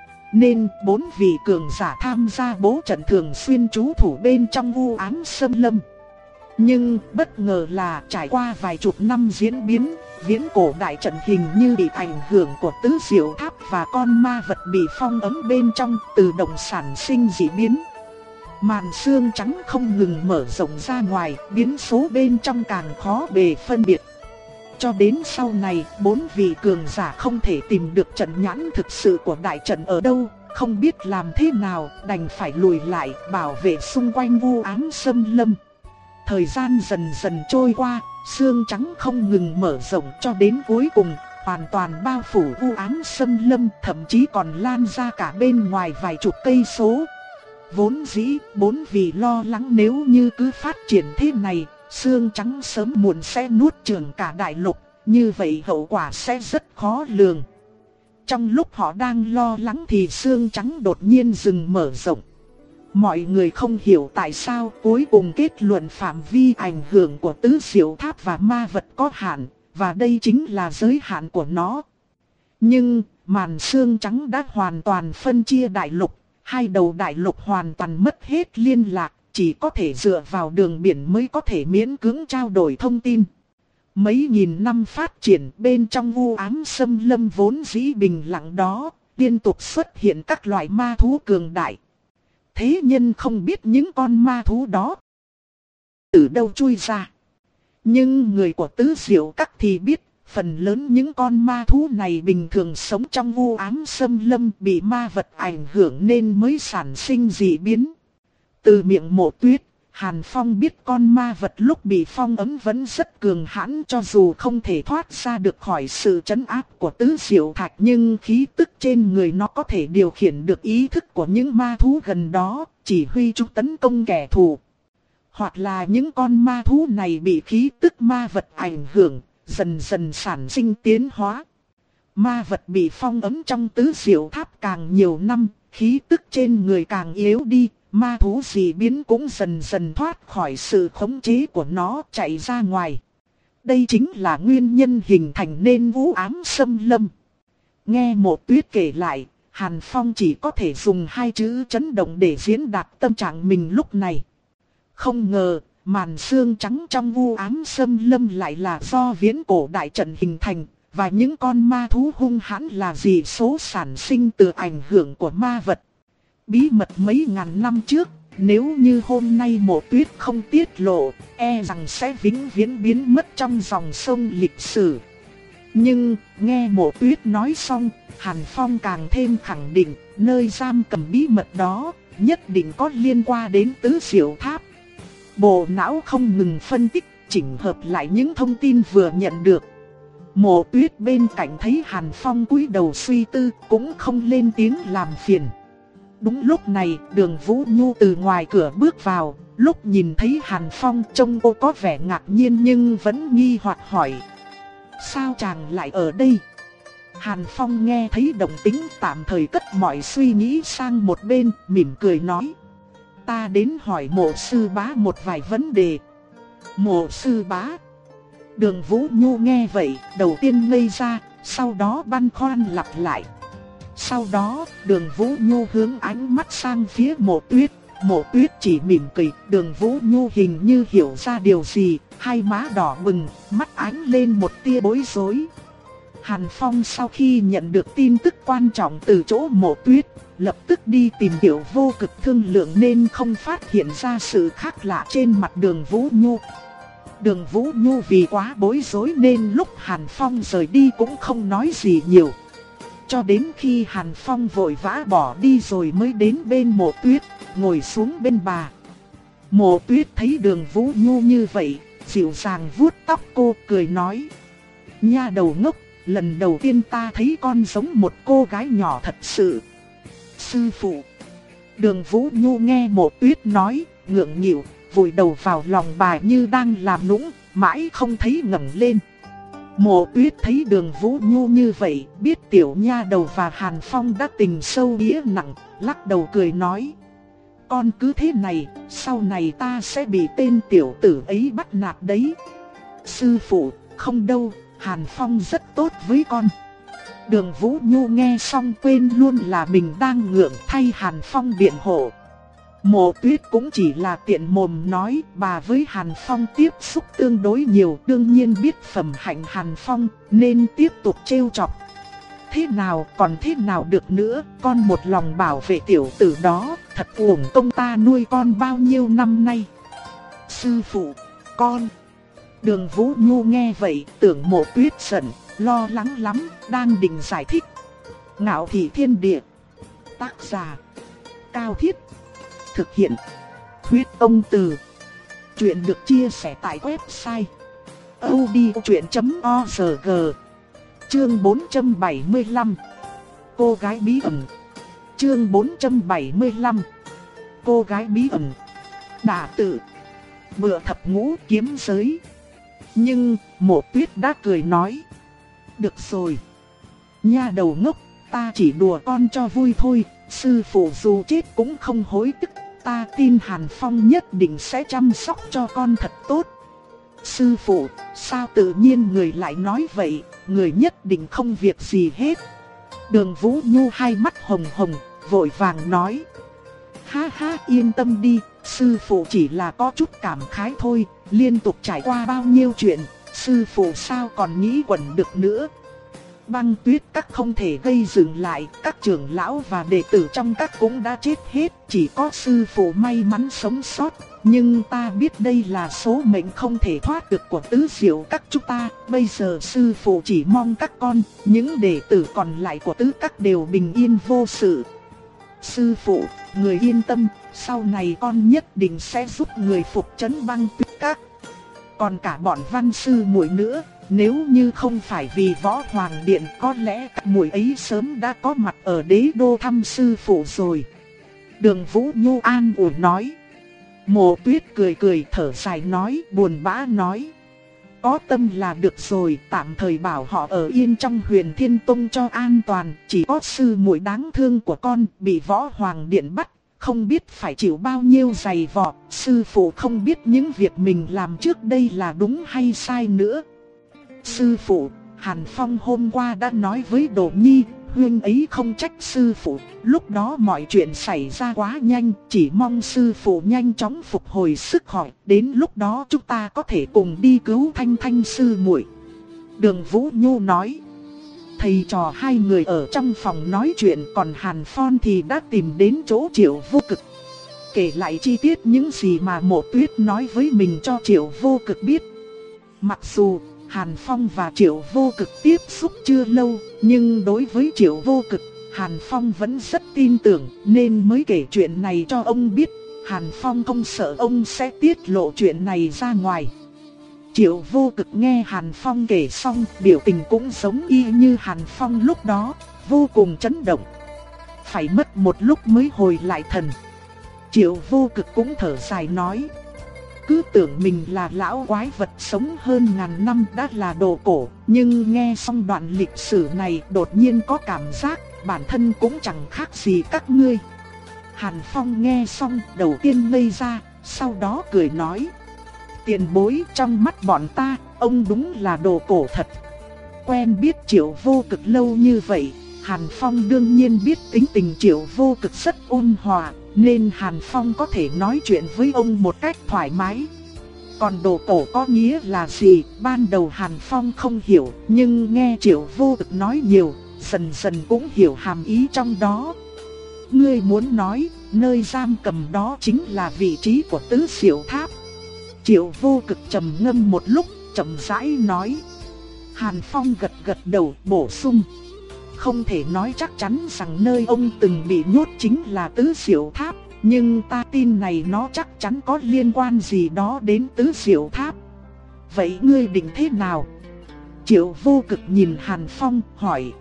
Nên bốn vị cường giả tham gia bố trận thường xuyên trú thủ bên trong u ám xâm lâm. Nhưng bất ngờ là trải qua vài chục năm diễn biến, viễn cổ đại trận hình như bị ảnh hưởng của Tứ Diệu Tháp và con ma vật bị phong ấn bên trong, tự động sản sinh dị biến. Màn sương trắng không ngừng mở rộng ra ngoài, biến số bên trong càng khó bề phân biệt. Cho đến sau này, bốn vị cường giả không thể tìm được trận nhãn thực sự của đại trận ở đâu, không biết làm thế nào, đành phải lùi lại bảo vệ xung quanh u ám xâm lâm. Thời gian dần dần trôi qua, sương trắng không ngừng mở rộng cho đến cuối cùng hoàn toàn bao phủ u ám xâm lâm, thậm chí còn lan ra cả bên ngoài vài chục cây số. Vốn dĩ, bốn vị lo lắng nếu như cứ phát triển thế này, sương trắng sớm muộn sẽ nuốt chửng cả đại lục, như vậy hậu quả sẽ rất khó lường. Trong lúc họ đang lo lắng thì xương trắng đột nhiên dừng mở rộng. Mọi người không hiểu tại sao cuối cùng kết luận phạm vi ảnh hưởng của tứ diệu tháp và ma vật có hạn, và đây chính là giới hạn của nó. Nhưng, màn xương trắng đã hoàn toàn phân chia đại lục, hai đầu đại lục hoàn toàn mất hết liên lạc, chỉ có thể dựa vào đường biển mới có thể miễn cưỡng trao đổi thông tin. Mấy nghìn năm phát triển bên trong u ám xâm lâm vốn dĩ bình lặng đó, liên tục xuất hiện các loại ma thú cường đại. Thế nhân không biết những con ma thú đó từ đâu chui ra. Nhưng người của tứ diệu các thì biết, phần lớn những con ma thú này bình thường sống trong u ám xâm lâm bị ma vật ảnh hưởng nên mới sản sinh dị biến. Từ miệng Mộ Tuyết, Hàn Phong biết con ma vật lúc bị phong ấn vẫn rất cường hãn, cho dù không thể thoát ra được khỏi sự trấn áp của tứ diệu thạch, nhưng khí tức trên người nó có thể điều khiển được ý thức của những ma thú gần đó, chỉ huy chúng tấn công kẻ thù. Hoặc là những con ma thú này bị khí tức ma vật ảnh hưởng, dần dần sản sinh tiến hóa. Ma vật bị phong ấn trong tứ diệu tháp càng nhiều năm, khí tức trên người càng yếu đi. Ma thú dị biến cũng dần dần thoát khỏi sự khống chế của nó, chạy ra ngoài. Đây chính là nguyên nhân hình thành nên u ám xâm lâm. Nghe Mộ Tuyết kể lại, Hàn Phong chỉ có thể dùng hai chữ chấn động để diễn đạt tâm trạng mình lúc này. Không ngờ, màn xương trắng trong u ám xâm lâm lại là do viễn cổ đại trận hình thành, và những con ma thú hung hãn là dị số sản sinh từ ảnh hưởng của ma vật. Bí mật mấy ngàn năm trước, nếu như hôm nay Mộ Tuyết không tiết lộ, e rằng sẽ vĩnh viễn biến mất trong dòng sông lịch sử. Nhưng, nghe Mộ Tuyết nói xong, Hàn Phong càng thêm khẳng định, nơi giam cầm bí mật đó, nhất định có liên quan đến tứ diệu tháp. Bộ não không ngừng phân tích, chỉnh hợp lại những thông tin vừa nhận được. Mộ Tuyết bên cạnh thấy Hàn Phong cúi đầu suy tư, cũng không lên tiếng làm phiền. Đúng lúc này, Đường Vũ Nhu từ ngoài cửa bước vào, lúc nhìn thấy Hàn Phong trông cô có vẻ ngạc nhiên nhưng vẫn nghi hoặc hỏi. Sao chàng lại ở đây? Hàn Phong nghe thấy động tĩnh tạm thời cất mọi suy nghĩ sang một bên, mỉm cười nói. Ta đến hỏi Mộ sư bá một vài vấn đề. Mộ sư bá? Đường Vũ Nhu nghe vậy, đầu tiên ngây ra, sau đó băn khoăn lặp lại. Sau đó, Đường Vũ Nhu hướng ánh mắt sang phía Mộ Tuyết. Mộ Tuyết chỉ mỉm cười, Đường Vũ Nhu hình như hiểu ra điều gì, hai má đỏ bừng, mắt ánh lên một tia bối rối. Hàn Phong sau khi nhận được tin tức quan trọng từ chỗ Mộ Tuyết, lập tức đi tìm hiểu vô cực thương lượng nên không phát hiện ra sự khác lạ trên mặt Đường Vũ Nhu. Đường Vũ Nhu vì quá bối rối nên lúc Hàn Phong rời đi cũng không nói gì nhiều. Cho đến khi Hàn Phong vội vã bỏ đi rồi mới đến bên Mộ Tuyết, ngồi xuống bên bà. Mộ Tuyết thấy Đường Vũ Nhu như vậy, dịu dàng vuốt tóc cô, cười nói. Nha đầu ngốc, lần đầu tiên ta thấy con giống một cô gái nhỏ thật sự. Sư phụ. Đường Vũ Nhu nghe Mộ Tuyết nói, ngượng nghịu, vùi đầu vào lòng bà như đang làm nũng, mãi không thấy ngẩng lên. Mộ Tuyết thấy Đường Vũ Nhu như vậy, biết tiểu nha đầu và Hàn Phong đã tình sâu nghĩa nặng, lắc đầu cười nói. Con cứ thế này, sau này ta sẽ bị tên tiểu tử ấy bắt nạt đấy. Sư phụ, không đâu, Hàn Phong rất tốt với con. Đường Vũ Nhu nghe xong quên luôn là mình đang ngượng thay Hàn Phong biện hộ. Mộ Tuyết cũng chỉ là tiện mồm nói, bà với Hàn Phong tiếp xúc tương đối nhiều, đương nhiên biết phẩm hạnh Hàn Phong, nên tiếp tục trêu chọc. Thế nào còn thế nào được nữa, con một lòng bảo vệ tiểu tử đó, thật uổng công ta nuôi con bao nhiêu năm nay. Sư phụ, con. Đường Vũ Nhu nghe vậy, tưởng Mộ Tuyết giận, lo lắng lắm, đang định giải thích. Ngạo Thị Thiên Địa. Tác giả Cao Thiết. Thực hiện Huyết Tông Từ. Chuyện được chia sẻ tại website audiochuyện chấm org. Chương bốn trăm bảy mươi lăm. Cô gái bí ẩn. Chương bốn trăm bảy mươi lăm. Cô gái bí ẩn. Đả tự. Bựa thập ngũ kiếm giới. Nhưng Mộ Tuyết đã cười nói. Được rồi. Nha đầu ngốc, ta chỉ đùa con cho vui thôi. Sư phụ dù chết cũng không hối tức. Ta tin Hàn Phong nhất định sẽ chăm sóc cho con thật tốt. Sư phụ, sao tự nhiên người lại nói vậy? Người nhất định không việc gì hết. Đường Vũ Nhu hai mắt hồng hồng, vội vàng nói. Ha ha, yên tâm đi, sư phụ chỉ là có chút cảm khái thôi. Liên tục trải qua bao nhiêu chuyện, sư phụ sao còn nghĩ quẩn được nữa. Băng Tuyết các không thể gây dừng lại, các trưởng lão và đệ tử trong các cũng đã chết hết, chỉ có sư phụ may mắn sống sót. Nhưng ta biết đây là số mệnh không thể thoát được của tứ diệu các chúng ta. Bây giờ sư phụ chỉ mong các con, những đệ tử còn lại của tứ các đều bình yên vô sự. Sư phụ, người yên tâm, sau này con nhất định sẽ giúp người phục trấn Băng Tuyết các. Còn cả bọn Văn sư muội nữa, nếu như không phải vì Võ Hoàng Điện, có lẽ các muội ấy sớm đã có mặt ở đế đô thăm sư phụ rồi. Đường Vũ Nhu an ủi nói. Mộ Tuyết cười cười thở dài nói, buồn bã nói. Có tâm là được rồi, tạm thời bảo họ ở yên trong Huyền Thiên Tông cho an toàn. Chỉ có sư muội đáng thương của con bị Võ Hoàng Điện bắt, không biết phải chịu bao nhiêu giày vò. Sư phụ không biết những việc mình làm trước đây là đúng hay sai nữa. Sư phụ, Hàn Phong hôm qua đã nói với Đồ Nhi, huynh ấy không trách sư phụ. Lúc đó mọi chuyện xảy ra quá nhanh, chỉ mong sư phụ nhanh chóng phục hồi sức khỏe. Đến lúc đó chúng ta có thể cùng đi cứu Thanh Thanh sư muội. Đường Vũ Nhu nói. Thầy trò hai người ở trong phòng nói chuyện, còn Hàn Phong thì đã tìm đến chỗ Triệu Vô Cực. Kể lại chi tiết những gì mà Mộ Tuyết nói với mình cho Triệu Vô Cực biết. Mặc dù Hàn Phong và Triệu Vô Cực tiếp xúc chưa lâu, nhưng đối với Triệu Vô Cực, Hàn Phong vẫn rất tin tưởng nên mới kể chuyện này cho ông biết. Hàn Phong không sợ ông sẽ tiết lộ chuyện này ra ngoài. Triệu Vô Cực nghe Hàn Phong kể xong, biểu tình cũng giống y như Hàn Phong lúc đó, vô cùng chấn động. Phải mất một lúc mới hồi lại thần. Triệu Vô Cực cũng thở dài nói. Cứ tưởng mình là lão quái vật sống hơn ngàn năm đã là đồ cổ, nhưng nghe xong đoạn lịch sử này đột nhiên có cảm giác bản thân cũng chẳng khác gì các ngươi. Hàn Phong nghe xong đầu tiên ngây ra, sau đó cười nói. Tiền bối, trong mắt bọn ta, ông đúng là đồ cổ thật. Quen biết Triệu Vô Cực lâu như vậy, Hàn Phong đương nhiên biết tính tình Triệu Vô Cực rất ôn hòa, nên Hàn Phong có thể nói chuyện với ông một cách thoải mái. Còn đồ cổ có nghĩa là gì, ban đầu Hàn Phong không hiểu, nhưng nghe Triệu Vô Cực nói nhiều, dần dần cũng hiểu hàm ý trong đó. Ngươi muốn nói, nơi giam cầm đó chính là vị trí của Tứ Diệu Tháp. Triệu Vô Cực trầm ngâm một lúc, chậm rãi nói. Hàn Phong gật gật đầu bổ sung. Không thể nói chắc chắn rằng nơi ông từng bị nhốt chính là Tứ Diệu Tháp, nhưng ta tin này nó chắc chắn có liên quan gì đó đến Tứ Diệu Tháp. Vậy ngươi định thế nào? Triệu Vô Cực nhìn Hàn Phong hỏi.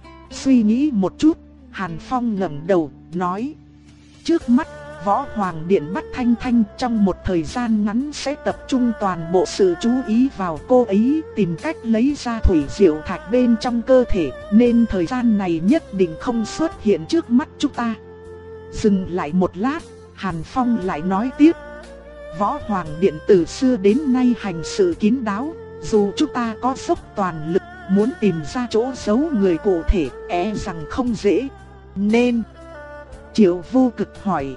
Suy nghĩ một chút, Hàn Phong ngẩng đầu, nói. Trước mắt, Võ Hoàng Điện bắt Thanh Thanh, trong một thời gian ngắn sẽ tập trung toàn bộ sự chú ý vào cô ấy, tìm cách lấy ra thủy diệu thạch bên trong cơ thể, nên thời gian này nhất định không xuất hiện trước mắt chúng ta. Dừng lại một lát, Hàn Phong lại nói tiếp. Võ Hoàng Điện từ xưa đến nay hành sự kín đáo, dù chúng ta có dốc toàn lực, muốn tìm ra chỗ giấu người cụ thể, e rằng không dễ. Nên... Triệu Vô Cực hỏi.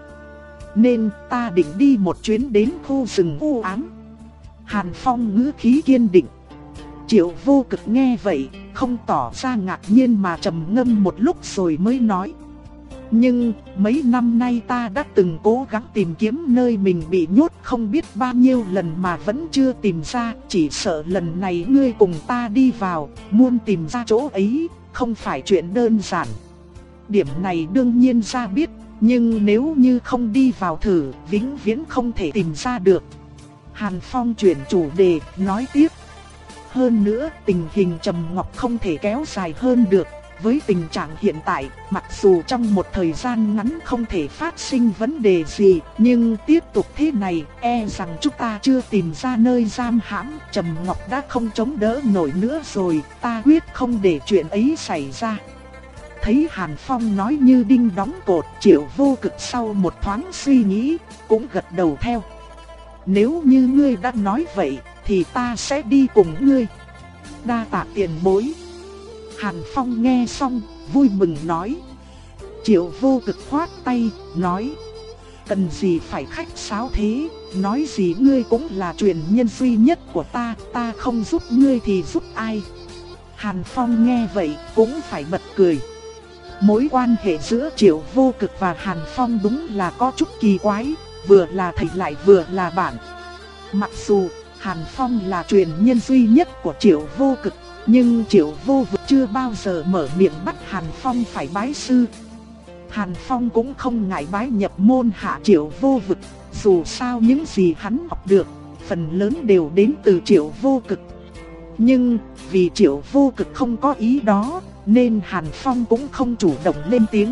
Nên ta định đi một chuyến đến khu rừng u ám. Hàn Phong ngữ khí kiên định. Triệu Vô Cực nghe vậy, không tỏ ra ngạc nhiên mà trầm ngâm một lúc rồi mới nói. Nhưng mấy năm nay ta đã từng cố gắng tìm kiếm nơi mình bị nhốt không biết bao nhiêu lần mà vẫn chưa tìm ra. Chỉ sợ lần này ngươi cùng ta đi vào, muốn tìm ra chỗ ấy, không phải chuyện đơn giản. Điểm này đương nhiên ra biết, nhưng nếu như không đi vào thử, vĩnh viễn không thể tìm ra được. Hàn Phong chuyển chủ đề, nói tiếp. Hơn nữa, tình hình Trầm Ngọc không thể kéo dài hơn được. với tình trạng hiện tại, mặc dù trong một thời gian ngắn không thể phát sinh vấn đề gì, nhưng tiếp tục thế này, e rằng chúng ta chưa tìm ra nơi giam hãm, Trầm Ngọc đã không chống đỡ nổi nữa rồi, ta quyết không để chuyện ấy xảy ra. Thấy Hàn Phong nói như đinh đóng cột, Triệu Vô Cực sau một thoáng suy nghĩ, cũng gật đầu theo. Nếu như ngươi đã nói vậy, thì ta sẽ đi cùng ngươi. Đa tạ tiền bối. Hàn Phong nghe xong, vui mừng nói. Triệu Vô Cực khoát tay, nói. Cần gì phải khách sáo thế, nói gì ngươi cũng là truyền nhân duy nhất của ta, ta không giúp ngươi thì giúp ai. Hàn Phong nghe vậy, cũng phải bật cười. Mối quan hệ giữa Triệu Vô Cực và Hàn Phong đúng là có chút kỳ quái, vừa là thầy lại vừa là bạn. Mặc dù Hàn Phong là truyền nhân duy nhất của Triệu Vô Cực, nhưng Triệu Vô Cực chưa bao giờ mở miệng bắt Hàn Phong phải bái sư. Hàn Phong cũng không ngại bái nhập môn hạ Triệu Vô Cực, dù sao những gì hắn học được, phần lớn đều đến từ Triệu Vô Cực. Nhưng vì Triệu Vô Cực không có ý đó, nên Hàn Phong cũng không chủ động lên tiếng.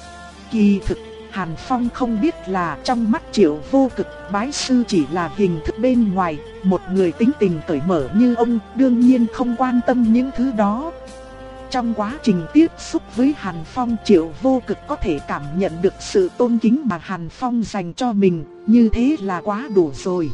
Kỳ thực, Hàn Phong không biết là trong mắt Triệu Vô Cực, bái sư chỉ là hình thức bên ngoài, một người tính tình cởi mở như ông đương nhiên không quan tâm những thứ đó. Trong quá trình tiếp xúc với Hàn Phong, Triệu Vô Cực có thể cảm nhận được sự tôn kính mà Hàn Phong dành cho mình, như thế là quá đủ rồi.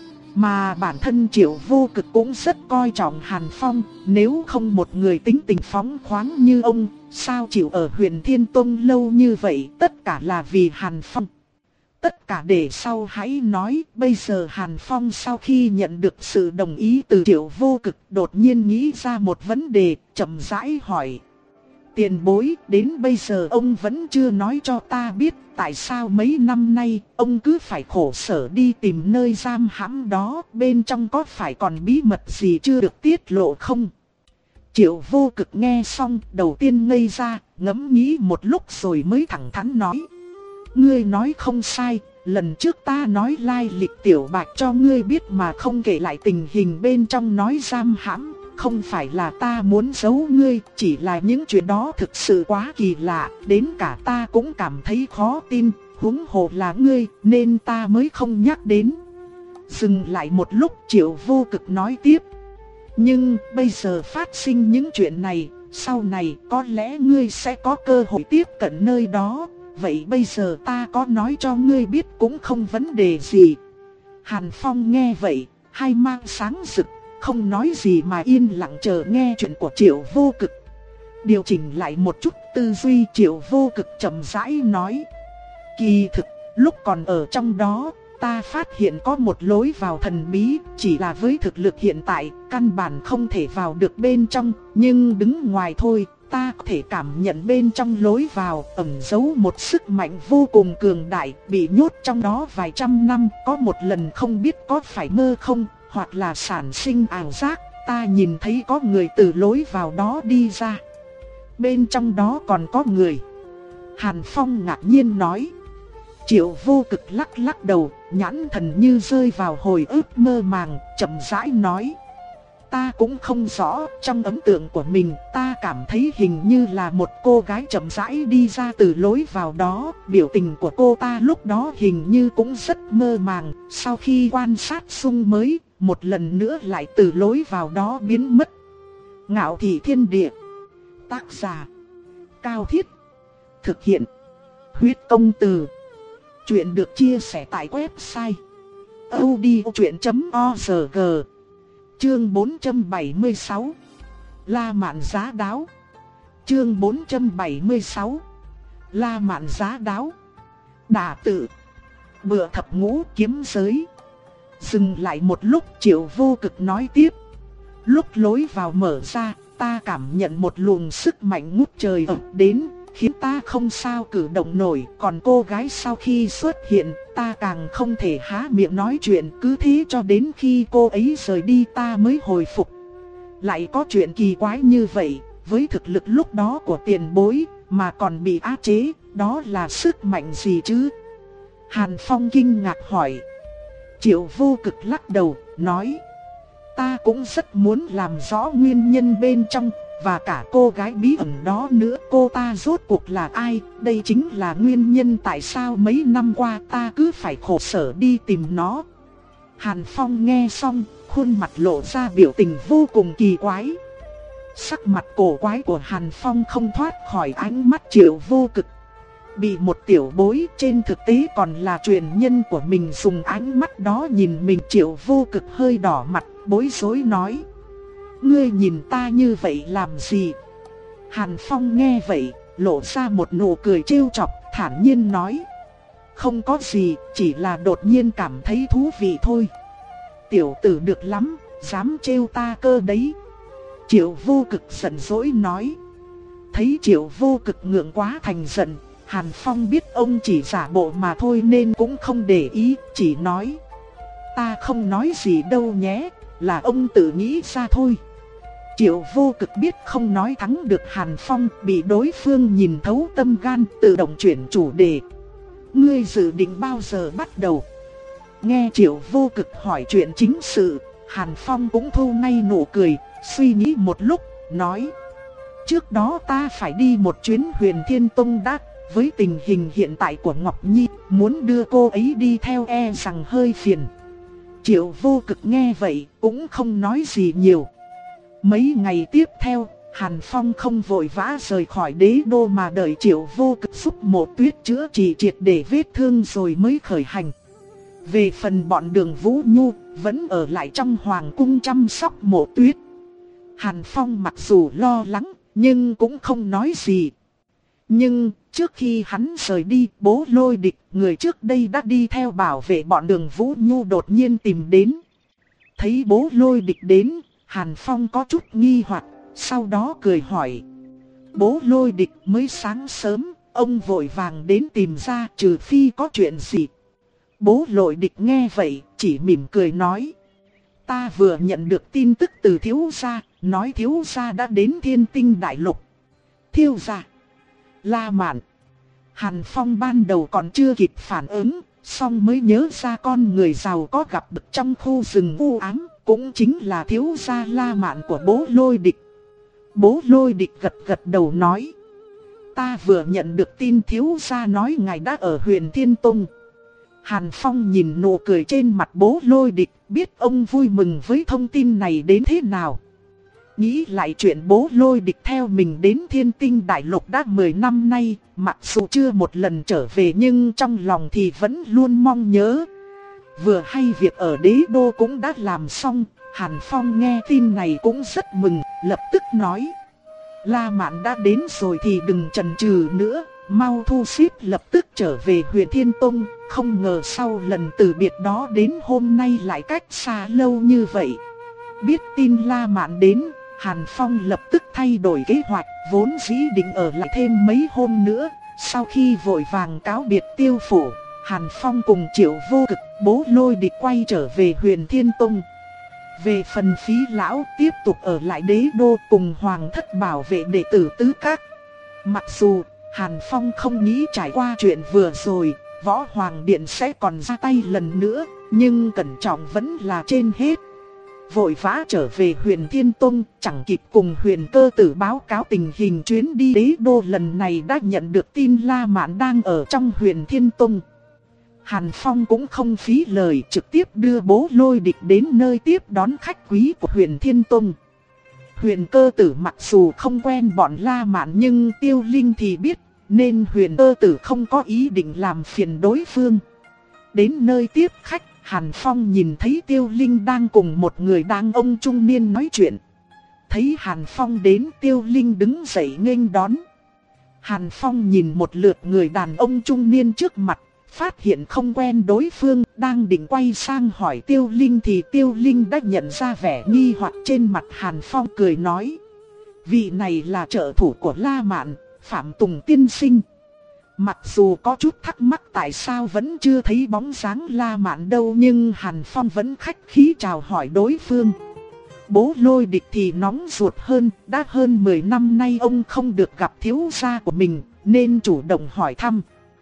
Mà bản thân Triệu Vô Cực cũng rất coi trọng Hàn Phong, nếu không một người tính tình phóng khoáng như ông, sao chịu ở Huyền Thiên Tông lâu như vậy, tất cả là vì Hàn Phong. Tất cả để sau hãy nói, bây giờ Hàn Phong sau khi nhận được sự đồng ý từ Triệu Vô Cực, đột nhiên nghĩ ra một vấn đề, chậm rãi hỏi. Tiền bối, đến bây giờ ông vẫn chưa nói cho ta biết tại sao mấy năm nay ông cứ phải khổ sở đi tìm nơi giam hãm đó, bên trong có phải còn bí mật gì chưa được tiết lộ không? Triệu Vô Cực nghe xong, đầu tiên ngây ra, ngẫm nghĩ một lúc rồi mới thẳng thắn nói. Ngươi nói không sai, lần trước ta nói lai lịch Tiểu Bạch cho ngươi biết mà không kể lại tình hình bên trong nói giam hãm. Không phải là ta muốn giấu ngươi, chỉ là những chuyện đó thực sự quá kỳ lạ, đến cả ta cũng cảm thấy khó tin, huống hồ là ngươi, nên ta mới không nhắc đến. Dừng lại một lúc, Triệu Vô Cực nói tiếp. Nhưng bây giờ phát sinh những chuyện này, sau này có lẽ ngươi sẽ có cơ hội tiếp cận nơi đó, vậy bây giờ ta có nói cho ngươi biết cũng không vấn đề gì. Hàn Phong nghe vậy, hai mang sáng rực, không nói gì mà yên lặng chờ nghe chuyện của Triệu Vô Cực. Điều chỉnh lại một chút tư duy, Triệu Vô Cực chậm rãi nói. Kỳ thực, lúc còn ở trong đó, ta phát hiện có một lối vào thần bí, chỉ là với thực lực hiện tại, căn bản không thể vào được bên trong, nhưng đứng ngoài thôi, ta có thể cảm nhận bên trong lối vào ẩn giấu một sức mạnh vô cùng cường đại, bị nhốt trong đó vài trăm năm, có một lần không biết có phải mơ không, hoặc là sản sinh ảo giác, ta nhìn thấy có người từ lối vào đó đi ra. Bên trong đó còn có người. Hàn Phong ngạc nhiên nói. Triệu Vô Cực lắc lắc đầu, nhãn thần như rơi vào hồi ức mơ màng, chậm rãi nói. Ta cũng không rõ, trong ấn tượng của mình, ta cảm thấy hình như là một cô gái chậm rãi đi ra từ lối vào đó, biểu tình của cô ta lúc đó hình như cũng rất mơ màng, sau khi quan sát xung mới, một lần nữa lại từ lối vào đó biến mất. Ngạo Thị Thiên Địa. Tác giả Cao Thiết. Thực hiện Huyết Công Từ. Chuyện được chia sẻ tại website audiochuyện chấm org. Chương bốn trăm bảy mươi sáu. La Mạn Giá Đáo. Chương bốn trăm bảy mươi sáu. La Mạn Giá Đáo. Đả tự. Bựa thập ngũ kiếm giới. Dừng lại một lúc, Triệu Vô Cực nói tiếp. Lúc lối vào mở ra, ta cảm nhận một luồng sức mạnh ngút trời ập đến, khiến ta không sao cử động nổi. Còn cô gái sau khi xuất hiện, ta càng không thể há miệng nói chuyện, cứ thế cho đến khi cô ấy rời đi ta mới hồi phục. Lại có chuyện kỳ quái như vậy, với thực lực lúc đó của tiền bối, mà còn bị áp chế, đó là sức mạnh gì chứ? Hàn Phong kinh ngạc hỏi. Triệu Vô Cực lắc đầu, nói. Ta cũng rất muốn làm rõ nguyên nhân bên trong, và cả cô gái bí ẩn đó nữa. Cô ta rốt cuộc là ai? Đây chính là nguyên nhân tại sao mấy năm qua ta cứ phải khổ sở đi tìm nó. Hàn Phong nghe xong, khuôn mặt lộ ra biểu tình vô cùng kỳ quái. Sắc mặt cổ quái của Hàn Phong không thoát khỏi ánh mắt Triệu Vô Cực. Bị một tiểu bối, trên thực tế còn là truyền nhân của mình, dùng ánh mắt đó nhìn mình. Triệu Vô Cực hơi đỏ mặt, bối rối nói: ngươi nhìn ta như vậy làm gì? Hàn Phong nghe vậy, lộ ra một nụ cười trêu chọc, thản nhiên nói: không có gì, chỉ là đột nhiên cảm thấy thú vị thôi. Tiểu tử được lắm, dám trêu ta cơ đấy. Triệu Vô Cực giận dỗi nói. Thấy Triệu Vô Cực ngượng quá thành giận, Hàn Phong biết ông chỉ giả bộ mà thôi nên cũng không để ý, chỉ nói: ta không nói gì đâu nhé, là ông tự nghĩ ra thôi. Triệu Vô Cực biết không nói thắng được Hàn Phong, bị đối phương nhìn thấu tâm gan, tự động chuyển chủ đề. Ngươi dự định bao giờ bắt đầu? Nghe Triệu Vô Cực hỏi chuyện chính sự, Hàn Phong cũng thu ngay nụ cười, suy nghĩ một lúc, nói: trước đó ta phải đi một chuyến Huyền Thiên Tông đã. Với tình hình hiện tại của Ngọc Nhi, muốn đưa cô ấy đi theo e rằng hơi phiền. Triệu Vô Cực nghe vậy, cũng không nói gì nhiều. Mấy ngày tiếp theo, Hàn Phong không vội vã rời khỏi đế đô mà đợi Triệu Vô Cực giúp Mộ Tuyết chữa trị triệt để vết thương rồi mới khởi hành. Về phần bọn Đường Vũ Nhu, vẫn ở lại trong hoàng cung chăm sóc Mộ Tuyết. Hàn Phong mặc dù lo lắng, nhưng cũng không nói gì. Nhưng, trước khi hắn rời đi, Bố Lôi Địch, người trước đây đã đi theo bảo vệ bọn Đường Vũ Nhu đột nhiên tìm đến. Thấy Bố Lôi Địch đến, Hàn Phong có chút nghi hoặc, sau đó cười hỏi: Bố Lôi Địch, mới sáng sớm, ông vội vàng đến tìm ra, trừ phi có chuyện gì? Bố Lôi Địch nghe vậy, chỉ mỉm cười nói: ta vừa nhận được tin tức từ thiếu gia, nói thiếu gia đã đến Thiên Tinh Đại Lục. Thiếu gia? La Mạn. Hàn Phong ban đầu còn chưa kịp phản ứng, xong mới nhớ ra con người giàu có gặp được trong khu rừng u ám, cũng chính là thiếu gia La Mạn của Bố Lôi Địch. Bố Lôi Địch gật gật đầu nói: ta vừa nhận được tin thiếu gia nói ngài đã ở Huyền Thiên Tông. Hàn Phong nhìn nụ cười trên mặt Bố Lôi Địch, biết ông vui mừng với thông tin này đến thế nào. Nghĩ lại chuyện Bố Lôi Địch theo mình đến Thiên Tinh Đại Lục đã mười năm nay, mặc dù chưa một lần trở về nhưng trong lòng thì vẫn luôn mong nhớ. Vừa hay việc ở đế đô cũng đã làm xong, Hàn Phong nghe tin này cũng rất mừng, lập tức nói: La Mạn đã đến rồi thì đừng chần chừ nữa, mau thu xếp lập tức trở về Huyền Thiên Tông. Không ngờ sau lần từ biệt đó đến hôm nay lại cách xa lâu như vậy. Biết tin La Mạn đến, Hàn Phong lập tức thay đổi kế hoạch, vốn dĩ định ở lại thêm mấy hôm nữa. Sau khi vội vàng cáo biệt Tiêu phủ, Hàn Phong cùng Triệu Vô Cực, Bố Lôi Địch quay trở về Huyền Thiên Tông. Về phần Phí lão tiếp tục ở lại đế đô cùng hoàng thất bảo vệ đệ tử tứ các. Mặc dù Hàn Phong không nghĩ trải qua chuyện vừa rồi, Võ Hoàng Điện sẽ còn ra tay lần nữa, nhưng cẩn trọng vẫn là trên hết. Vội vã trở về Huyền Thiên Tông, chẳng kịp cùng Huyền Cơ Tử báo cáo tình hình chuyến đi đế đô lần này, đã nhận được tin La Mạn đang ở trong Huyền Thiên Tông. Hàn Phong cũng không phí lời, trực tiếp đưa Bố Lôi Địch đến nơi tiếp đón khách quý của Huyền Thiên Tông. Huyền Cơ Tử mặc dù không quen bọn La Mạn nhưng Tiêu Linh thì biết, nên Huyền Cơ Tử không có ý định làm phiền đối phương. Đến nơi tiếp khách, Hàn Phong nhìn thấy Tiêu Linh đang cùng một người đàn ông trung niên nói chuyện. Thấy Hàn Phong đến, Tiêu Linh đứng dậy nghênh đón. Hàn Phong nhìn một lượt người đàn ông trung niên trước mặt, phát hiện không quen đối phương, đang định quay sang hỏi Tiêu Linh thì Tiêu Linh đã nhận ra vẻ nghi hoặc trên mặt Hàn Phong, cười nói: vị này là trợ thủ của La Mạn, Phạm Tùng tiên sinh. Mặc dù có chút thắc mắc tại sao vẫn chưa thấy bóng dáng La Mạn đâu, nhưng Hàn Phong vẫn khách khí chào hỏi đối phương. Bố Lôi Địch thì nóng ruột hơn, đã hơn mười năm nay ông không được gặp thiếu gia của mình, nên chủ động hỏi thăm: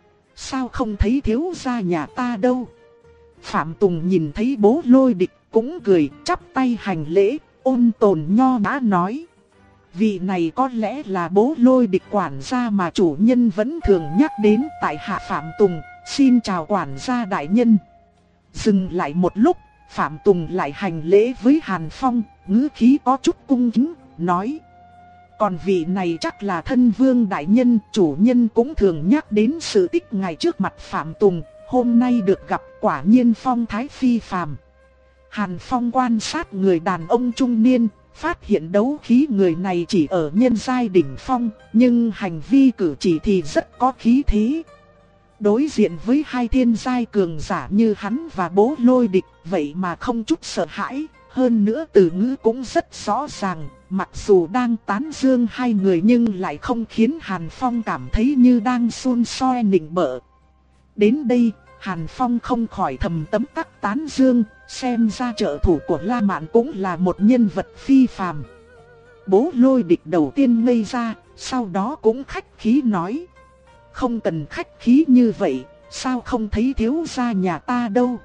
sao không thấy thiếu gia nhà ta đâu? Phạm Tùng nhìn thấy Bố Lôi Địch cũng cười, chắp tay hành lễ, ôn tồn nho nhã nói: Vị này có lẽ là Bố Lôi Địch quản gia mà chủ nhân vẫn thường nhắc đến tại hạ Phạm Tùng, xin chào quản gia đại nhân. Dừng lại một lúc, Phạm Tùng lại hành lễ với Hàn Phong, ngữ khí có chút cung kính, nói. Còn vị này chắc là thân vương đại nhân, chủ nhân cũng thường nhắc đến sự tích ngày trước mặt Phạm Tùng, hôm nay được gặp quả nhiên phong thái phi phàm. Hàn Phong quan sát người đàn ông trung niên, phát hiện đấu khí người này chỉ ở nhân giai đỉnh phong, nhưng hành vi cử chỉ thì rất có khí thế. Đối diện với hai thiên giai cường giả như hắn và Bố Lôi Địch, vậy mà không chút sợ hãi, hơn nữa từ ngữ cũng rất rõ ràng, mặc dù đang tán dương hai người nhưng lại không khiến Hàn Phong cảm thấy như đang xun xoe nịnh bợ. Đến đây, Hàn Phong không khỏi thầm tấm tắc tán dương, xem ra trợ thủ của La Mạn cũng là một nhân vật phi phàm. Bố Lôi Địch đầu tiên ngây ra, sau đó cũng khách khí nói. Không cần khách khí như vậy, sao không thấy thiếu gia nhà ta đâu.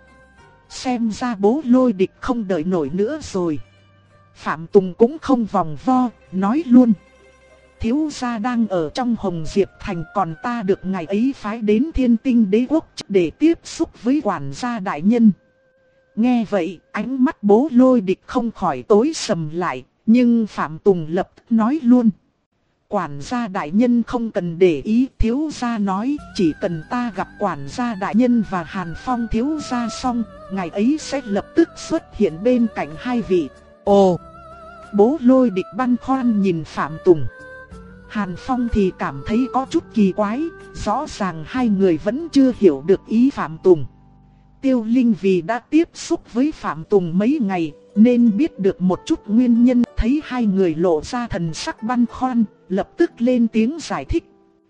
Xem ra Bố Lôi Địch không đợi nổi nữa rồi. Phạm Tùng cũng không vòng vo, nói luôn. Thiếu gia đang ở trong Hồng Diệp Thành, còn ta được ngày ấy phái đến Thiên Tinh Đế Quốc để tiếp xúc với quản gia đại nhân. Nghe vậy, ánh mắt Bố Lôi Địch không khỏi tối sầm lại, nhưng Phạm Tùng lập tức nói luôn. Quản gia đại nhân không cần để ý, thiếu gia nói chỉ cần ta gặp quản gia đại nhân và Hàn Phong thiếu gia xong, ngày ấy sẽ lập tức xuất hiện bên cạnh hai vị. Ồ! Bố Lôi Địch băn khoăn nhìn Phạm Tùng. Hàn Phong thì cảm thấy có chút kỳ quái, rõ ràng hai người vẫn chưa hiểu được ý Phạm Tùng. Tiêu Linh vì đã tiếp xúc với Phạm Tùng mấy ngày, nên biết được một chút nguyên nhân, thấy hai người lộ ra thần sắc băn khoăn, lập tức lên tiếng giải thích.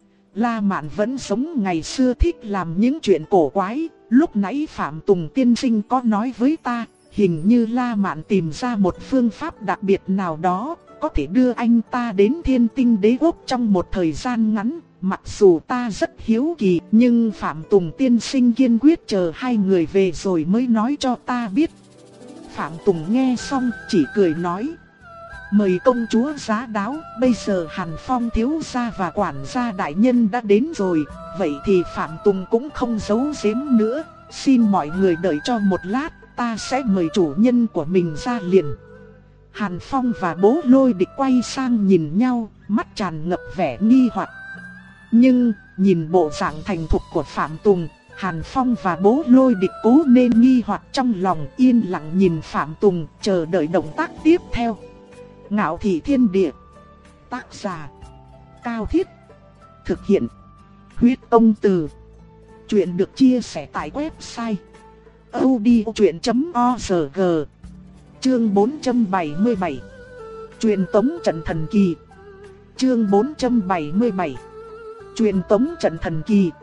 La Mạn vẫn sống ngày xưa thích làm những chuyện cổ quái, lúc nãy Phạm Tùng tiên sinh có nói với ta, hình như La Mạn tìm ra một phương pháp đặc biệt nào đó, có thể đưa anh ta đến Thiên Tinh Đế Quốc trong một thời gian ngắn. Mặc dù ta rất hiếu kỳ, nhưng Phạm Tùng tiên sinh kiên quyết chờ hai người về rồi mới nói cho ta biết. Phạm Tùng nghe xong chỉ cười nói. Mời công chúa giá đáo, bây giờ Hàn Phong thiếu gia và quản gia đại nhân đã đến rồi, vậy thì Phạm Tùng cũng không giấu giếm nữa. Xin mọi người đợi cho một lát, ta sẽ mời chủ nhân của mình ra liền. Hàn Phong và Bố Lôi Địch quay sang nhìn nhau, mắt tràn ngập vẻ nghi hoặc. Nhưng, nhìn bộ dạng thành thục của Phạm Tùng, Hàn Phong và Bố Lôi Địch cố nên nghi hoặc trong lòng, yên lặng nhìn Phạm Tùng, chờ đợi động tác tiếp theo. Ngạo Thị Thiên Địa. Tác giả: Cao Thiết. Thực hiện: Huyết Tông Từ. Chuyện được chia sẻ tại website audiochuyện chấm org. Chương bốn trăm bảy mươi bảy. Truyền tống trận thần kỳ. Chương bốn trăm bảy mươi bảy. Truyền tống trận thần kỳ.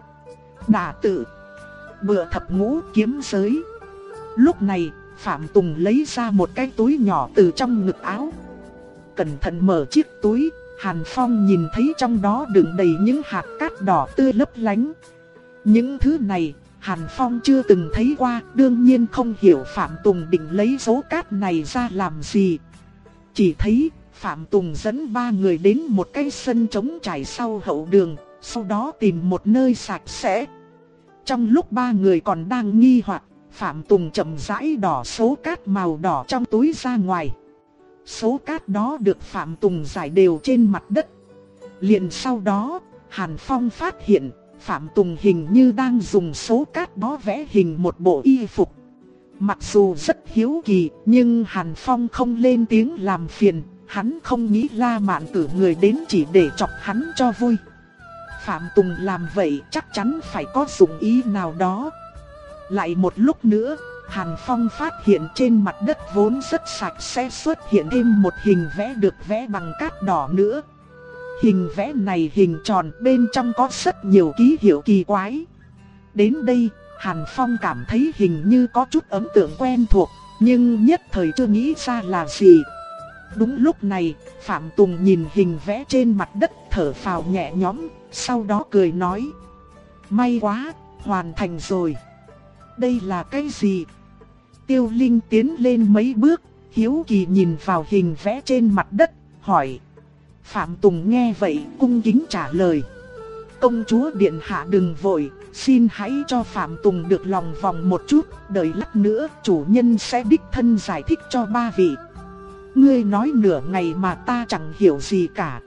Đả tự. Bựa thập ngũ kiếm giới. Lúc này, Phạm Tùng lấy ra một cái túi nhỏ từ trong ngực áo. Cẩn thận mở chiếc túi, Hàn Phong nhìn thấy trong đó đựng đầy những hạt cát đỏ tươi lấp lánh. Những thứ này, Hàn Phong chưa từng thấy qua, đương nhiên không hiểu Phạm Tùng định lấy số cát này ra làm gì. Chỉ thấy, Phạm Tùng dẫn ba người đến một cái sân trống trải sau hậu đường, sau đó tìm một nơi sạch sẽ. Trong lúc ba người còn đang nghi hoặc, Phạm Tùng chậm rãi đổ số cát màu đỏ trong túi ra ngoài. Số cát đó được Phạm Tùng rải đều trên mặt đất. Liền sau đó, Hàn Phong phát hiện, Phạm Tùng hình như đang dùng số cát đó vẽ hình một bộ y phục. Mặc dù rất hiếu kỳ, nhưng Hàn Phong không lên tiếng làm phiền, hắn không nghĩ La Mạn cử người đến chỉ để chọc hắn cho vui. Phạm Tùng làm vậy chắc chắn phải có dụng ý nào đó. Lại một lúc nữa, Hàn Phong phát hiện trên mặt đất vốn rất sạch sẽ xuất hiện thêm một hình vẽ được vẽ bằng cát đỏ nữa. Hình vẽ này hình tròn, bên trong có rất nhiều ký hiệu kỳ quái. Đến đây, Hàn Phong cảm thấy hình như có chút ấn tượng quen thuộc, nhưng nhất thời chưa nghĩ ra là gì. Đúng lúc này, Phạm Tùng nhìn hình vẽ trên mặt đất thở phào nhẹ nhõm, sau đó cười nói. May quá, hoàn thành rồi. Đây là cái gì? Tiêu Linh tiến lên mấy bước, hiếu kỳ nhìn vào hình vẽ trên mặt đất, hỏi. Phạm Tùng nghe vậy cung kính trả lời. Công chúa điện hạ đừng vội, xin hãy cho Phạm Tùng được lòng vòng một chút, đợi lát nữa chủ nhân sẽ đích thân giải thích cho ba vị. Ngươi nói nửa ngày mà ta chẳng hiểu gì cả.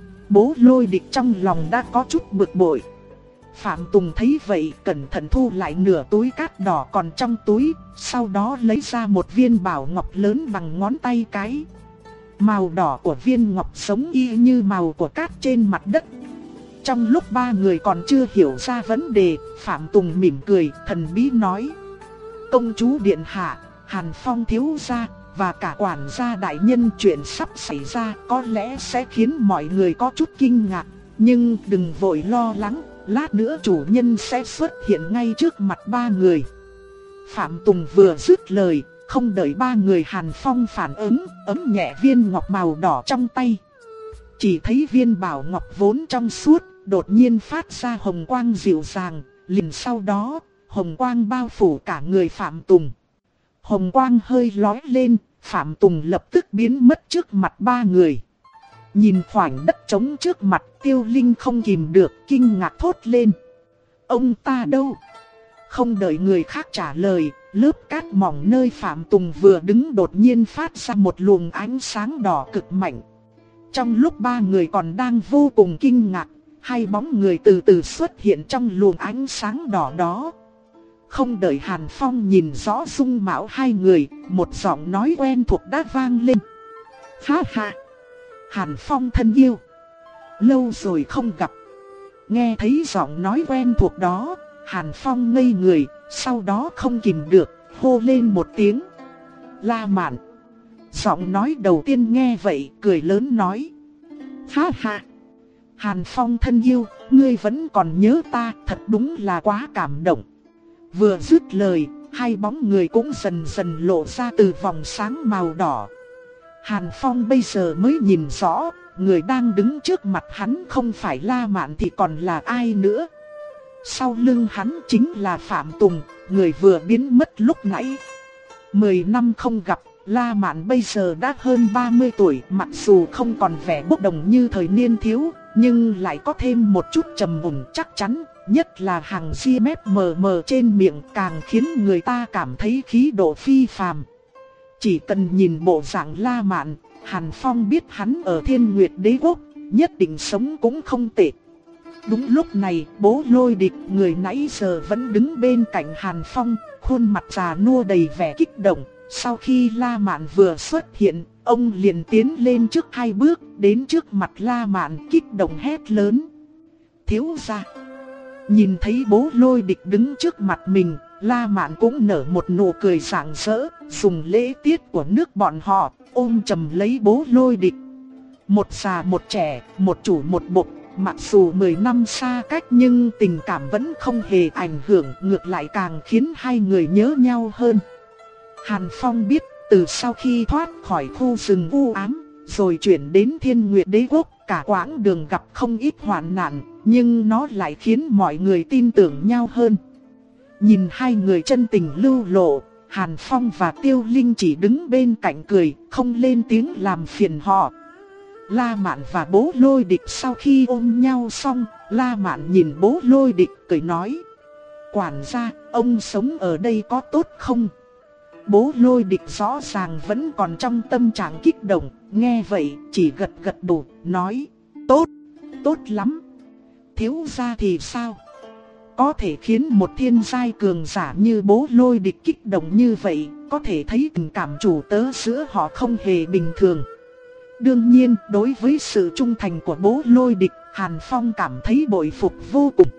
Bố Lôi Địch trong lòng đã có chút bực bội. Phạm Tùng thấy vậy cẩn thận thu lại nửa túi cát đỏ còn trong túi, sau đó lấy ra một viên bảo ngọc lớn bằng ngón tay cái. Màu đỏ của viên ngọc giống y như màu của cát trên mặt đất. Trong lúc ba người còn chưa hiểu ra vấn đề, Phạm Tùng mỉm cười, thần bí nói. Công chúa điện hạ, Hàn Phong thiếu gia và cả quản gia đại nhân, chuyện sắp xảy ra có lẽ sẽ khiến mọi người có chút kinh ngạc. Nhưng đừng vội lo lắng, lát nữa chủ nhân sẽ xuất hiện ngay trước mặt ba người. Phạm Tùng vừa dứt lời, không đợi ba người Hàn Phong phản ứng, ấm nhẹ viên ngọc màu đỏ trong tay. Chỉ thấy viên bảo ngọc vốn trong suốt, đột nhiên phát ra hồng quang dịu dàng, liền sau đó, hồng quang bao phủ cả người Phạm Tùng. Hồng quang hơi lóe lên, Phạm Tùng lập tức biến mất trước mặt ba người. Nhìn khoảnh đất trống trước mặt, Tiêu Linh không kìm được, kinh ngạc thốt lên. Ông ta đâu? Không đợi người khác trả lời, lớp cát mỏng nơi Phạm Tùng vừa đứng đột nhiên phát ra một luồng ánh sáng đỏ cực mạnh. Trong lúc ba người còn đang vô cùng kinh ngạc, hai bóng người từ từ xuất hiện trong luồng ánh sáng đỏ đó. Không đợi Hàn Phong nhìn rõ dung mạo hai người, một giọng nói quen thuộc đã vang lên. Ha ha! Hàn Phong thân yêu! Lâu rồi không gặp. Nghe thấy giọng nói quen thuộc đó, Hàn Phong ngây người, sau đó không kìm được, hô lên một tiếng. La Mạn! Giọng nói đầu tiên nghe vậy, cười lớn nói. Ha ha! Hàn Phong thân yêu, ngươi vẫn còn nhớ ta, thật đúng là quá cảm động. Vừa dứt lời, hai bóng người cũng dần dần lộ ra từ vòng sáng màu đỏ. Hàn Phong bây giờ mới nhìn rõ, người đang đứng trước mặt hắn không phải La Mạn thì còn là ai nữa. Sau lưng hắn chính là Phạm Tùng, người vừa biến mất lúc nãy. Mười năm không gặp, La Mạn bây giờ đã hơn ba mươi tuổi, mặc dù không còn vẻ bốc đồng như thời niên thiếu, nhưng lại có thêm một chút trầm ổn chắc chắn. Nhất là hàng ria mép mờ mờ trên miệng càng khiến người ta cảm thấy khí độ phi phàm. Chỉ cần nhìn bộ dạng La Mạn, Hàn Phong biết hắn ở Thiên Nguyệt Đế Quốc, nhất định sống cũng không tệ. Đúng lúc này, Bố Lôi Địch, người nãy giờ vẫn đứng bên cạnh Hàn Phong, khuôn mặt già nua đầy vẻ kích động. Sau khi La Mạn vừa xuất hiện, ông liền tiến lên trước hai bước, đến trước mặt La Mạn kích động hét lớn. Thiếu gia! Nhìn thấy Bố Lôi Địch đứng trước mặt mình, La Mạn cũng nở một nụ cười rạng rỡ, dùng lễ tiết của nước bọn họ, ôm chầm lấy Bố Lôi Địch. Một già một trẻ, một chủ một bộc, mặc dù mười năm xa cách nhưng tình cảm vẫn không hề ảnh hưởng, ngược lại càng khiến hai người nhớ nhau hơn. Hàn Phong biết, từ sau khi thoát khỏi khu rừng u ám, rồi chuyển đến Thiên Nguyệt Đế Quốc, cả quãng đường gặp không ít hoạn nạn, nhưng nó lại khiến mọi người tin tưởng nhau hơn. Nhìn hai người chân tình lưu lộ, Hàn Phong và Tiêu Linh chỉ đứng bên cạnh cười, không lên tiếng làm phiền họ. La Mạn và Bố Lôi Địch sau khi ôm nhau xong, La Mạn nhìn Bố Lôi Địch cười nói. Quản gia, ông sống ở đây có tốt không? Bố Lôi Địch rõ ràng vẫn còn trong tâm trạng kích động, nghe vậy chỉ gật gật đầu, nói. Tốt, tốt lắm. Thiếu gia thì sao? Có thể khiến một thiên giai cường giả như Bố Lôi Địch kích động như vậy, có thể thấy tình cảm chủ tớ giữa họ không hề bình thường. Đương nhiên, đối với sự trung thành của Bố Lôi Địch, Hàn Phong cảm thấy bội phục vô cùng.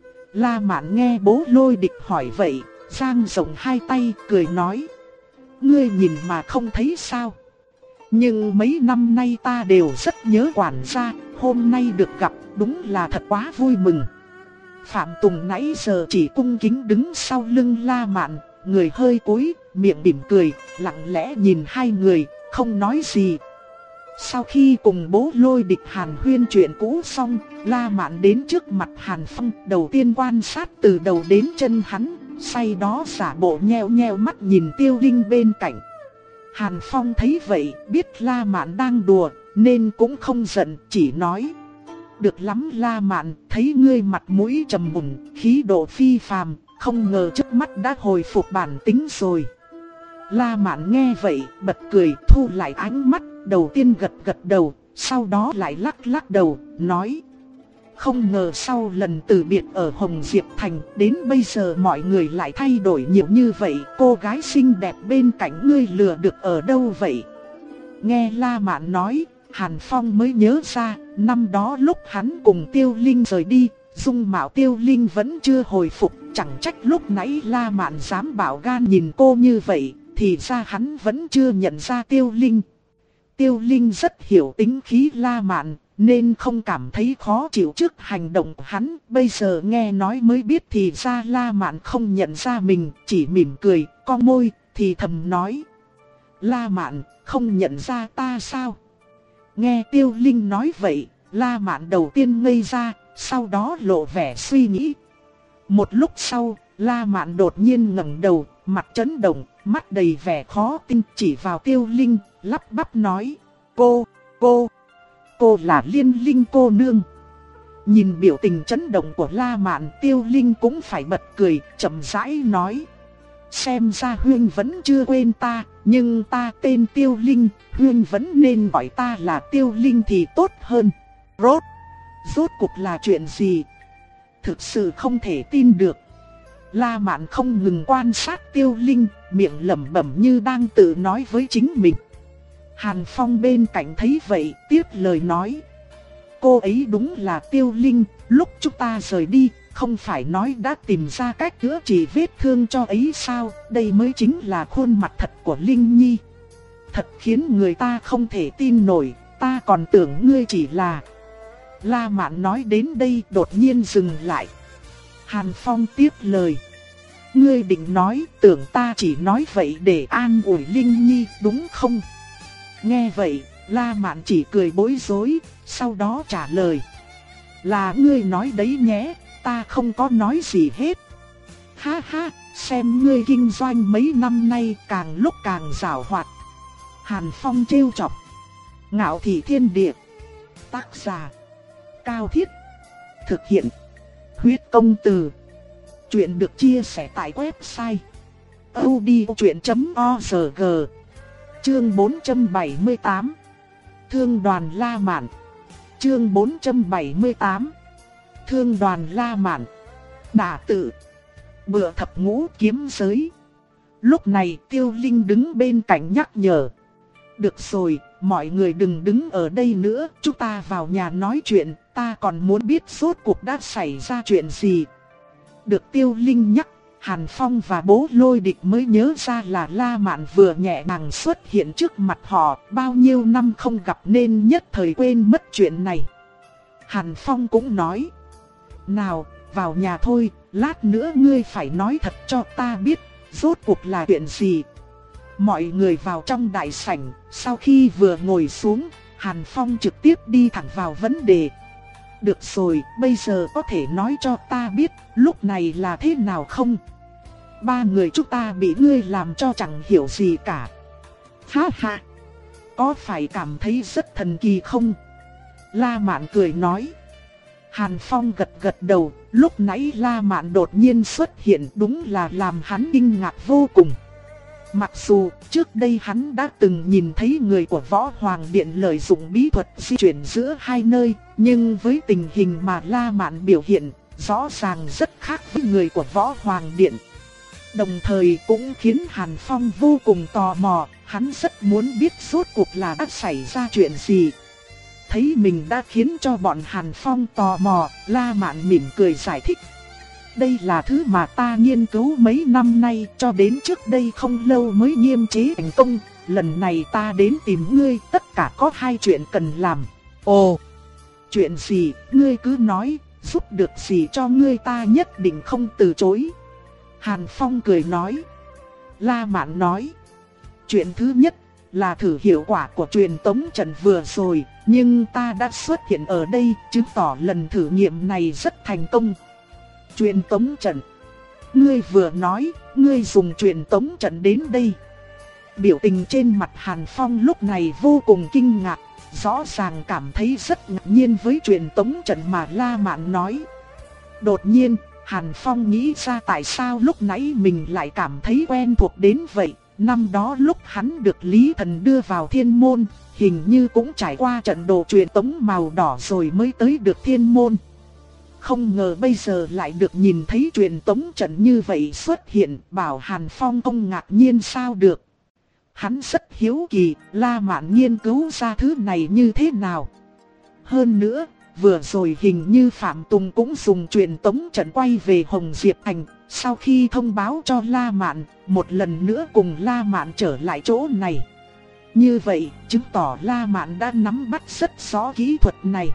La Mạn nghe Bố Lôi Địch hỏi vậy, dang rộng hai tay, cười nói. Ngươi nhìn mà không thấy sao? Nhưng mấy năm nay ta đều rất nhớ quản gia, hôm nay được gặp, đúng là thật quá vui mừng. Phạm Tùng nãy giờ chỉ cung kính đứng sau lưng La Mạn, người hơi cúi, miệng mỉm cười, lặng lẽ nhìn hai người, không nói gì. Sau khi cùng Bố Lôi Địch hàn huyên chuyện cũ xong, La Mạn đến trước mặt Hàn Phong, đầu tiên quan sát từ đầu đến chân hắn, sau đó giả bộ nheo nheo mắt nhìn Tiêu Linh bên cạnh. Hàn Phong thấy vậy, biết La Mạn đang đùa, nên cũng không giận, chỉ nói: được lắm La Mạn, thấy ngươi mặt mũi trầm mùn, khí độ phi phàm, không ngờ trước mắt đã hồi phục bản tính rồi. La Mạn nghe vậy, bật cười, thu lại ánh mắt, đầu tiên gật gật đầu, sau đó lại lắc lắc đầu, nói: không ngờ sau lần từ biệt ở Hồng Diệp Thành, đến bây giờ mọi người lại thay đổi nhiều như vậy, cô gái xinh đẹp bên cạnh ngươi lừa được ở đâu vậy? Nghe La Mạn nói, Hàn Phong mới nhớ ra, năm đó lúc hắn cùng Tiêu Linh rời đi, dung mạo Tiêu Linh vẫn chưa hồi phục, chẳng trách lúc nãy La Mạn dám bảo gan nhìn cô như vậy, thì ra hắn vẫn chưa nhận ra Tiêu Linh. Tiêu Linh rất hiểu tính khí La Mạn, nên không cảm thấy khó chịu trước hành động của hắn, bây giờ nghe nói mới biết thì ra La Mạn không nhận ra mình, chỉ mỉm cười, cong môi, thì thầm nói: La Mạn, không nhận ra ta sao? Nghe Tiêu Linh nói vậy, La Mạn đầu tiên ngây ra, sau đó lộ vẻ suy nghĩ. Một lúc sau, La Mạn đột nhiên ngẩng đầu, mặt chấn động, mắt đầy vẻ khó tin, chỉ vào Tiêu Linh, lắp bắp nói: Cô, cô, cô là Liên Linh cô nương. Nhìn biểu tình chấn động của La Mạn, Tiêu Linh cũng phải bật cười, chậm rãi nói: xem ra Huyên vẫn chưa quên ta, nhưng ta tên Tiêu Linh, Huyên vẫn nên gọi ta là Tiêu Linh thì tốt hơn. Rốt, rốt cuộc là chuyện gì? Thực sự không thể tin được. La Mạn không ngừng quan sát Tiêu Linh, miệng lẩm bẩm như đang tự nói với chính mình. Hàn Phong bên cạnh thấy vậy, tiếp lời nói: cô ấy đúng là Tiêu Linh, lúc chúng ta rời đi, không phải nói đã tìm ra cách chữa trị vết thương cho ấy sao? Đây mới chính là khuôn mặt thật của Linh Nhi. Thật khiến người ta không thể tin nổi, ta còn tưởng ngươi chỉ là... La Mạn nói đến đây đột nhiên dừng lại. Hàn Phong tiếp lời: ngươi định nói tưởng ta chỉ nói vậy để an ủi Linh Nhi đúng không? Nghe vậy, La Mạn chỉ cười bối rối, sau đó trả lời: là ngươi nói đấy nhé, ta không có nói gì hết. Ha ha, xem ngươi kinh doanh mấy năm nay càng lúc càng giàu hoạt. Hàn Phong trêu chọc. Ngạo Thị Thiên Địa. Tác giả: Cao Thiết. Thực hiện: Huyết Công Từ. Chuyện được chia sẻ tại website audiochuyện chấm org. Chương bốn trăm bảy mươi tám. Thương đoàn La Mạn. Chương bốn trăm bảy mươi tám. Thương đoàn La Mạn. Đả tự. Bựa thập ngũ kiếm giới. Lúc này Tiêu Linh đứng bên cạnh nhắc nhở: được rồi, mọi người đừng đứng ở đây nữa, chúng ta vào nhà nói chuyện, ta còn muốn biết rốt cuộc đã xảy ra chuyện gì. Được Tiêu Linh nhắc, Hàn Phong và Bố Lôi Địch mới nhớ ra là La Mạn vừa nhẹ nhàng xuất hiện trước mặt họ, bao nhiêu năm không gặp nên nhất thời quên mất chuyện này. Hàn Phong cũng nói: nào, vào nhà thôi, lát nữa ngươi phải nói thật cho ta biết, rốt cuộc là chuyện gì. Mọi người vào trong đại sảnh, sau khi vừa ngồi xuống, Hàn Phong trực tiếp đi thẳng vào vấn đề. Được rồi, bây giờ có thể nói cho ta biết, lúc này là thế nào không? Ba người chúng ta bị ngươi làm cho chẳng hiểu gì cả. Ha ha, có phải cảm thấy rất thần kỳ không? La Mạn cười nói. Hàn Phong gật gật đầu, lúc nãy La Mạn đột nhiên xuất hiện đúng là làm hắn kinh ngạc vô cùng. Mặc dù trước đây hắn đã từng nhìn thấy người của Võ Hoàng Điện lợi dụng bí thuật di chuyển giữa hai nơi, nhưng với tình hình mà La Mạn biểu hiện, rõ ràng rất khác với người của Võ Hoàng Điện. Đồng thời cũng khiến Hàn Phong vô cùng tò mò, hắn rất muốn biết rốt cuộc là đã xảy ra chuyện gì. Thấy mình đã khiến cho bọn Hàn Phong tò mò, La Mạn mỉm cười giải thích. Đây là thứ mà ta nghiên cứu mấy năm nay, cho đến trước đây không lâu mới nghiêm chế thành công. Lần này ta đến tìm ngươi, tất cả có hai chuyện cần làm. Ồ, chuyện gì, ngươi cứ nói, giúp được gì cho ngươi ta nhất định không từ chối. Hàn Phong cười nói. La Mạn nói. Chuyện thứ nhất là thử hiệu quả của truyền tống trận vừa rồi, nhưng ta đã xuất hiện ở đây, chứng tỏ lần thử nghiệm này rất thành công. Truyền tống trận? Ngươi vừa nói, ngươi dùng truyền tống trận đến đây. Biểu tình trên mặt Hàn Phong lúc này vô cùng kinh ngạc, rõ ràng cảm thấy rất ngạc nhiên với truyền tống trận mà La Mạn nói. Đột nhiên, Hàn Phong nghĩ ra tại sao lúc nãy mình lại cảm thấy quen thuộc đến vậy. Năm đó lúc hắn được Lý Thần đưa vào thiên môn, hình như cũng trải qua trận đồ truyền tống màu đỏ rồi mới tới được thiên môn. Không ngờ bây giờ lại được nhìn thấy truyền tống trận như vậy xuất hiện, bảo Hàn Phong không ngạc nhiên sao được. Hắn rất hiếu kỳ, La Mạn nghiên cứu ra thứ này như thế nào. Hơn nữa, vừa rồi hình như Phạm Tùng cũng dùng truyền tống trận quay về Hồng Diệp Thành, sau khi thông báo cho La Mạn, một lần nữa cùng La Mạn trở lại chỗ này. Như vậy, chứng tỏ La Mạn đã nắm bắt rất rõ kỹ thuật này.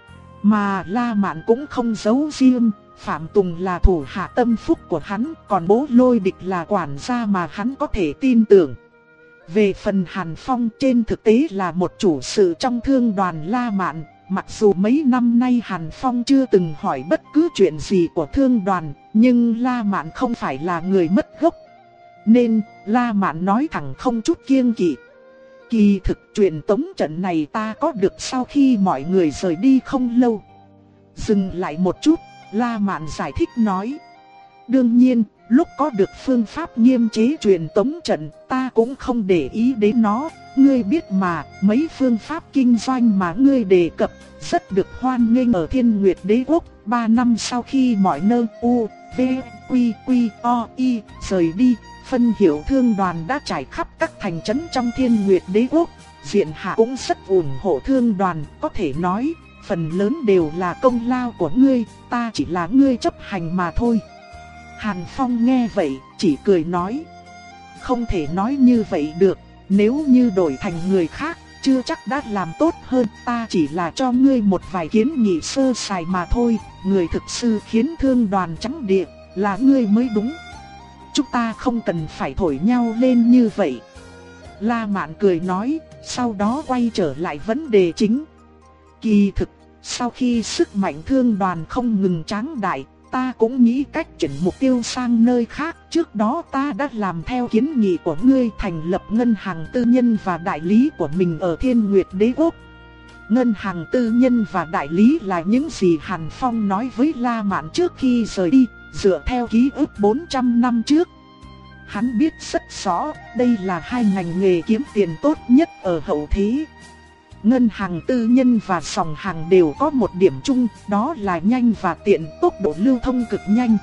Mà La Mạn cũng không giấu riêng, Phạm Tùng là thủ hạ tâm phúc của hắn, còn Bố Lôi Địch là quản gia mà hắn có thể tin tưởng. Về phần Hàn Phong, trên thực tế là một chủ sự trong thương đoàn La Mạn. Mặc dù mấy năm nay Hàn Phong chưa từng hỏi bất cứ chuyện gì của thương đoàn, nhưng La Mạn không phải là người mất gốc. Nên La Mạn nói thẳng không chút kiêng kỵ. Kỳ thực truyền tống trận này ta có được sau khi mọi người rời đi không lâu. Dừng lại một chút, La Mạn giải thích nói. Đương nhiên, lúc có được phương pháp nghiêm chế truyền tống trận, ta cũng không để ý đến nó. Ngươi biết mà, mấy phương pháp kinh doanh mà ngươi đề cập rất được hoan nghênh ở Thiên Nguyệt Đế Quốc. Ba năm sau khi mọi nơi U, V, Quy, Quy, O, I rời đi, phân hiệu thương đoàn đã trải khắp các thành trấn trong Thiên Nguyệt Đế Quốc. Diện hạ cũng rất ủng hộ thương đoàn, có thể nói, phần lớn đều là công lao của ngươi, ta chỉ là ngươi chấp hành mà thôi. Hàn Phong nghe vậy, chỉ cười nói. Không thể nói như vậy được, nếu như đổi thành người khác, chưa chắc đã làm tốt hơn. Ta chỉ là cho ngươi một vài kiến nghị sơ sài mà thôi. Người thực sự khiến thương đoàn trắng địa là ngươi mới đúng. Chúng ta không cần phải thổi nhau lên như vậy. La Mạn cười nói, sau đó quay trở lại vấn đề chính. Kỳ thực, sau khi sức mạnh thương đoàn không ngừng tráng đại, ta cũng nghĩ cách chuyển mục tiêu sang nơi khác. Trước đó ta đã làm theo kiến nghị của ngươi, thành lập ngân hàng tư nhân và đại lý của mình ở Thiên Nguyệt Đế Quốc. Ngân hàng tư nhân và đại lý là những gì Hàn Phong nói với La Mạn trước khi rời đi, dựa theo ký ức bốn trăm năm trước. Hắn biết rất rõ, đây là hai ngành nghề kiếm tiền tốt nhất ở hậu thế. Ngân hàng tư nhân và sòng hàng đều có một điểm chung, đó là nhanh và tiện, tốc độ lưu thông cực nhanh.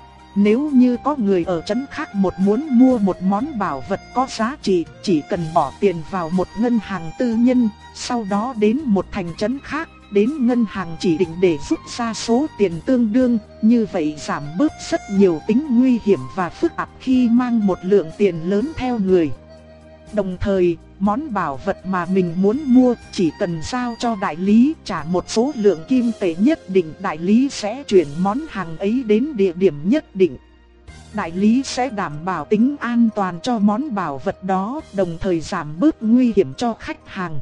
Nếu như có người ở trấn khác một muốn mua một món bảo vật có giá trị, chỉ cần bỏ tiền vào một ngân hàng tư nhân, sau đó đến một thành trấn khác, đến ngân hàng chỉ định để rút ra số tiền tương đương, như vậy giảm bớt rất nhiều tính nguy hiểm và phức tạp khi mang một lượng tiền lớn theo người. Đồng thời, món bảo vật mà mình muốn mua chỉ cần giao cho đại lý trả một số lượng kim tệ nhất định, đại lý sẽ chuyển món hàng ấy đến địa điểm nhất định. Đại lý sẽ đảm bảo tính an toàn cho món bảo vật đó, đồng thời giảm bớt nguy hiểm cho khách hàng.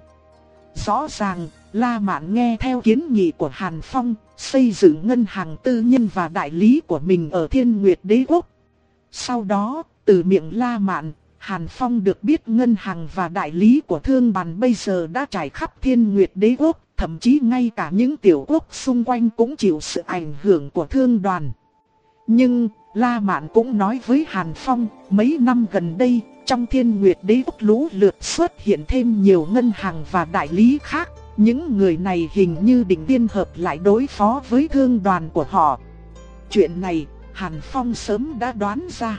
Rõ ràng, La Mạn nghe theo kiến nghị của Hàn Phong, xây dựng ngân hàng tư nhân và đại lý của mình ở Thiên Nguyệt Đế Quốc. Sau đó, từ miệng La Mạn, Hàn Phong được biết ngân hàng và đại lý của thương đoàn bây giờ đã trải khắp Thiên Nguyệt Đế Quốc, thậm chí ngay cả những tiểu quốc xung quanh cũng chịu sự ảnh hưởng của thương đoàn. Nhưng, La Mạn cũng nói với Hàn Phong, mấy năm gần đây, trong Thiên Nguyệt Đế Quốc lũ lượt xuất hiện thêm nhiều ngân hàng và đại lý khác. Những người này hình như định liên hợp lại đối phó với thương đoàn của họ. Chuyện này, Hàn Phong sớm đã đoán ra.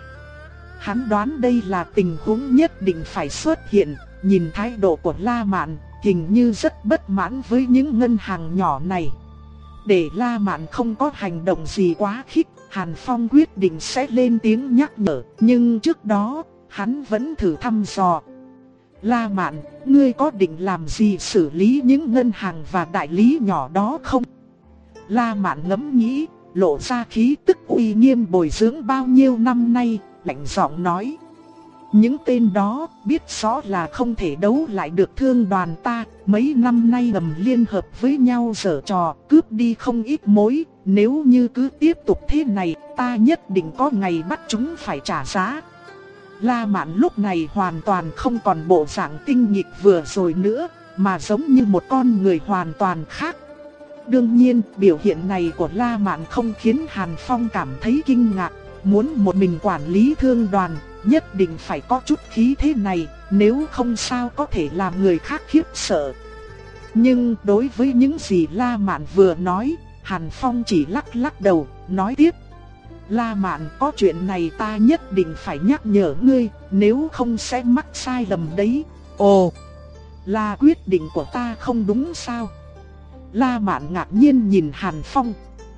Hắn đoán đây là tình huống nhất định phải xuất hiện. Nhìn thái độ của La Mạn, hình như rất bất mãn với những ngân hàng nhỏ này. Để La Mạn không có hành động gì quá khích, Hàn Phong quyết định sẽ lên tiếng nhắc nhở. Nhưng trước đó, hắn vẫn thử thăm dò. La Mạn, ngươi có định làm gì xử lý những ngân hàng và đại lý nhỏ đó không? La Mạn ngẫm nghĩ, lộ ra khí tức uy nghiêm bồi dưỡng bao nhiêu năm nay, lạnh giọng nói. Những tên đó biết rõ là không thể đấu lại được thương đoàn ta, mấy năm nay ngầm liên hợp với nhau giở trò, cướp đi không ít mối. Nếu như cứ tiếp tục thế này, ta nhất định có ngày bắt chúng phải trả giá. La Mạn lúc này hoàn toàn không còn bộ dạng tinh nghịch vừa rồi nữa, mà giống như một con người hoàn toàn khác. Đương nhiên, biểu hiện này của La Mạn không khiến Hàn Phong cảm thấy kinh ngạc. Muốn một mình quản lý thương đoàn, nhất định phải có chút khí thế này, nếu không sao có thể làm người khác khiếp sợ. Nhưng đối với những gì La Mạn vừa nói, Hàn Phong chỉ lắc lắc đầu, nói tiếp. La Mạn, có chuyện này ta nhất định phải nhắc nhở ngươi, nếu không sẽ mắc sai lầm đấy. Ồ, là quyết định của ta không đúng sao? La Mạn ngạc nhiên nhìn Hàn Phong.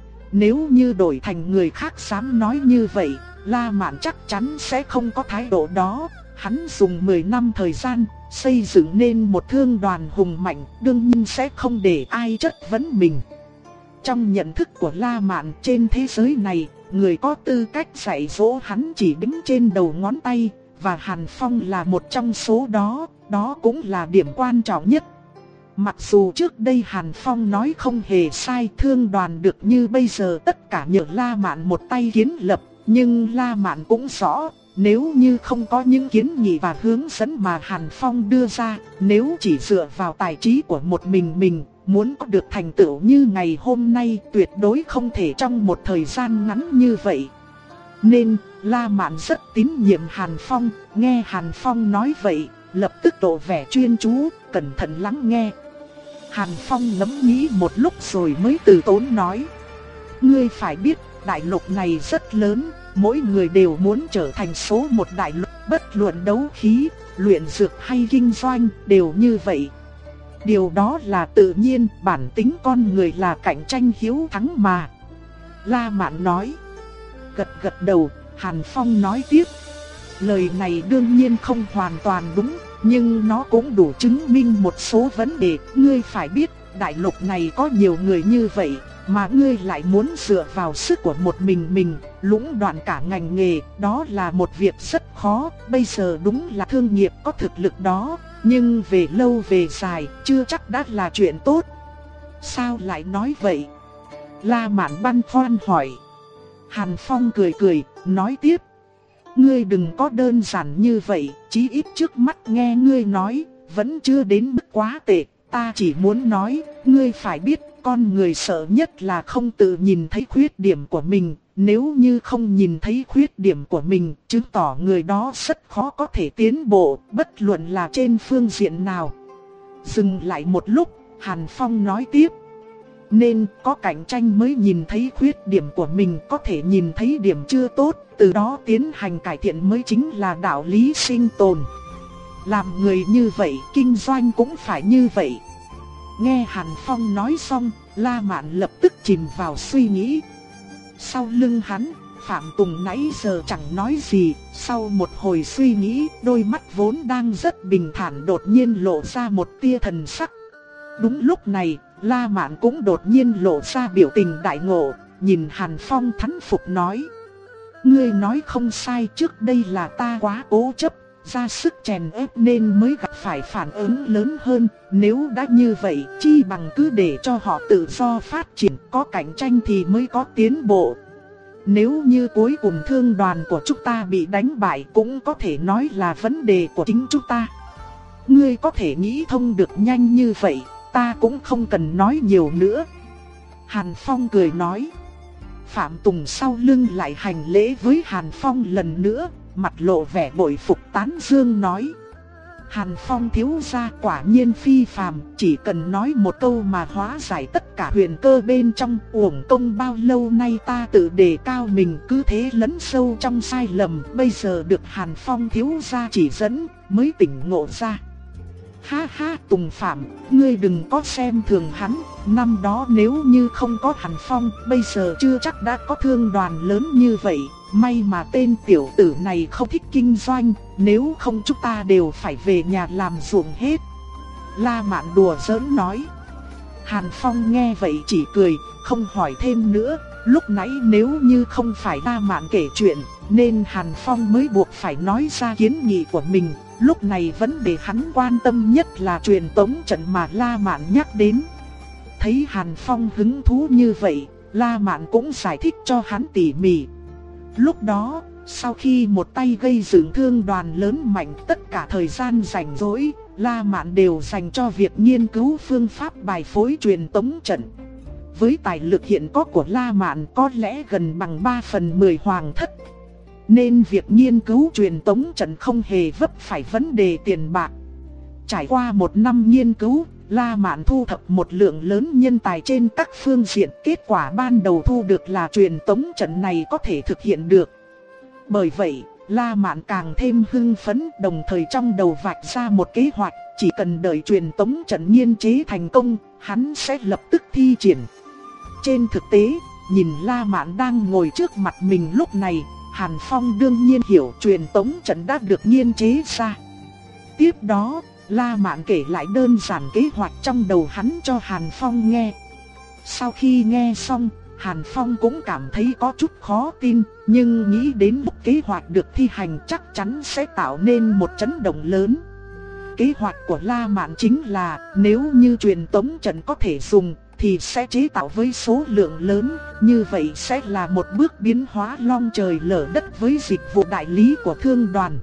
Nếu như đổi thành người khác dám nói như vậy, La Mạn chắc chắn sẽ không có thái độ đó. Hắn dùng mười năm thời gian xây dựng nên một thương đoàn hùng mạnh, đương nhiên sẽ không để ai chất vấn mình. Trong nhận thức của La Mạn, trên thế giới này, người có tư cách dạy dỗ hắn chỉ đứng trên đầu ngón tay, và Hàn Phong là một trong số đó, đó cũng là điểm quan trọng nhất. Mặc dù trước đây Hàn Phong nói không hề sai, thương đoàn được như bây giờ tất cả nhờ La Mạn một tay kiến lập, nhưng La Mạn cũng rõ, nếu như không có những kiến nghị và hướng dẫn mà Hàn Phong đưa ra, nếu chỉ dựa vào tài trí của một mình mình, muốn có được thành tựu như ngày hôm nay tuyệt đối không thể trong một thời gian ngắn như vậy. Nên, La Mạn rất tín nhiệm Hàn Phong, nghe Hàn Phong nói vậy, lập tức lộ vẻ chuyên chú, cẩn thận lắng nghe. Hàn Phong ngẫm nghĩ một lúc rồi mới từ tốn nói. Ngươi phải biết, đại lục này rất lớn, mỗi người đều muốn trở thành số một đại lục, bất luận đấu khí, luyện dược hay kinh doanh, đều như vậy. Điều đó là tự nhiên, bản tính con người là cạnh tranh hiếu thắng mà. La Mạn nói. Gật gật đầu, Hàn Phong nói tiếp. Lời này đương nhiên không hoàn toàn đúng, nhưng nó cũng đủ chứng minh một số vấn đề. Ngươi phải biết, đại lục này có nhiều người như vậy, mà ngươi lại muốn dựa vào sức của một mình mình, lũng đoạn cả ngành nghề, đó là một việc rất khó. Bây giờ đúng là thương nghiệp có thực lực đó, nhưng về lâu về dài, chưa chắc đã là chuyện tốt. Sao lại nói vậy? La Mạn băn khoăn hỏi. Hàn Phong cười cười, nói tiếp. Ngươi đừng có đơn giản như vậy, chí ít trước mắt nghe ngươi nói, vẫn chưa đến mức quá tệ. Ta chỉ muốn nói, ngươi phải biết, con người sợ nhất là không tự nhìn thấy khuyết điểm của mình. Nếu như không nhìn thấy khuyết điểm của mình, chứng tỏ người đó rất khó có thể tiến bộ, bất luận là trên phương diện nào. Dừng lại một lúc, Hàn Phong nói tiếp. Nên có cạnh tranh mới nhìn thấy khuyết điểm của mình, có thể nhìn thấy điểm chưa tốt, từ đó tiến hành cải thiện mới chính là đạo lý sinh tồn. Làm người như vậy, kinh doanh cũng phải như vậy. Nghe Hàn Phong nói xong, La Mạn lập tức chìm vào suy nghĩ. Sau lưng hắn, Phạm Tùng nãy giờ chẳng nói gì, sau một hồi suy nghĩ, đôi mắt vốn đang rất bình thản đột nhiên lộ ra một tia thần sắc. Đúng lúc này, La Mạn cũng đột nhiên lộ ra biểu tình đại ngộ, nhìn Hàn Phong thán phục nói. Ngươi nói không sai, trước đây là ta quá cố chấp, ra sức chèn ép nên mới gặp phải phản ứng lớn hơn. Nếu đã như vậy, chi bằng cứ để cho họ tự do phát triển, có cạnh tranh thì mới có tiến bộ. Nếu như cuối cùng thương đoàn của chúng ta bị đánh bại, cũng có thể nói là vấn đề của chính chúng ta. Ngươi có thể nghĩ thông được nhanh như vậy, ta cũng không cần nói nhiều nữa. Hàn Phong cười nói. Phạm Tùng sau lưng lại hành lễ với Hàn Phong lần nữa, mặt lộ vẻ bội phục tán dương nói. Hàn Phong thiếu gia quả nhiên phi phàm, chỉ cần nói một câu mà hóa giải tất cả huyền cơ bên trong. Uổng công bao lâu nay ta tự đề cao mình, cứ thế lấn sâu trong sai lầm, bây giờ được Hàn Phong thiếu gia chỉ dẫn, mới tỉnh ngộ ra. Ha ha, Tùng Phạm, ngươi đừng có xem thường hắn, năm đó nếu như không có Hàn Phong, bây giờ chưa chắc đã có thương đoàn lớn như vậy. May mà tên tiểu tử này không thích kinh doanh, nếu không chúng ta đều phải về nhà làm ruộng hết. La Mạn đùa giỡn nói. Hàn Phong nghe vậy chỉ cười, không hỏi thêm nữa. Lúc nãy nếu như không phải La Mạn kể chuyện, nên Hàn Phong mới buộc phải nói ra kiến nghị của mình. Lúc này vấn đề hắn quan tâm nhất là truyền tống trận mà La Mạn nhắc đến. Thấy Hàn Phong hứng thú như vậy, La Mạn cũng giải thích cho hắn tỉ mỉ. Lúc đó, Sau khi một tay gây dựng thương đoàn lớn mạnh, tất cả thời gian rảnh rỗi, La Mạn đều dành cho việc nghiên cứu phương pháp bài phối truyền tống trận. Với tài lực hiện có của La Mạn có lẽ gần bằng ba phần mười hoàng thất, nên việc nghiên cứu truyền tống trận không hề vấp phải vấn đề tiền bạc. Trải qua một năm nghiên cứu, La Mạn thu thập một lượng lớn nhân tài trên các phương diện. Kết quả ban đầu thu được là truyền tống trận này có thể thực hiện được. Bởi vậy, La Mạn càng thêm hưng phấn, đồng thời trong đầu vạch ra một kế hoạch. Chỉ cần đợi truyền tống trận nghiên chế thành công, hắn sẽ lập tức thi triển. Trên thực tế, nhìn La Mạn đang ngồi trước mặt mình lúc này, Hàn Phong đương nhiên hiểu truyền tống trận đã được nghiên chế ra. Tiếp đó, La Mạn kể lại đơn giản kế hoạch trong đầu hắn cho Hàn Phong nghe. Sau khi nghe xong, Hàn Phong cũng cảm thấy có chút khó tin, nhưng nghĩ đến lúc kế hoạch được thi hành chắc chắn sẽ tạo nên một chấn động lớn. Kế hoạch của La Mạn chính là nếu như truyền tống trận có thể dùng thì sẽ chế tạo với số lượng lớn, như vậy sẽ là một bước biến hóa long trời lở đất với dịch vụ đại lý của thương đoàn.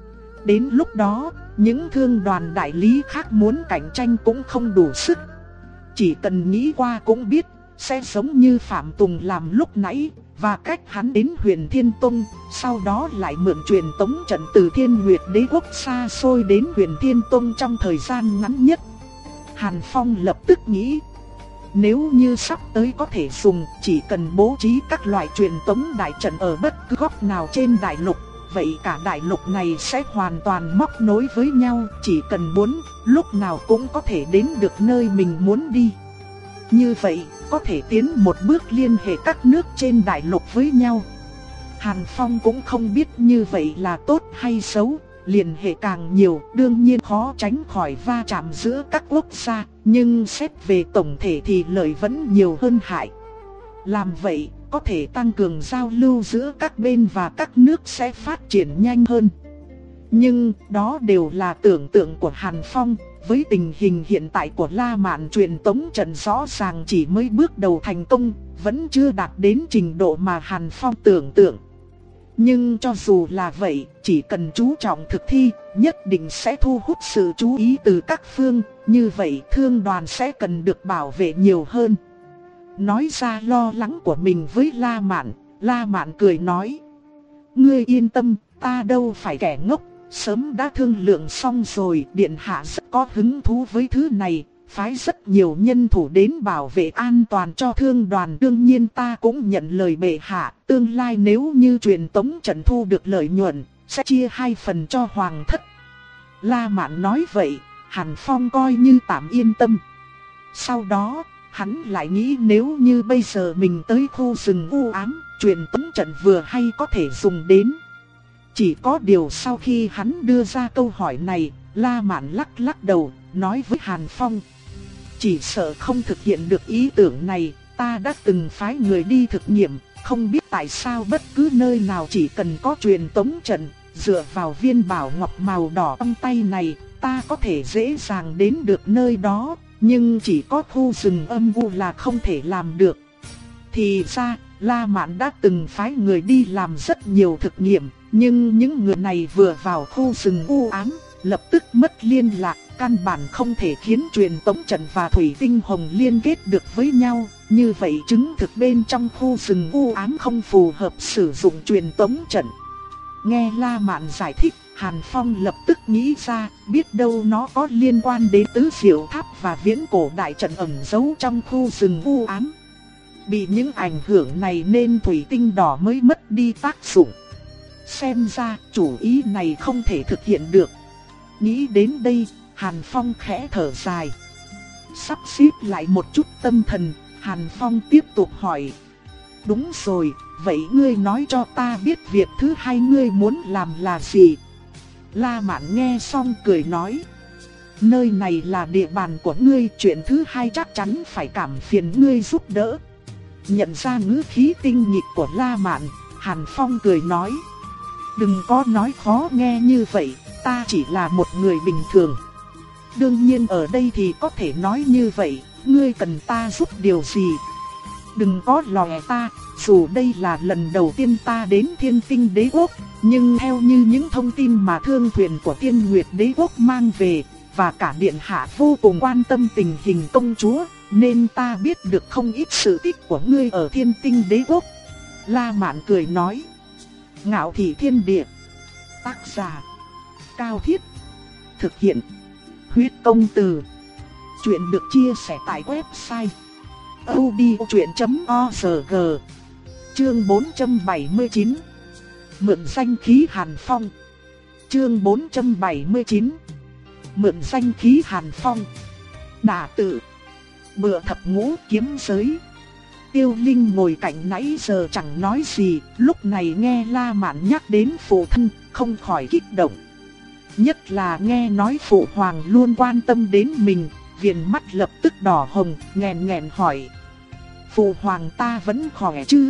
Đến lúc đó, những thương đoàn đại lý khác muốn cạnh tranh cũng không đủ sức. Chỉ cần nghĩ qua cũng biết, sẽ giống như Phạm Tùng làm lúc nãy, và cách hắn đến Huyền Thiên Tông, sau đó lại mượn truyền tống trận từ Thiên Nguyệt Đế quốc xa xôi đến Huyền Thiên Tông trong thời gian ngắn nhất. Hàn Phong lập tức nghĩ, nếu như sắp tới có thể dùng, chỉ cần bố trí các loại truyền tống đại trận ở bất cứ góc nào trên đại lục, vậy cả đại lục này sẽ hoàn toàn móc nối với nhau, chỉ cần muốn, lúc nào cũng có thể đến được nơi mình muốn đi. Như vậy, có thể tiến một bước liên hệ các nước trên đại lục với nhau. Hàn Phong cũng không biết như vậy là tốt hay xấu, liên hệ càng nhiều, đương nhiên khó tránh khỏi va chạm giữa các quốc gia, nhưng xét về tổng thể thì lợi vẫn nhiều hơn hại. Làm vậy, có thể tăng cường giao lưu giữa các bên và các nước sẽ phát triển nhanh hơn. Nhưng đó đều là tưởng tượng của Hàn Phong. Với tình hình hiện tại của La Mạn, truyền tống trận rõ ràng chỉ mới bước đầu thành công, vẫn chưa đạt đến trình độ mà Hàn Phong tưởng tượng. Nhưng cho dù là vậy, chỉ cần chú trọng thực thi, nhất định sẽ thu hút sự chú ý từ các phương, như vậy thương đoàn sẽ cần được bảo vệ nhiều hơn. Nói ra lo lắng của mình với La Mạn, La Mạn cười nói: ngươi yên tâm, ta đâu phải kẻ ngốc, sớm đã thương lượng xong rồi, điện hạ rất có hứng thú với thứ này, phái rất nhiều nhân thủ đến bảo vệ an toàn cho thương đoàn. Đương nhiên ta cũng nhận lời bệ hạ, tương lai nếu như truyền tống trận thu được lợi nhuận, sẽ chia hai phần cho hoàng thất. La Mạn nói vậy, Hàn Phong coi như tạm yên tâm. Sau đó, hắn lại nghĩ nếu như bây giờ mình tới khu rừng u ám, truyền tống trận vừa hay có thể dùng đến. Chỉ có điều sau khi hắn đưa ra câu hỏi này, La Mạn lắc lắc đầu, nói với Hàn Phong: chỉ sợ không thực hiện được ý tưởng này, ta đã từng phái người đi thực nghiệm, không biết tại sao bất cứ nơi nào chỉ cần có truyền tống trận, dựa vào viên bảo ngọc màu đỏ trong tay này, ta có thể dễ dàng đến được nơi đó, nhưng chỉ có khu rừng âm u là không thể làm được. Thì ra, La Mạn đã từng phái người đi làm rất nhiều thực nghiệm, nhưng những người này vừa vào khu rừng u ám, lập tức mất liên lạc, căn bản không thể khiến truyền tống trận và thủy tinh hồng liên kết được với nhau. Như vậy chứng thực bên trong khu rừng u ám không phù hợp sử dụng truyền tống trận. Nghe La Mạn giải thích, Hàn Phong lập tức nghĩ ra, biết đâu nó có liên quan đến Tứ Diệu Tháp và viễn cổ đại trận ẩn giấu trong khu rừng u ám. Bị những ảnh hưởng này nên thủy tinh đỏ mới mất đi tác dụng. Xem ra chủ ý này không thể thực hiện được. Nghĩ đến đây, Hàn Phong khẽ thở dài. Sắp xếp lại một chút tâm thần, Hàn Phong tiếp tục hỏi: đúng rồi, vậy ngươi nói cho ta biết việc thứ hai ngươi muốn làm là gì? La Mạn nghe xong cười nói: nơi này là địa bàn của ngươi, chuyện thứ hai chắc chắn phải cảm phiền ngươi giúp đỡ. Nhận ra ngữ khí tinh nghịch của La Mạn, Hàn Phong cười nói: đừng có nói khó nghe như vậy, ta chỉ là một người bình thường. Đương nhiên ở đây thì có thể nói như vậy, ngươi cần ta giúp điều gì? đừng có lòe ta, dù đây là lần đầu tiên ta đến Thiên Tinh Đế Quốc, nhưng theo như những thông tin mà thương thuyền của Thiên Nguyệt Đế Quốc mang về, và cả điện hạ vô cùng quan tâm tình hình công chúa, nên ta biết được không ít sự tích của ngươi ở Thiên Tinh Đế Quốc. La Mạn cười nói. Ngạo Thị Thiên Địa. Tác giả Cao Thiết. Thực hiện Huyết Công Từ. Chuyện được chia sẻ tại website audiochuyện chấm org. Chương bốn trăm bảy mươi chín. Mượn danh khí Hàn Phong. Chương bốn trăm bảy mươi chín. Mượn danh khí Hàn Phong. Đả tự. Bựa thập ngũ kiếm giới. Tiêu Linh ngồi cạnh nãy giờ chẳng nói gì, lúc này nghe La Mạn nhắc đến phụ thân, không khỏi kích động. Nhất là nghe nói phụ hoàng luôn quan tâm đến mình, viền mắt lập tức đỏ hồng, nghẹn nghẹn hỏi. Phụ hoàng ta vẫn khỏe chứ?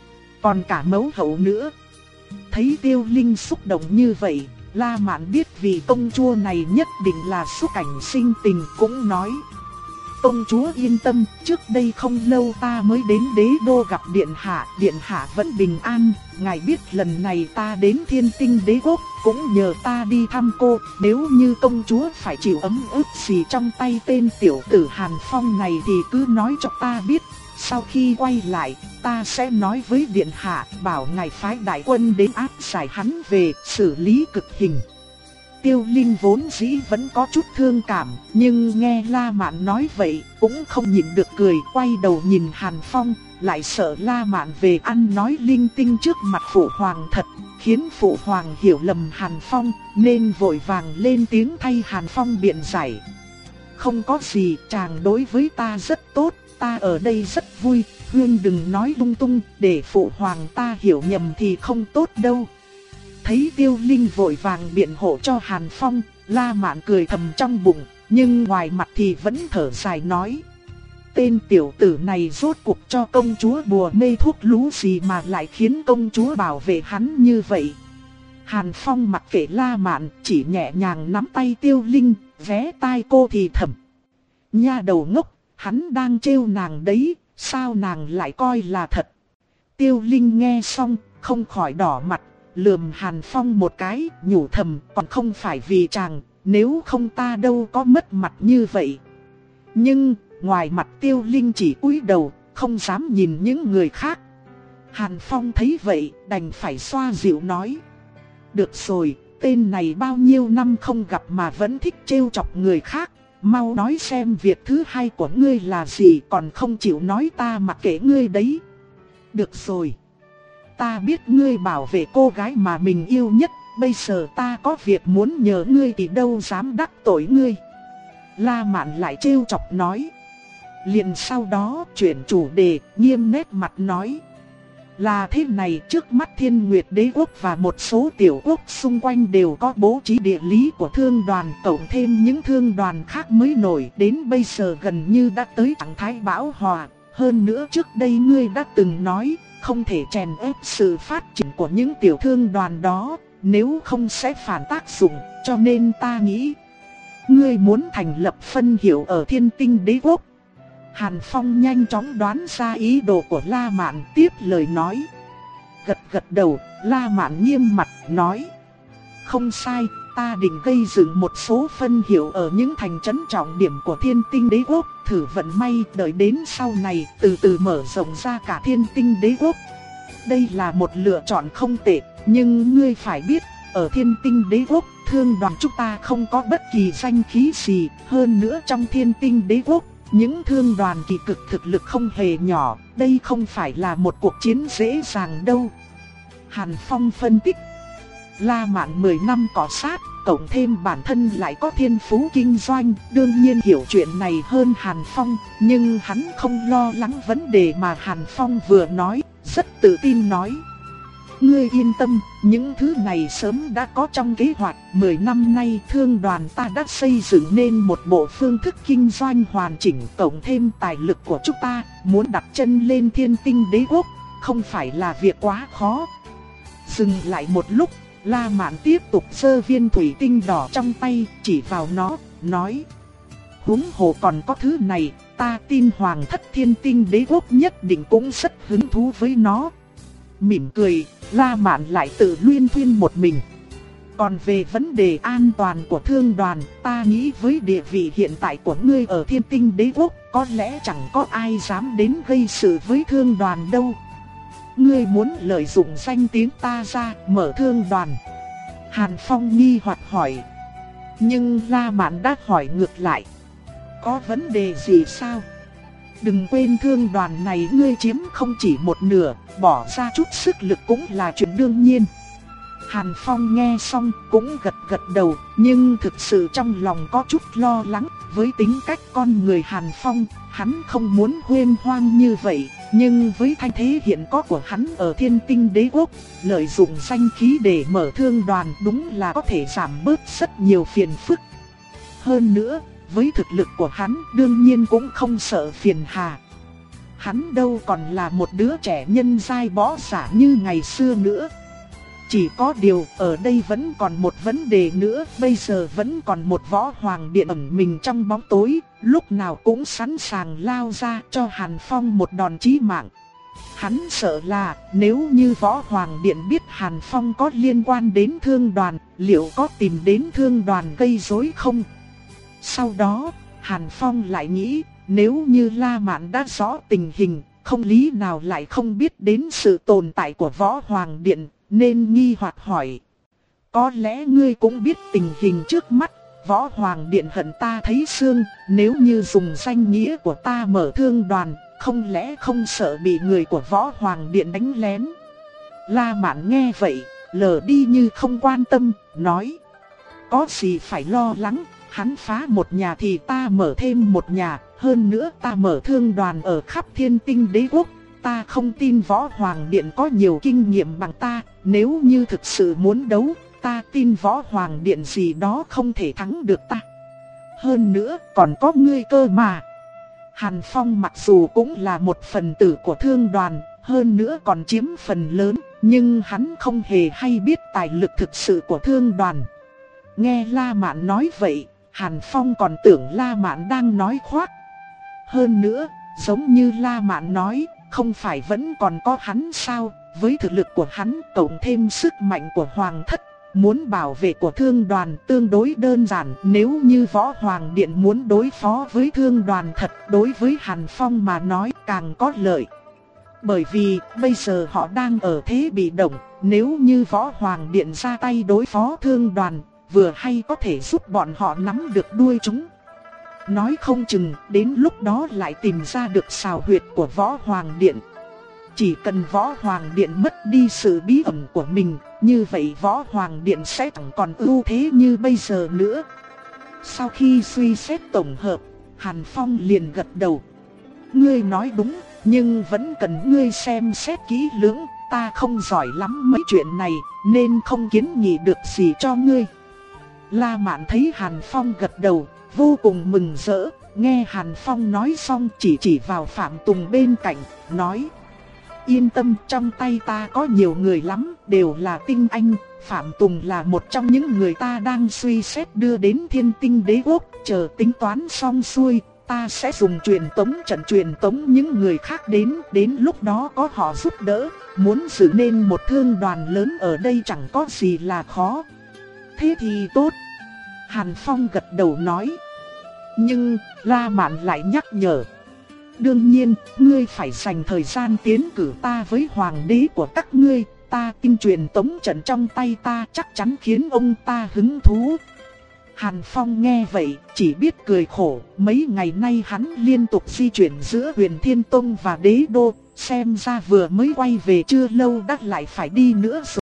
Còn cả mẫu hậu nữa. Thấy Tiêu Linh xúc động như vậy, La Mạn biết vì công chúa này nhất định là xúc cảnh sinh tình, cũng nói. Công chúa yên tâm, trước đây không lâu ta mới đến đế đô gặp điện hạ, điện hạ vẫn bình an. Ngài biết lần này ta đến Thiên Tinh Đế Quốc, cũng nhờ ta đi thăm cô. Nếu như công chúa phải chịu ấm ức gì trong tay tên tiểu tử Hàn Phong này thì cứ nói cho ta biết. Sau khi quay lại, ta sẽ nói với điện hạ, bảo ngài phái đại quân đến áp giải hắn về, xử lý cực hình. Tiêu Linh vốn dĩ vẫn có chút thương cảm, nhưng nghe La Mạn nói vậy, cũng không nhịn được cười, quay đầu nhìn Hàn Phong, lại sợ La Mạn về ăn nói linh tinh trước mặt phụ hoàng thật, khiến phụ hoàng hiểu lầm Hàn Phong, nên vội vàng lên tiếng thay Hàn Phong biện giải. Không có gì, chàng đối với ta rất tốt, ta ở đây rất vui, Hương đừng nói lung tung, để phụ hoàng ta hiểu nhầm thì không tốt đâu. Thấy Tiêu Linh vội vàng biện hộ cho Hàn Phong, La Mạn cười thầm trong bụng, nhưng ngoài mặt thì vẫn thở dài nói. Tên tiểu tử này rốt cuộc cho công chúa bùa mê thuốc lú gì mà lại khiến công chúa bảo vệ hắn như vậy. Hàn Phong mặc kệ La Mạn, chỉ nhẹ nhàng nắm tay Tiêu Linh, vé tai cô thì thầm. Nha đầu ngốc, hắn đang trêu nàng đấy, sao nàng lại coi là thật. Tiêu Linh nghe xong, không khỏi đỏ mặt. Lườm Hàn Phong một cái, nhủ thầm, còn không phải vì chàng, nếu không ta đâu có mất mặt như vậy. Nhưng, ngoài mặt Tiêu Linh chỉ cúi đầu, không dám nhìn những người khác. Hàn Phong thấy vậy, đành phải xoa dịu nói. Được rồi, tên này bao nhiêu năm không gặp mà vẫn thích trêu chọc người khác. Mau nói xem việc thứ hai của ngươi là gì, còn không chịu nói ta mặc kệ ngươi đấy. Được rồi. Ta biết ngươi bảo vệ cô gái mà mình yêu nhất, bây giờ ta có việc muốn nhờ ngươi thì đâu dám đắc tội ngươi. La Mạn lại trêu chọc nói. Liền sau đó chuyển chủ đề, nghiêm nét mặt nói. Là thế này, trước mắt Thiên Nguyệt Đế Quốc và một số tiểu quốc xung quanh đều có bố trí địa lý của thương đoàn, cộng thêm những thương đoàn khác mới nổi, đến bây giờ gần như đã tới trạng thái bão hòa. Hơn nữa trước đây ngươi đã từng nói, không thể chèn ép sự phát triển của những tiểu thương đoàn đó, nếu không sẽ phản tác dụng, cho nên ta nghĩ ngươi muốn thành lập phân hiệu ở Thiên Tinh Đế Quốc. Hàn Phong nhanh chóng đoán ra ý đồ của La Mạn, tiếp lời nói. Gật gật đầu, La Mạn nghiêm mặt nói. Không sai, ta định gây dựng một số phân hiệu ở những thành trấn trọng điểm của Thiên Tinh Đế Quốc, thử vận may, đợi đến sau này từ từ mở rộng ra cả Thiên Tinh Đế Quốc. Đây là một lựa chọn không tệ, nhưng ngươi phải biết, ở Thiên Tinh Đế Quốc, thương đoàn chúng ta không có bất kỳ danh khí gì, hơn nữa trong Thiên Tinh Đế Quốc, những thương đoàn kỳ cực thực lực không hề nhỏ, đây không phải là một cuộc chiến dễ dàng đâu. Hàn Phong phân tích. La Mạn mười năm cọ sát, cộng thêm bản thân lại có thiên phú kinh doanh, đương nhiên hiểu chuyện này hơn Hàn Phong, nhưng hắn không lo lắng vấn đề mà Hàn Phong vừa nói, rất tự tin nói. Ngươi yên tâm, những thứ này sớm đã có trong kế hoạch, mười năm nay thương đoàn ta đã xây dựng nên một bộ phương thức kinh doanh hoàn chỉnh, cộng thêm tài lực của chúng ta, muốn đặt chân lên Thiên Tinh Đế Quốc, không phải là việc quá khó. Dừng lại một lúc, La Mạn tiếp tục giơ viên thủy tinh đỏ trong tay, chỉ vào nó, nói. Huống hồ còn có thứ này, ta tin Hoàng thất Thiên Tinh Đế Quốc nhất định cũng rất hứng thú với nó. Mỉm cười, La Mạn lại tự luyên thuyên một mình. Còn về vấn đề an toàn của thương đoàn, ta nghĩ với địa vị hiện tại của ngươi ở Thiên Tinh Đế Quốc, có lẽ chẳng có ai dám đến gây sự với thương đoàn đâu. Ngươi muốn lợi dụng danh tiếng ta ra mở thương đoàn? Hàn Phong nghi hoặc hỏi. Nhưng La Mạn đã hỏi ngược lại. Có vấn đề gì sao? Đừng quên thương đoàn này ngươi chiếm không chỉ một nửa, bỏ ra chút sức lực cũng là chuyện đương nhiên. Hàn Phong nghe xong cũng gật gật đầu, nhưng thực sự trong lòng có chút lo lắng. Với tính cách con người Hàn Phong, hắn không muốn huênh hoang như vậy. Nhưng với thanh thế hiện có của hắn ở Thiên Tinh Đế Quốc, lợi dụng danh khí để mở thương đoàn đúng là có thể giảm bớt rất nhiều phiền phức. Hơn nữa, với thực lực của hắn đương nhiên cũng không sợ phiền hà. Hắn đâu còn là một đứa trẻ nhân giai võ giả như ngày xưa nữa. Chỉ có điều ở đây vẫn còn một vấn đề nữa, bây giờ vẫn còn một võ hoàng điện ẩn mình trong bóng tối, lúc nào cũng sẵn sàng lao ra cho Hàn Phong một đòn chí mạng. Hắn sợ là nếu như võ hoàng điện biết Hàn Phong có liên quan đến thương đoàn, liệu có tìm đến thương đoàn gây rối không? Sau đó, Hàn Phong lại nghĩ, nếu như La Mạn đã rõ tình hình, không lý nào lại không biết đến sự tồn tại của võ hoàng điện, nên nghi hoặc hỏi. Có lẽ ngươi cũng biết tình hình trước mắt, võ hoàng điện hận ta thấy xương, nếu như dùng danh nghĩa của ta mở thương đoàn, không lẽ không sợ bị người của võ hoàng điện đánh lén? La Mạn nghe vậy, lờ đi như không quan tâm, nói. Có gì phải lo lắng, hắn phá một nhà thì ta mở thêm một nhà, hơn nữa ta mở thương đoàn ở khắp Thiên Tinh Đế Quốc. Ta không tin võ hoàng điện có nhiều kinh nghiệm bằng ta, nếu như thực sự muốn đấu, ta tin võ hoàng điện gì đó không thể thắng được ta. Hơn nữa còn có ngươi cơ mà. Hàn Phong mặc dù cũng là một phần tử của thương đoàn, hơn nữa còn chiếm phần lớn, nhưng hắn không hề hay biết tài lực thực sự của thương đoàn. Nghe La Mạn nói vậy, Hàn Phong còn tưởng La Mạn đang nói khoác. Hơn nữa, giống như La Mạn nói, không phải vẫn còn có hắn sao? Với thực lực của hắn cộng thêm sức mạnh của hoàng thất, muốn bảo vệ của thương đoàn tương đối đơn giản. Nếu như võ hoàng điện muốn đối phó với thương đoàn thật, đối với Hàn Phong mà nói càng có lợi. Bởi vì bây giờ họ đang ở thế bị động, nếu như võ hoàng điện ra tay đối phó thương đoàn, vừa hay có thể giúp bọn họ nắm được đuôi chúng. Nói không chừng đến lúc đó lại tìm ra được xào huyệt của võ hoàng điện. Chỉ cần võ hoàng điện mất đi sự bí ẩn của mình, như vậy võ hoàng điện sẽ chẳng còn ưu thế như bây giờ nữa. Sau khi suy xét tổng hợp, Hàn Phong liền gật đầu. Ngươi nói đúng, nhưng vẫn cần ngươi xem xét kỹ lưỡng. Ta không giỏi lắm mấy chuyện này, nên không kiến nghị được gì cho ngươi. La Mạn thấy Hàn Phong gật đầu, vô cùng mừng rỡ. Nghe Hàn Phong nói xong chỉ chỉ vào Phạm Tùng bên cạnh, nói. Yên tâm, trong tay ta có nhiều người lắm, đều là tinh anh. Phạm Tùng là một trong những người ta đang suy xét đưa đến Thiên Tinh Đế Quốc. Chờ tính toán xong xuôi, ta sẽ dùng truyền tống trận truyền tống những người khác đến. Đến lúc đó có họ giúp đỡ, muốn giữ nên một thương đoàn lớn ở đây chẳng có gì là khó. Thế thì tốt. Hàn Phong gật đầu nói. Nhưng La Mạn lại nhắc nhở. Đương nhiên, ngươi phải dành thời gian tiến cử ta với hoàng đế của các ngươi. Ta tin truyền tống trận trong tay ta chắc chắn khiến ông ta hứng thú. Hàn Phong nghe vậy, chỉ biết cười khổ. Mấy ngày nay hắn liên tục di chuyển giữa Huyền Thiên Tông và Đế Đô. Xem ra vừa mới quay về chưa lâu đã lại phải đi nữa rồi.